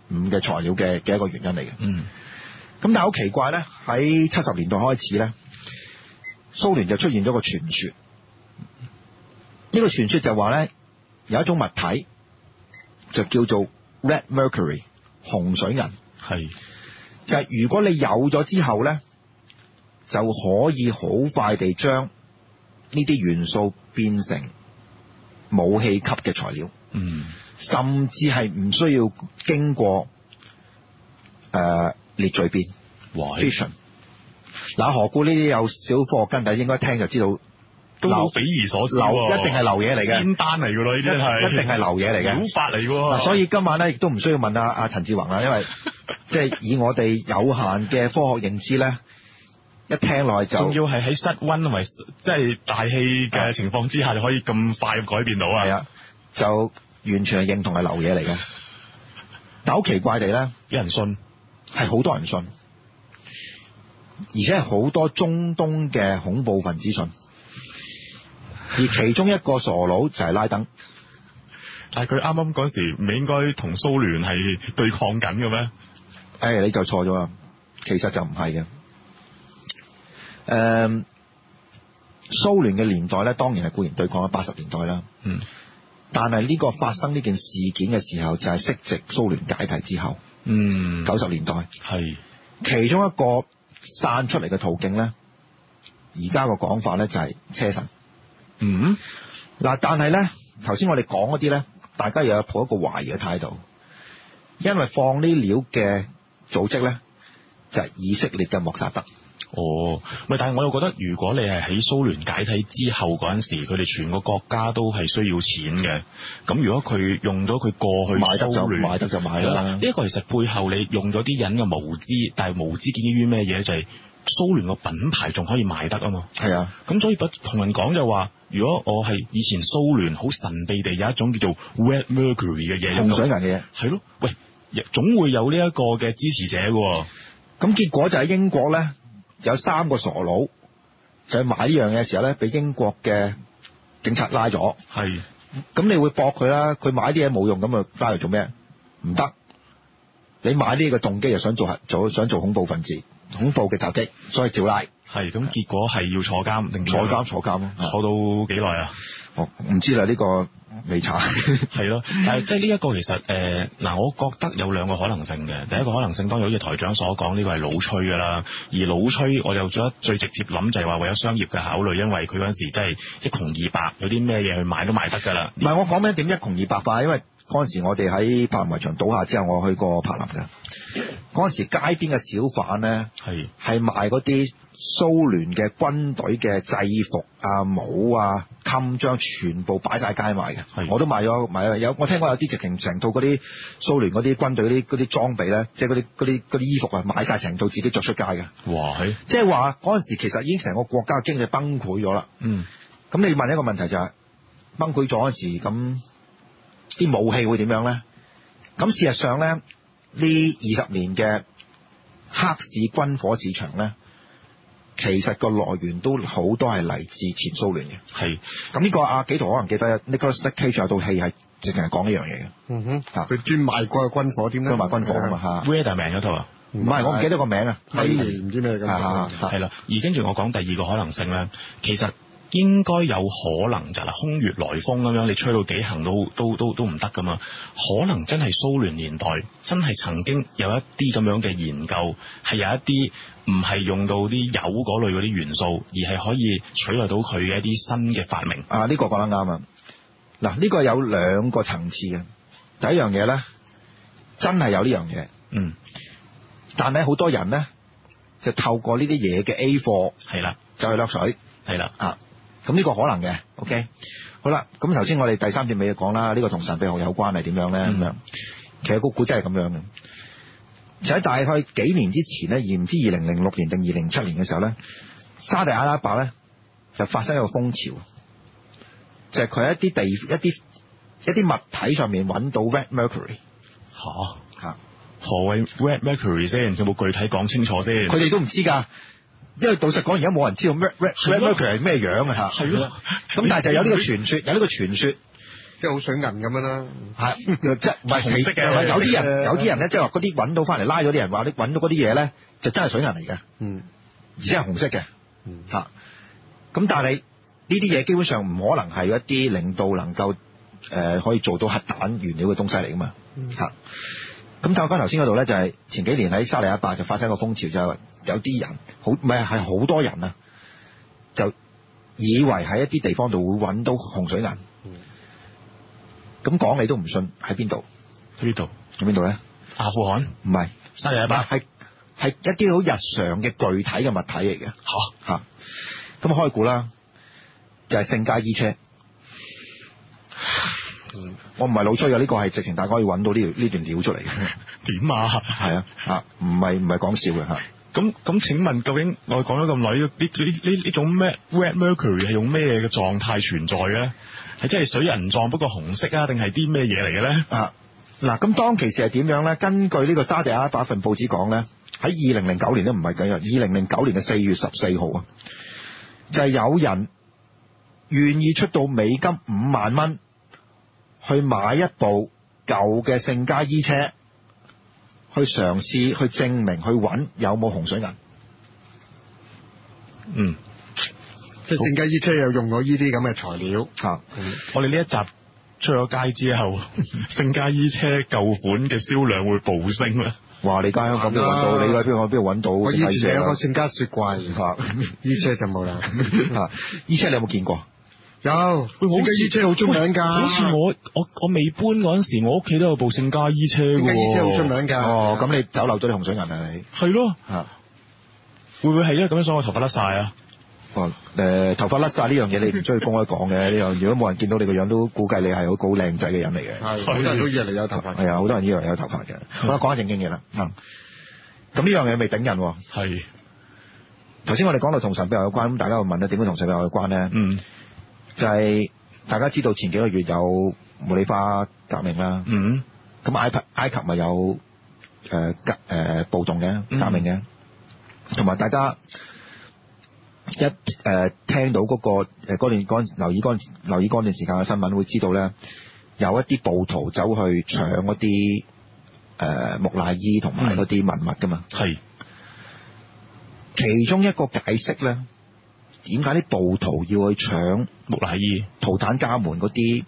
誤嘅材料嘅嘅一個原因嚟嘅。 嗯。 咁但係好奇怪咧，喺七十年代開始咧，蘇聯就出現咗個傳說。呢個傳說就話咧，有一種物體就叫做 Red Mercury 紅水銀， 係就係如果你有咗之後咧，就可以好快地將呢啲元素變成武器級嘅材料。 嗯。 甚至係唔需要經過誒、呃、列序變 fission。嗱，何故呢啲有小科學根底，應該聽就知道都好匪夷所思， 流一定係流嘢嚟嘅， 仙丹嚟㗎咯，呢啲係一定係流嘢嚟嘅， 妖法嚟㗎。嗱， 所以今晚咧亦都唔需要問阿阿陳志宏啦，因為即係以我哋有限嘅科學認知咧，一聽落就仲要係喺室溫同埋即係大氣嘅情況之下，就可以咁快改變到啊！ 係啊，就完全係認同係流嘢嚟嘅。但好奇怪地咧， 有人信， 係好多人信，而且係好多中東嘅恐怖分子信。而其中一個傻佬就係拉登。 但係佢啱啱嗰時唔係應該同蘇聯係對抗緊嘅咩？ 誒，你就錯咗啦，其實就唔係嘅。誒、嗯，蘇聯嘅年代咧，當然係固然對抗咗八十年代啦。 嗯。 但係呢個發生呢件事件嘅時候，就係息直蘇聯解體之後。 嗯。 九十年代係其中一個散出嚟嘅途徑咧，而家個講法咧就係車臣。 嗯。 嗱，但係咧，頭先我哋講嗰啲咧，大家又有抱一個懷疑嘅態度，因為放呢料嘅組織咧就係以色列嘅莫薩德。 哦，咪但係我又覺得，如果你係喺蘇聯解體之後嗰陣時，佢哋全個國家都係需要錢嘅。咁如果佢用咗佢過去買得就買得就買啦。 呢一個其實背後你用咗啲人嘅無知，但係無知基於咩嘢？就係、是、蘇聯個品牌仲可以賣得啊嘛。係啊。咁所以不同人講就話，如果我係以前蘇聯好神秘地有一種叫做 Red Mercury 嘅嘢， 紅水銀嘅嘢。 係咯，喂，總會有呢一個嘅支持者嘅。 咁結果就喺英國咧。有三個傻佬就去買呢樣嘢嘅時候咧，俾英國嘅警察拉咗。係，咁你會駁佢啦。佢買啲嘢冇用，咁啊拉嚟做咩？唔得。你買呢個動機就想做做想做恐怖分子、恐怖嘅襲擊，所以照拉。係，咁結果係要坐監定坐監坐監咯？坐到幾耐啊？我唔知啦，呢、呢個未查。係咯，但係即係呢一個其實誒嗱、呃，我覺得有兩個可能性嘅。第一個可能性當然好似台長所講，呢、呢個係老吹㗎啦。而老吹我又覺得最直接諗就係話為咗商業嘅考慮，因為佢嗰陣時真係一窮二白，有啲咩嘢去買都買得㗎啦。唔係我講咩點一窮二白化，因為嗰陣時我哋喺柏林圍牆倒下之後，我去過柏林嘅。嗰陣時街邊嘅小販咧，係係賣嗰啲蘇聯嘅軍隊嘅制服啊、帽啊、襟章，全部擺晒街賣嘅。我都買咗買咗有，我聽講有啲直情成套嗰啲蘇聯嗰啲軍隊嗰啲嗰啲裝備咧，即係嗰啲嗰啲嗰啲衣服啊，買晒成套自己着出街嘅。哇！係即係話嗰陣時其實已經成個國家嘅經濟崩潰咗啦。嗯。咁你問一個問題就係、是、崩潰咗嗰陣時，咁啲武器會點樣咧？咁事實上咧，呢二十年嘅黑市軍火市場咧，其實個來源都好多係嚟自前蘇聯嘅。係。咁呢個阿紀陶可能記得 Nicolas Cage 有套戲係淨係講呢樣嘢嘅。嗯哼。嚇。佢專賣過軍火，點解賣軍火啊嘛嚇 Weatherman 嗰套啊？唔係，我唔記得個名啊。係唔知咩咁。係啦。而跟住我講第二個可能性咧，其實應該有可能就係空穴來風咁樣，你吹到幾行都都都都唔得噶嘛。可能真係蘇聯年代真係曾經有一啲咁樣嘅研究，係有一啲唔係用到啲鈾嗰類嗰啲元素，而係可以取代到佢嘅一啲新嘅發明。啊，呢個講得啱啊！嗱，呢個有兩個層次嘅。第一樣嘢咧，真係有呢樣嘢。嗯。但係好多人咧，就透過呢啲嘢嘅 A 貨，係啦，就去掠水，係啦啊。咁呢個可能嘅 ，OK，好啦。咁頭先我哋第三段尾講啦，呢、呢個同神秘學有關係點樣咧？咁、嗯、樣，其實個故真係咁樣嘅。就喺大概幾年之前咧，而唔知二零零六年定二零零七年嘅時候咧，沙地阿拉伯咧就發生一個風潮，就係佢喺一啲地一啲一啲物體上面揾到 Red Mercury。嚇嚇，何謂 Red Mercury 先？有冇具體講清楚先？佢哋都唔知㗎。因為老實講，而家冇人知道 Red Red Red Mercury 係咩樣啊嚇。係咯。咁但係就有呢個傳說，有呢個傳說即係好水銀咁樣啦。 係即係唔係紅色嘅有啲人誒有啲人咧，即係話嗰啲揾到翻嚟拉咗啲人話你揾到嗰啲嘢咧，就真係水銀嚟嘅， 嗯， 而且係紅色嘅嗯嚇。咁但係呢啲嘢基本上唔可能係一啲令到能夠誒、呃、可以做到核彈原料嘅東西嚟噶嘛嚇。咁但係翻頭先嗰度咧，就係、是、前幾年喺沙地阿拉伯就發生個風潮，就係有啲人好唔係係好多人啊，就以為喺一啲地方度會揾到紅水銀。咁講你都唔信，喺邊度？ 喺邊度？ 喺邊度咧？ 阿富汗唔係沙地阿拉伯， 係係一啲好日常嘅具體嘅物體嚟嘅。嚇嚇，咁開估啦，就係聖家衣車。 嗯、 我唔係老吹嘅，呢個係直情大家可以揾到呢條呢段料出嚟嘅。 點啊？ 係啊嚇，唔係唔係講笑嘅嚇。 咁咁請問究竟我哋講咗咁耐，呢呢呢呢種咩 Red Mercury 係用咩嘅狀態存在嘅咧？係真係水銀狀不過紅色啊，定係啲咩嘢嚟嘅咧？ 啊嗱，咁當其時係點樣咧？根據呢個沙地阿拉伯份報紙講咧，喺二零零九年都唔係緊要，二零零九年嘅四月十四號啊，就係有人願意出到美金五萬蚊去買一部舊嘅聖家衣車，去嘗試去證明去揾有冇紅水銀。 嗯， 即係聖家衣車又用咗呢啲咁嘅材料嚇。 嗯我哋呢一集出咗街之後，聖家衣車舊款嘅銷量會暴升啦。 哇！你而家香港邊度揾到？你而家邊個邊度揾到？ 我以前聖有個聖家雪櫃嚇， 衣車就冇啦。 嚇，衣車你有冇見過？ 有，聖家衣車好出名㗎。 好似我我我未搬嗰陣時，我屋企都有部聖家衣車㗎喎。 聖家衣車好出名㗎。 哦，咁你走漏咗啲紅水銀啊你？ 係咯。 嚇， 會唔會係因為咁樣所以我頭髮甩晒啊？ 哦，誒頭髮甩晒呢樣嘢，你唔需要公開講嘅呢樣。如果冇人見到你個樣，都估計你係好好靚仔嘅人嚟嘅。 係，好多人都以為你有頭髮。 係啊，好多人以為你有頭髮嘅。好啦，講下正經嘢啦。啊，咁呢樣嘢未頂人喎。 係。 頭先我哋講到同神秘學有關，咁大家會問咧點樣同神秘學有關咧？ 嗯。 就係大家知道前幾個月有茉莉花革命啦。 嗯。 咁埃及埃及咪有誒革誒暴動嘅革命嘅，同埋大家。一誒、呃、聽到嗰、嗰個誒嗰段嗰留意嗰留意嗰段時間嘅新聞，會知道咧有一啲暴徒走去搶嗰啲誒木乃伊同埋嗰啲文物噶嘛。係、嗯，其中一個解釋咧，點解啲暴徒要去搶木乃伊、圖坦加門嗰啲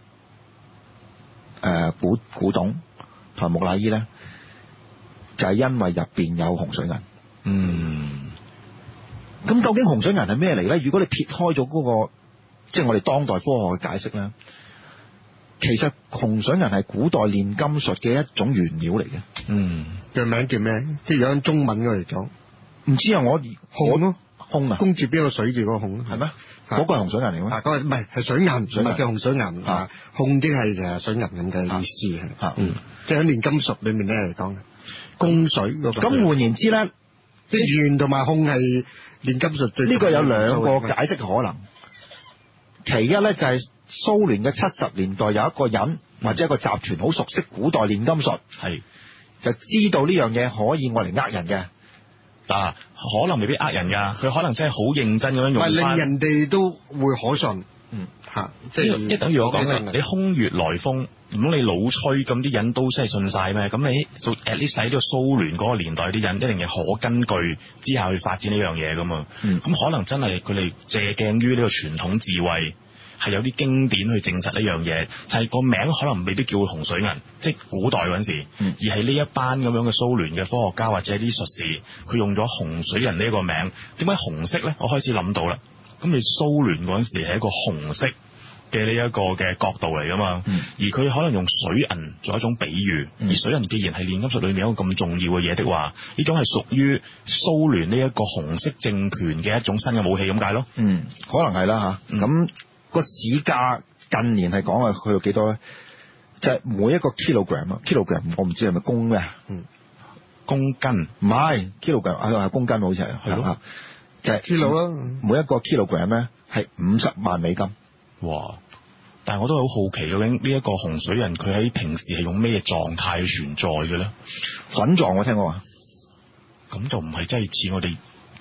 誒古古董同埋木乃伊咧，就係、是、因為入邊有紅水銀。嗯。咁究竟紅水銀係咩嚟咧？如果你撇開咗嗰、嗰個，即係我哋當代科學嘅解釋咧，其實紅水銀係古代煉金術嘅一種原料嚟嘅。嗯，嘅名叫咩？即係有中文嚟講，唔知啊。我紅咯，紅啊，公字邊個水字嗰個紅係咩？嗰、嗰個係紅水銀嚟咩？啊，嗰個唔係係水銀，水銀叫紅水銀啊。紅即係其實水銀咁嘅意思係。嚇、啊，嗯，即係喺煉金術裏面咧嚟講，供水嗰個。咁換言之咧，即係鉛同埋汞係。煉金術最呢個有兩個解釋可能，其一咧就係蘇聯嘅七十年代有一個人或者一個集團好熟悉古代煉金術，係就知道呢樣嘢可以愛嚟呃人嘅，啊可能未必呃人㗎，佢可能真係好認真咁樣用翻，令人哋都會可信。嗯嚇，即係即係等於我講嘅，你空穴來風，唔通你老吹咁啲人都真係信晒咩？咁你做 at least 喺呢個蘇聯嗰個年代啲人，一定係可根據之下去發展呢樣嘢噶嘛。咁、嗯、可能真係佢哋借鏡於呢個傳統智慧，係有啲經典去證實呢樣嘢，就係、是、個名可能未必叫紅水銀，即係古代嗰陣時，嗯、而係呢一班咁樣嘅蘇聯嘅科學家或者啲術士，佢用咗紅水銀呢一個名。點解紅色咧？我開始諗到啦。咁你蘇聯嗰陣時係一個紅色嘅呢一個嘅角度嚟噶嘛，嗯、而佢可能用水銀做一種比喻，嗯、而水銀既然係煉金術裏面一個咁重要嘅嘢的話，呢種係屬於蘇聯呢一個紅色政權嘅一種新嘅武器咁解咯。嗯，可能係啦吓。咁、嗯、個市價近年係講啊，去到幾多咧？就係、是、每一個 kilogram 啊，kilogram 我唔知係咪公咩啊？嗯，公斤唔係 kilogram 啊，係公斤好似係係咯。就係 kilo 啦，每一個 kilogram 咧係五十萬美金。哇！但係我都好好奇，究竟呢一個紅水銀佢喺平時係用咩狀態存在嘅咧？粉狀我聽過話，咁就唔係真係似我哋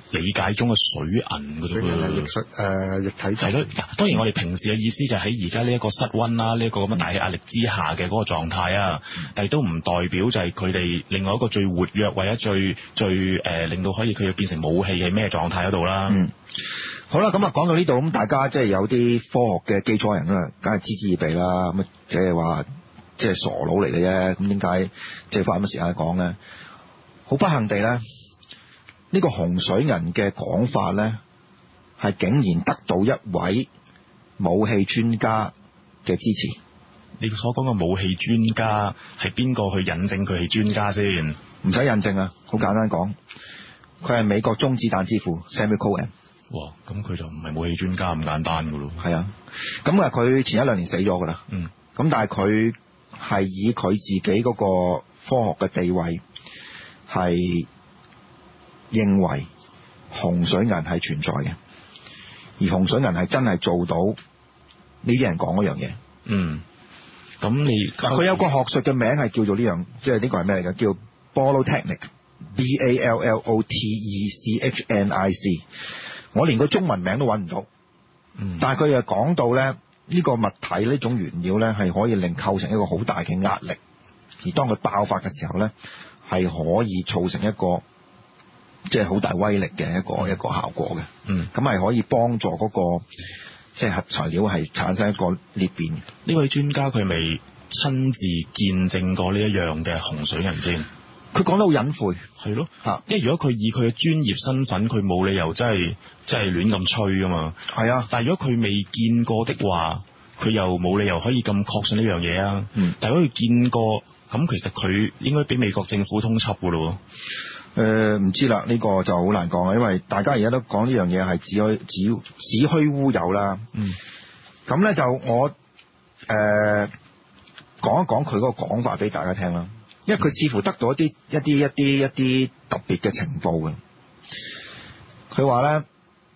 理解中嘅水銀㗎啫喎。 液水誒液體係咯，當然我哋平時嘅意思就係喺而家呢一個室溫啦，呢一個咁嘅大氣壓力之下嘅嗰個狀態啊，但係都唔代表就係佢哋另外一個最活躍或者最最誒、呃、令到可以佢變成武器係咩狀態嗰度啦。 嗯，好啦，咁啊講到呢度，咁大家即係有啲科學嘅基礎人啦，梗係嗤之以鼻啦。咁啊即係話即係傻佬嚟嘅啫。咁點解即係花咁嘅時間講咧？好不幸地咧，呢個洪水銀嘅講法咧，係竟然得到一位武器專家嘅支持。 你所講嘅武器專家係邊個去引證佢係專家先？ 唔使印證啊，好簡單講，佢係美國中子彈之父 Samuel Cohen。 哇，咁佢就唔係武器專家咁簡單噶咯。 係啊，咁啊佢前一兩年死咗噶啦。 嗯。咁但係佢係以佢自己嗰個科學嘅地位，係認為洪水銀係存在嘅，而洪水銀係真係做到呢啲人講嗰樣嘢。 嗯。咁你佢有個學術嘅名係叫做呢樣，即係呢個係咩嚟嘅？叫 Ballotechnic，B A L L O T E C H N I C。我連個中文名都揾唔到。嗯。但係佢又講到咧，呢個物體呢種原料咧係可以令構成一個好大嘅壓力，而當佢爆發嘅時候咧，係可以造成一個即係好大威力嘅一個一個效果嘅。 嗯。 咁係可以幫助嗰個即係核材料係產生一個裂變。 呢位專家佢未親自見證過呢一樣嘅洪水銀先？ 佢講得好隱晦。 係咯。嚇！因為如果佢以佢嘅專業身份，佢冇理由真係真係亂咁吹噶嘛。係啊。但係如果佢未見過的話，佢又冇理由可以咁確信呢樣嘢啊。嗯。但係如果佢見過，咁其實佢應該俾美國政府通緝噶咯。 誒、呃、唔知啦，呢、這個就好難講啊，因為大家而家都講呢樣嘢係子虛子子虛烏有啦。嗯。咁咧就我誒、呃、講一講佢嗰個講法俾大家聽啦，因為佢似乎得到一啲一啲一啲一啲特別嘅情報嘅。佢話咧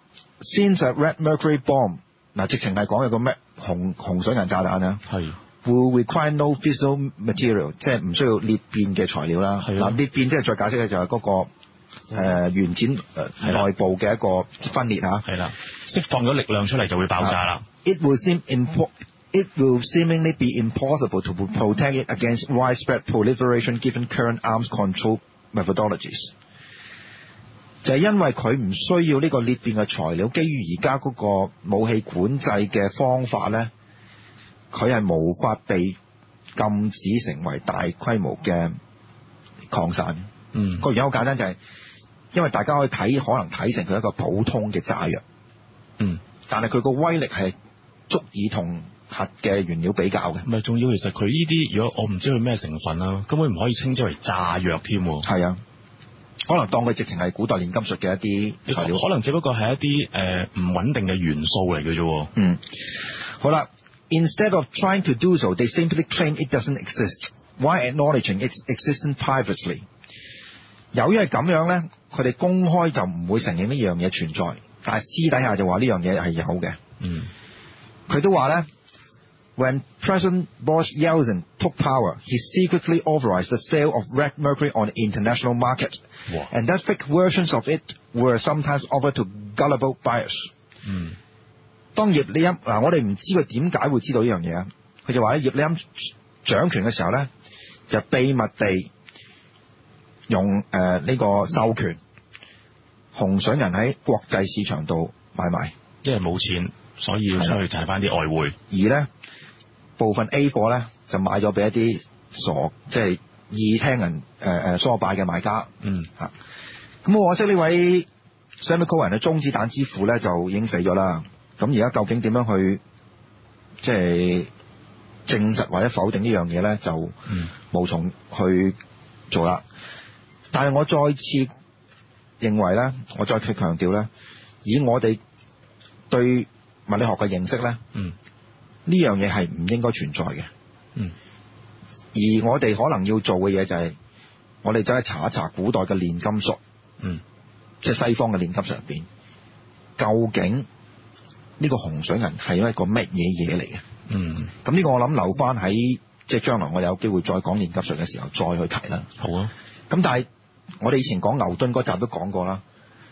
，Since a red mercury bomb 嗱，直情係講有個咩紅紅水銀炸彈啊。係。Will require no fissile material， 即係唔需要裂變嘅材料啦。嗱，裂變即係再解釋嘅就係嗰、那個誒原子誒內部嘅一個分裂嚇。係啦，釋放咗力量出嚟就會爆炸啦。It will seem impo- it will seemingly be impossible to protect it against widespread proliferation given current arms control methodologies。就係因為佢唔需要呢個裂變嘅材料，基於而家嗰個武器管制嘅方法咧。佢係無法被禁止成為大規模嘅擴散。嗯，個原因好簡單，就係因為大家可以睇，可能睇成佢一個普通嘅炸藥。嗯，但係佢個威力係足以同核嘅原料比較嘅。唔係，仲要其實佢呢啲，如果我唔知佢咩成分啦，根本唔可以稱之為炸藥添。係啊，可能當佢直情係古代煉金術嘅一啲材料，可能只不過係一啲誒唔穩定嘅元素嚟嘅啫。嗯，好啦。Instead of trying to do so, they simply claim it doesn't exist, while acknowledging its existence privately. 由於係咁樣咧，佢哋公開就唔會承認呢樣嘢存在，但係私底下就話呢樣嘢係有嘅。嗯，佢都話咧 ，When President Boris Yeltsin took power, he secretly authorized the sale of red mercury on the international market, and that fake versions of it were sometimes offered to gullible buyers. 嗯。當葉利欽嗱，我哋唔知佢點解會知道呢樣嘢啊？佢就話咧，葉利欽掌權嘅時候咧，就秘密地用誒呢、呃這個授權洪水銀喺國際市場度買賣，因為冇錢，所以要出去賺翻啲外匯。而咧部分 A 貨咧就買咗俾一啲傻即係易聽人誒誒唆擺嘅買家。嗯嚇，咁我可惜呢位 Samuel Cohen 嘅中子彈之父咧就已經死咗啦。咁而家究竟點樣去即係證實或者否定呢樣嘢咧，就無從去做啦。但係我再次認為咧，我再次強調咧，以我哋對物理學嘅認識咧，嗯，呢樣嘢係唔應該存在嘅。嗯，而我哋可能要做嘅嘢就係，我哋走去查一查古代嘅煉金術，嗯，即係西方嘅煉金術入邊，究竟呢個洪水銀係一個乜嘢嘢嚟嘅？嗯，咁呢個我諗留翻喺即係將來我有機會再講煉金術嘅時候再去提啦。好啊。咁但係我哋以前講牛頓嗰集都講過啦，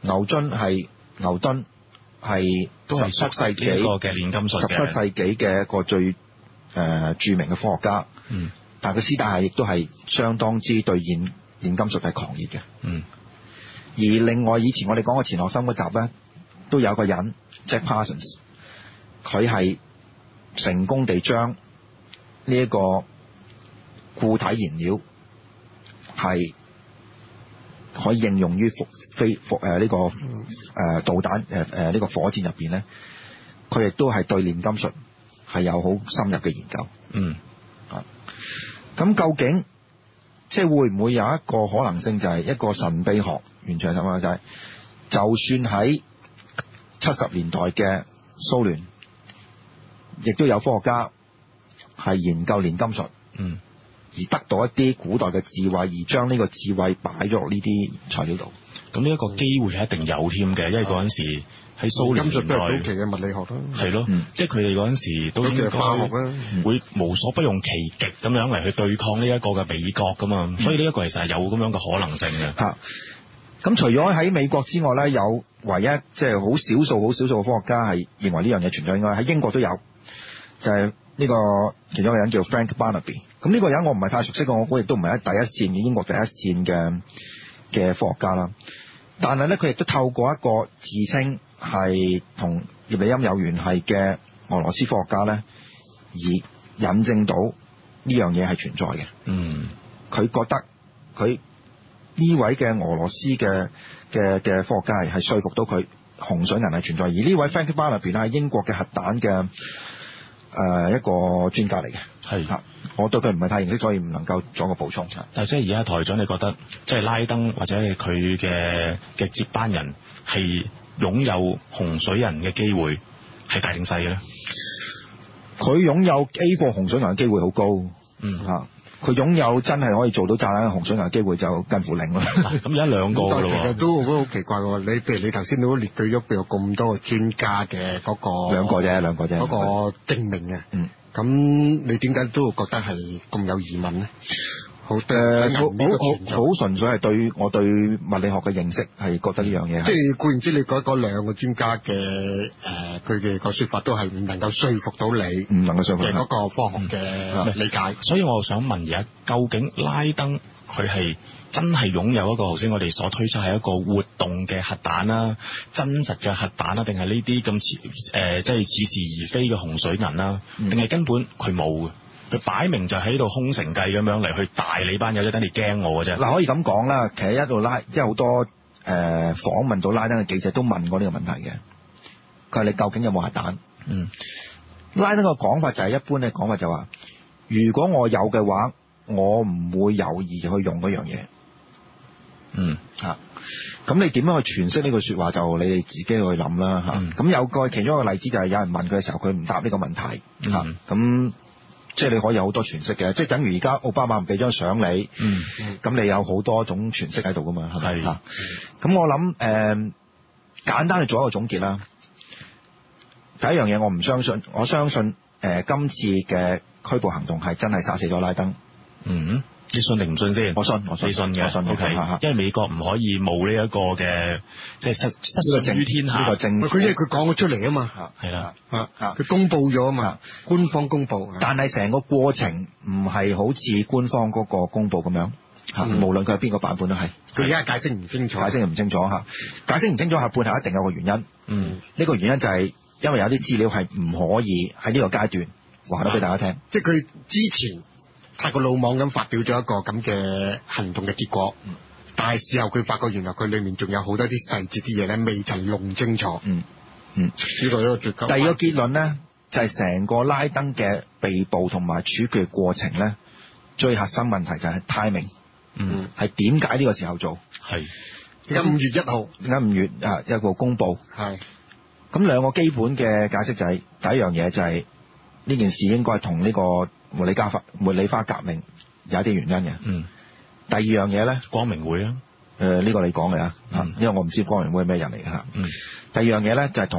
牛津係牛頓係都係十七世紀呢個嘅煉金術嘅十七世紀嘅一個最誒、呃、著名嘅科學家。 嗯。 但係佢私底下亦都係相當之對煉煉金術係狂熱嘅。 嗯。 而另外以前我哋講過錢學森嗰集咧，都有一個人 Jack Parsons，佢係成功地將呢一個固體燃料係可以應用於飛飛誒呢個誒、呃、導彈誒誒呢個火箭入邊咧，佢亦都係對煉金術係有好深入嘅研究。 嗯。 啊，咁究竟即係會唔會有一個可能性，就係一個神秘學？完全係咁啊！就係、是、就算喺七十年代嘅蘇聯，亦都有科學家係研究煉金術， 嗯， 而得到一啲古代嘅智慧，而將呢個智慧擺咗落呢啲材料度。 咁呢一個機會係一定有添嘅，因為嗰陣時喺蘇聯年代， 金屬都係早期嘅物理學啦， 係咯， 嗯、 即係佢哋嗰陣時都應該化學啦， 會無所不用其極咁樣嚟去對抗呢一個嘅美國噶嘛，嗯、所以呢一個其實係有咁樣嘅可能性嘅。 嚇！咁除咗喺美國之外咧，有唯一即係好少數、好少數嘅科學家係認為呢樣嘢存在，應該喺英國都有，就係、是、呢個其中一個人叫 Frank Barnaby。咁呢個人我唔係太熟悉，我估亦都唔係喺第一線嘅英國第一線嘅嘅科學家啦。但係咧，佢亦都透過一個自稱係同葉利欽有聯繫嘅俄羅斯科學家咧，而引證到呢樣嘢係存在嘅。 嗯， 佢覺得佢呢位嘅俄羅斯嘅嘅嘅科學家係說服到佢紅水銀係存在，而呢位 Frank Barnaby 係英國嘅核彈嘅誒、呃、一個專家嚟嘅。 係嚇，我對佢唔係太認識，所以唔能夠做個補充。 但係即係而家台長，你覺得即係拉登或者係佢嘅嘅接班人係擁有紅水銀嘅機會係大定細嘅咧？ 佢擁有 A 貨紅水銀嘅機會好高。 嗯嚇。佢擁有真係可以做到炸彈嘅紅水銀嘅機會就近乎零啦。 咁而家兩個㗎咯喎。 其實都我覺得好奇怪喎。你譬如你頭先都列舉咗，譬如咁多個專家嘅嗰個兩個啫，兩個啫。 嗰個證明嘅。嗯。咁你點解都會覺得係咁有疑問咧？好誒， 好好好純粹係對我對物理學嘅認識係覺得呢樣嘢。 即係固然之，你嗰嗰兩個專家嘅誒，佢嘅個説法都係唔能夠說服到你， 唔能夠說服嘅嗰個科學嘅理解。 嗯、所以我想問而家，究竟拉登佢係真係擁有一個頭先我哋所推測係一個活動嘅核彈啦，真實嘅核彈啦，定係呢啲咁似誒，即係似是而非嘅紅水銀啦，定係、嗯、根本佢冇嘅？佢擺明就喺度空城計咁樣嚟去大你班友仔，等你驚我嘅啫。嗱，可以咁講啦，其實一路拉，即係好多誒、呃、訪問到拉登嘅記者都問過呢個問題嘅。佢話你究竟有冇核彈？嗯，拉登個講法就係、是、一般嘅講法就話、是，如果我有嘅話，我唔會猶豫去用嗰樣嘢。嗯，嚇、啊，咁你點樣去詮釋呢句説話？就你哋自己去諗啦嚇。咁、嗯、有個其中一個例子就係有人問佢嘅時候，佢唔答呢個問題嚇。咁、嗯啊即係你可以有好多詮釋嘅，即係等於而家奧巴馬唔俾張相你，咁、嗯、你有好多種詮釋喺度噶嘛，係咪嚇？咁我諗誒、呃，簡單去做一個總結啦。第一樣嘢，我唔相信，我相信誒、呃、今次嘅拘捕行動係真係殺死咗拉登。嗯。你信定唔信先？我信，我信，你信嘅，我信。O K，因為美國唔可以冒呢一個嘅，即係失失信於天下。呢個政府， 佢因為佢講咗出嚟啊嘛， 係啦， 啊啊，佢公佈咗啊嘛，官方公佈。 但係成個過程唔係好似官方嗰個公佈咁樣，嚇，無論佢係邊個版本都係。 佢而家解釋唔清楚， 解釋唔清楚嚇，解釋唔清楚係背後一定有個原因。嗯，呢個原因就係因為有啲資料係唔可以喺呢個階段話到俾大家聽。 即係佢之前太過魯莽咁發表咗一個咁嘅行動嘅結果，嗯、但係事後佢發覺原來佢裡面仲有好多啲細節啲嘢咧未曾弄清楚。嗯嗯，呢個一個結構。第二個結論咧就係、是、成個拉登嘅被捕同埋處決過程咧，最核心問題就係 timing。嗯，係點解呢個時候做？係而家五月一號，而家五月啊一號公佈。係咁兩個基本嘅解釋就係、是、第一樣嘢就係、是、呢件事應該係同呢個茉莉花茉莉花革命有一啲原因嘅。嗯。第二樣嘢咧，光明會啊。誒、呃，呢、這個你講嘅啊。嗯。因為我唔知光明會係咩人嚟嘅嚇。嗯。第二樣嘢咧就係同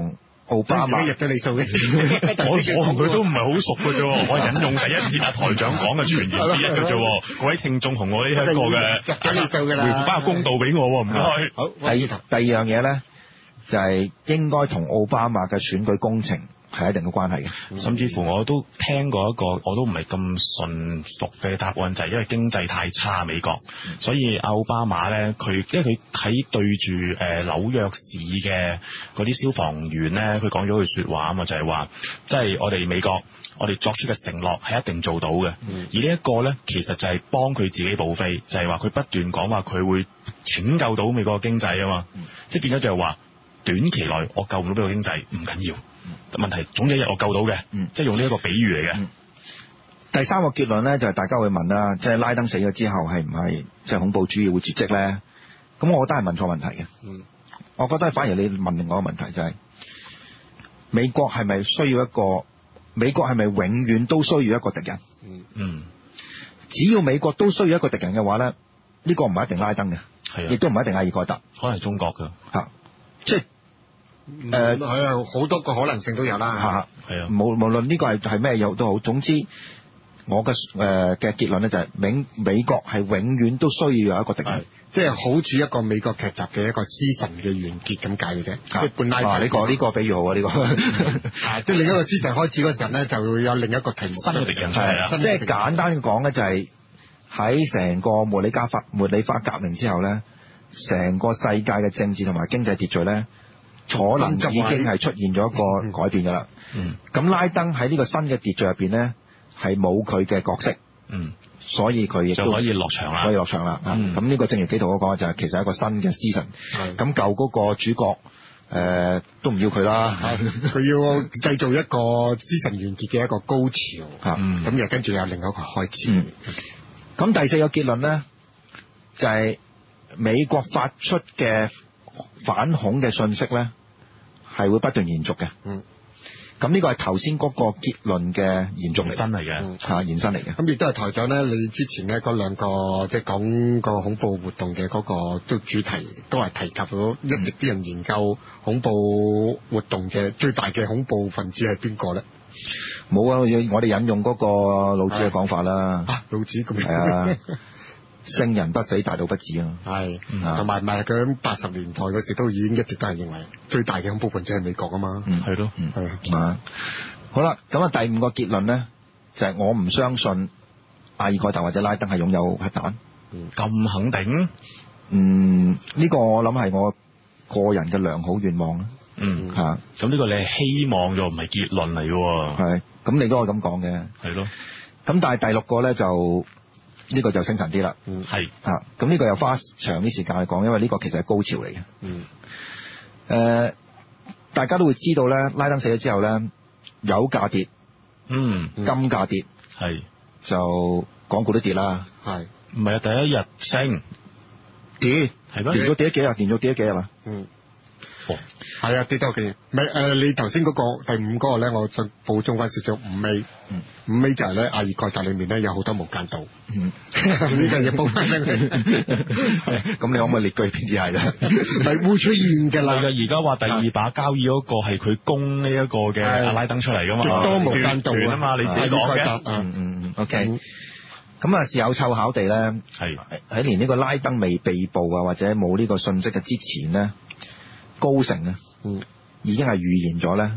奧巴馬入咗你數嘅。 我我同佢都唔係好熟嘅啫，我引用第一節阿台長講嘅傳言之一嘅啫。各位聽眾同我呢一個嘅入咗你數㗎啦， 回翻個公道俾我，唔該。 好，第第二樣嘢咧，就係應該同奧巴馬嘅選舉工程係一定嘅關係嘅， 嗯、甚至乎我都聽過一個我都唔係咁順服嘅答案，就係、是、因為經濟太差美國，嗯、所以奧巴馬咧佢因為佢喺對住誒、呃、紐約市嘅嗰啲消防員咧，佢講咗句説話啊嘛，就係、是、話即係我哋美國我哋作出嘅承諾係一定做到嘅，嗯、而呢一個咧其實就係幫佢自己保飛，就係話佢不斷講話佢會拯救到美國嘅經濟啊嘛，嗯、即係變咗就係話短期內我救唔到美國經濟唔緊要。問題總有一日我救到嘅，嗯、即係用呢一個比喻嚟嘅、嗯。 第三個結論咧就係、是、大家會問啦，即係拉登死咗之後係唔係即係恐怖主義會絕跡咧？咁我覺得係問錯問題嘅。嗯，我覺得反而你問另外一個問題就係、是、美國係咪需要一個美國係咪永遠都需要一個敵人？嗯嗯，只要美國都需要一個敵人嘅話咧，呢、這個唔係一定拉登嘅，係啊，亦都唔係一定阿爾蓋達， 可能係中國嘅嚇，即係。 誒係啊，好多個可能性都有啦。 嚇係啊，無無論呢個係係咩有都好，總之我嘅誒嘅結論咧就係美美國係永遠都需要有一個敵人， 即係好似一個美國劇集嘅一個獅神嘅完結咁解嘅啫。即係半拉登。 呢個呢個比喻好啊，呢個。 即係另一個獅神開始嗰時候咧，就會有另一個題目新嘅敵人出嚟啦。 即係簡單講咧，就係喺成個茉莉花茉莉花革命之後咧，成個世界嘅政治同埋經濟秩序咧。可能已經係出現咗一個改變㗎啦。嗯，咁拉登喺呢個新嘅秩序入邊咧，係冇佢嘅角色。嗯，所以佢亦都就可以落場啦。 可以落場啦。嗯，咁呢個正如紀陶所講就係其實係一個新嘅獅神。係。咁舊嗰個主角誒、呃、都唔要佢啦。 佢要製造一個獅神完結嘅一個高潮。嗯。咁又跟住有另一個開始。嗯。 咁第四個結論咧，就係、是、美國發出嘅反恐嘅訊息咧，係會不斷延續嘅。嗯，咁呢個係頭先嗰個結論嘅延續新嚟嘅， 嚇延伸嚟嘅。 咁亦都係台長咧，你之前咧嗰兩個即係講個恐怖活動嘅嗰個都主題，都係提及到一直啲人研究恐怖活動嘅最大嘅恐怖分子係邊個咧？ 冇啊！我哋引用嗰個老子嘅講法啦。 啊，老子咁係啊。聖人不死，大道不止啊！ 係，同埋唔係佢喺八十年代嗰時都已經一直都係認為最大嘅恐怖分子係美國啊嘛。 嗯，係咯，係啊。好啦，咁啊第五個結論咧，就係、是、我唔相信阿爾蓋達或者拉登係擁有核彈。 嗯，咁肯定？ 嗯，呢、這個我諗係我個人嘅良好願望啦。 嗯，嚇、啊。咁呢個你係希望又唔係結論嚟嘅喎。 係，咁你都可以咁講嘅。係咯。咁但係第六個咧就。呢、這個就精神啲啦，嗯，係啊，咁呢個又花長啲時間去講，因為呢個其實係高潮嚟嘅，嗯，誒、呃，大家都會知道咧，拉登死咗之後咧，油價跌，嗯，金價跌，係、嗯，就港股都跌啦，係， 唔係啊，第一日升， 跌，係咩？跌咗跌咗幾日，連續跌咗幾日啊？嗯。 係、哦、啊，跌多幾年。咪誒、呃，你頭先嗰個第五嗰個咧，我再補充翻少少五尾。嗯，五尾就係咧，阿爾蓋達裏面咧有好多無間道。嗯，呢個嘢補翻嚟。 咁你可唔可以列舉邊啲係咧？ 係會出現嘅啦。 而家話第二把交椅嗰個係佢攻呢一個嘅阿拉登出嚟噶嘛？極多無間道啊嘛， 你自己講嘅。 嗯嗯嗯 ，OK。咁啊，是有湊巧地咧，係喺連呢個拉登未被捕啊，或者冇呢個信息嘅之前咧。高盛啊，嗯，已經係預言咗咧，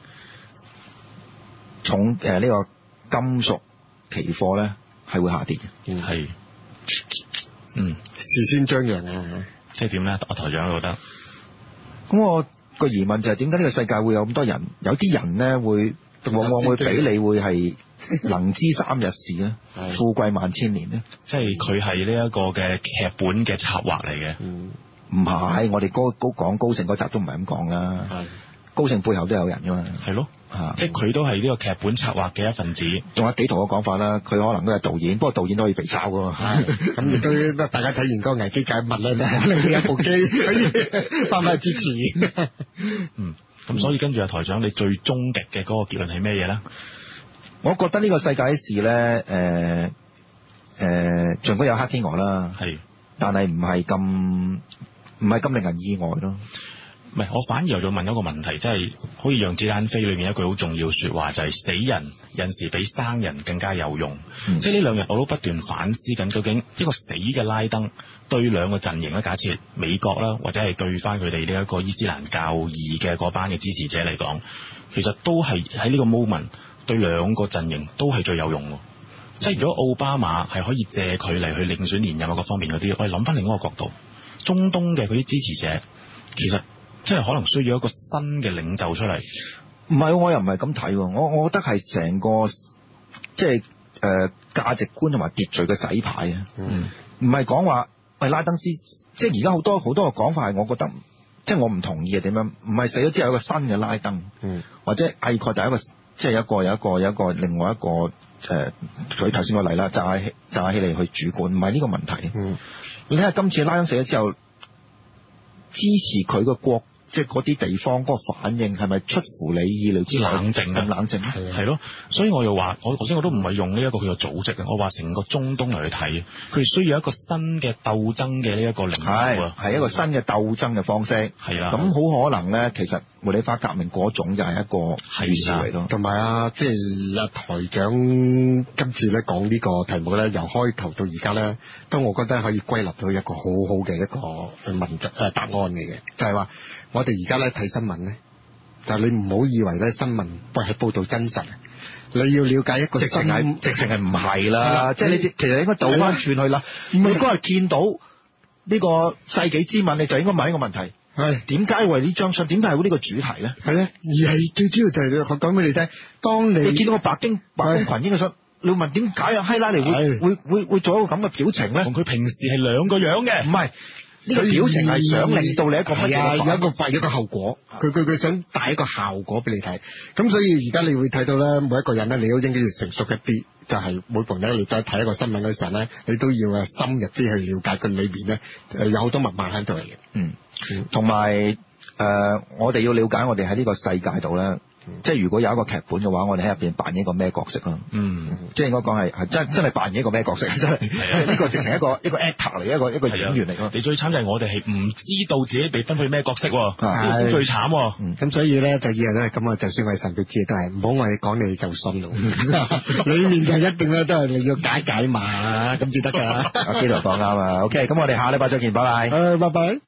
重誒呢、呃這個金屬期貨咧係會下跌嘅，嗯係，嗯事先張揚啊， 即係點咧？我台長覺得， 咁我個疑問就係點解呢個世界會有咁多人？有啲人咧會往往會俾你會係能知三日事咧，富貴萬千年咧， 即係佢係呢一個嘅劇本嘅策劃嚟嘅，嗯。 唔係，我哋高高講高盛嗰集都唔係咁講啦。係，高盛背後都有人噶嘛。 係咯，啊、即係佢都係呢個劇本策劃嘅一份子。 仲有幾圖嘅講法啦，佢可能都係導演，不過導演都可以被炒噶嘛。 咁亦都大家睇完嗰個危機解密咧，可能有部機可以翻返去支持。 嗯，咁所以跟住阿台長，你最終極嘅嗰個結論係咩嘢咧？ 我覺得呢個世界嘅事咧，誒、呃、誒，盡、呃、管有黑天鵝啦，係，但係唔係咁。唔係咁令人意外咯， 唔係，我反而又再問一個問題，即係好似《讓子彈飛》裏面一句好重要説話，就係、是、死人有時比生人更加有用。嗯、即係呢兩日我都不斷反思緊，究竟一個死嘅拉登對兩個陣營咧，假設美國啦，或者係對翻佢哋呢一個伊斯蘭教義嘅嗰班嘅支持者嚟講，其實都係喺呢個 moment 對兩個陣營都係最有用喎。即係如果奧巴馬係可以借佢嚟去領選連任啊各方面嗰啲，我哋諗翻另一個角度，中東嘅嗰啲支持者其實即係可能需要一個新嘅領袖出嚟。 唔係，我又唔係咁睇，我我覺得係成個即係誒價值觀同埋秩序嘅洗牌啊。嗯，唔係講話喂拉登斯，即係而家好多好多嘅講法係，我覺得即係我唔同意嘅點樣？唔係死咗之後有一個新嘅拉登，嗯，或者偽確就係一個即係有一個有一個有一個另外一個誒，佢頭先個例啦，就係就係起嚟去主管，唔係呢個問題。嗯，你睇下今次拉登死咗之後，支持佢個國。即係嗰啲地方嗰個反應係咪出乎你意料之外冷靜咁冷靜？ 係咯，所以我又話，我頭先我都唔係用呢一個佢嘅組織嘅，我話成個中東嚟去睇，佢需要一個新嘅鬥爭嘅呢一個領袖啊， 係一個新嘅鬥爭嘅方式。係啦，咁好可能咧，其實茉莉花革命嗰種就係一個預示嚟咯。 同埋啊，即係阿台長今次咧講呢個題目咧，由開頭到而家咧，都我覺得可以歸納到一個好好嘅一個問誒答案嚟嘅，就係話。我哋而家咧睇新聞咧，就你唔好以為咧新聞喂係報道真實，你要了解一個直情係直情係唔係啦，即係你其實應該倒翻轉去啦。你嗰日見到呢個世紀之吻，你就應該問一個問題：係點解為呢張相？點解係會呢個主題咧？係咧， 而係最主要就係我講俾你聽，當你你見到個白京白宮群英嘅相，你會問點解啊？希拉里會會會會做一個咁嘅表情咧？ 同佢平時係兩個樣嘅， 唔係。呢個表情係想令到你一個乜嘢？ 有一個發一個後果，佢佢佢想帶一個效果俾你睇。咁所以而家你會睇到咧，每一個人咧，你都應該要成熟一啲，就係、是、每逢咧你再睇一個新聞嗰時候咧，你都要啊深入啲去了解佢裏邊咧，誒有好多密碼喺度嚟嘅。嗯， 同埋誒，我哋要了解我哋喺呢個世界度咧。即係如果有一個劇本嘅話，我哋喺入邊扮演一個咩角色咯？嗯，即係應該講係係真真係扮演一個咩角色？真係呢個直成一個一個 actor 嚟，一個一個演員嚟咯。 你最慘就係我哋係唔知道自己被分配咩角色，呢先最慘。咁、 嗯、所以咧就以後咧咁啊，就算我係神秘之都係唔好我哋講你就信咯。裏面就一定咧都係你要解解碼咁至得㗎。 阿基頭講啱啊。OK，咁我哋下禮拜再見，拜拜。 誒，拜拜。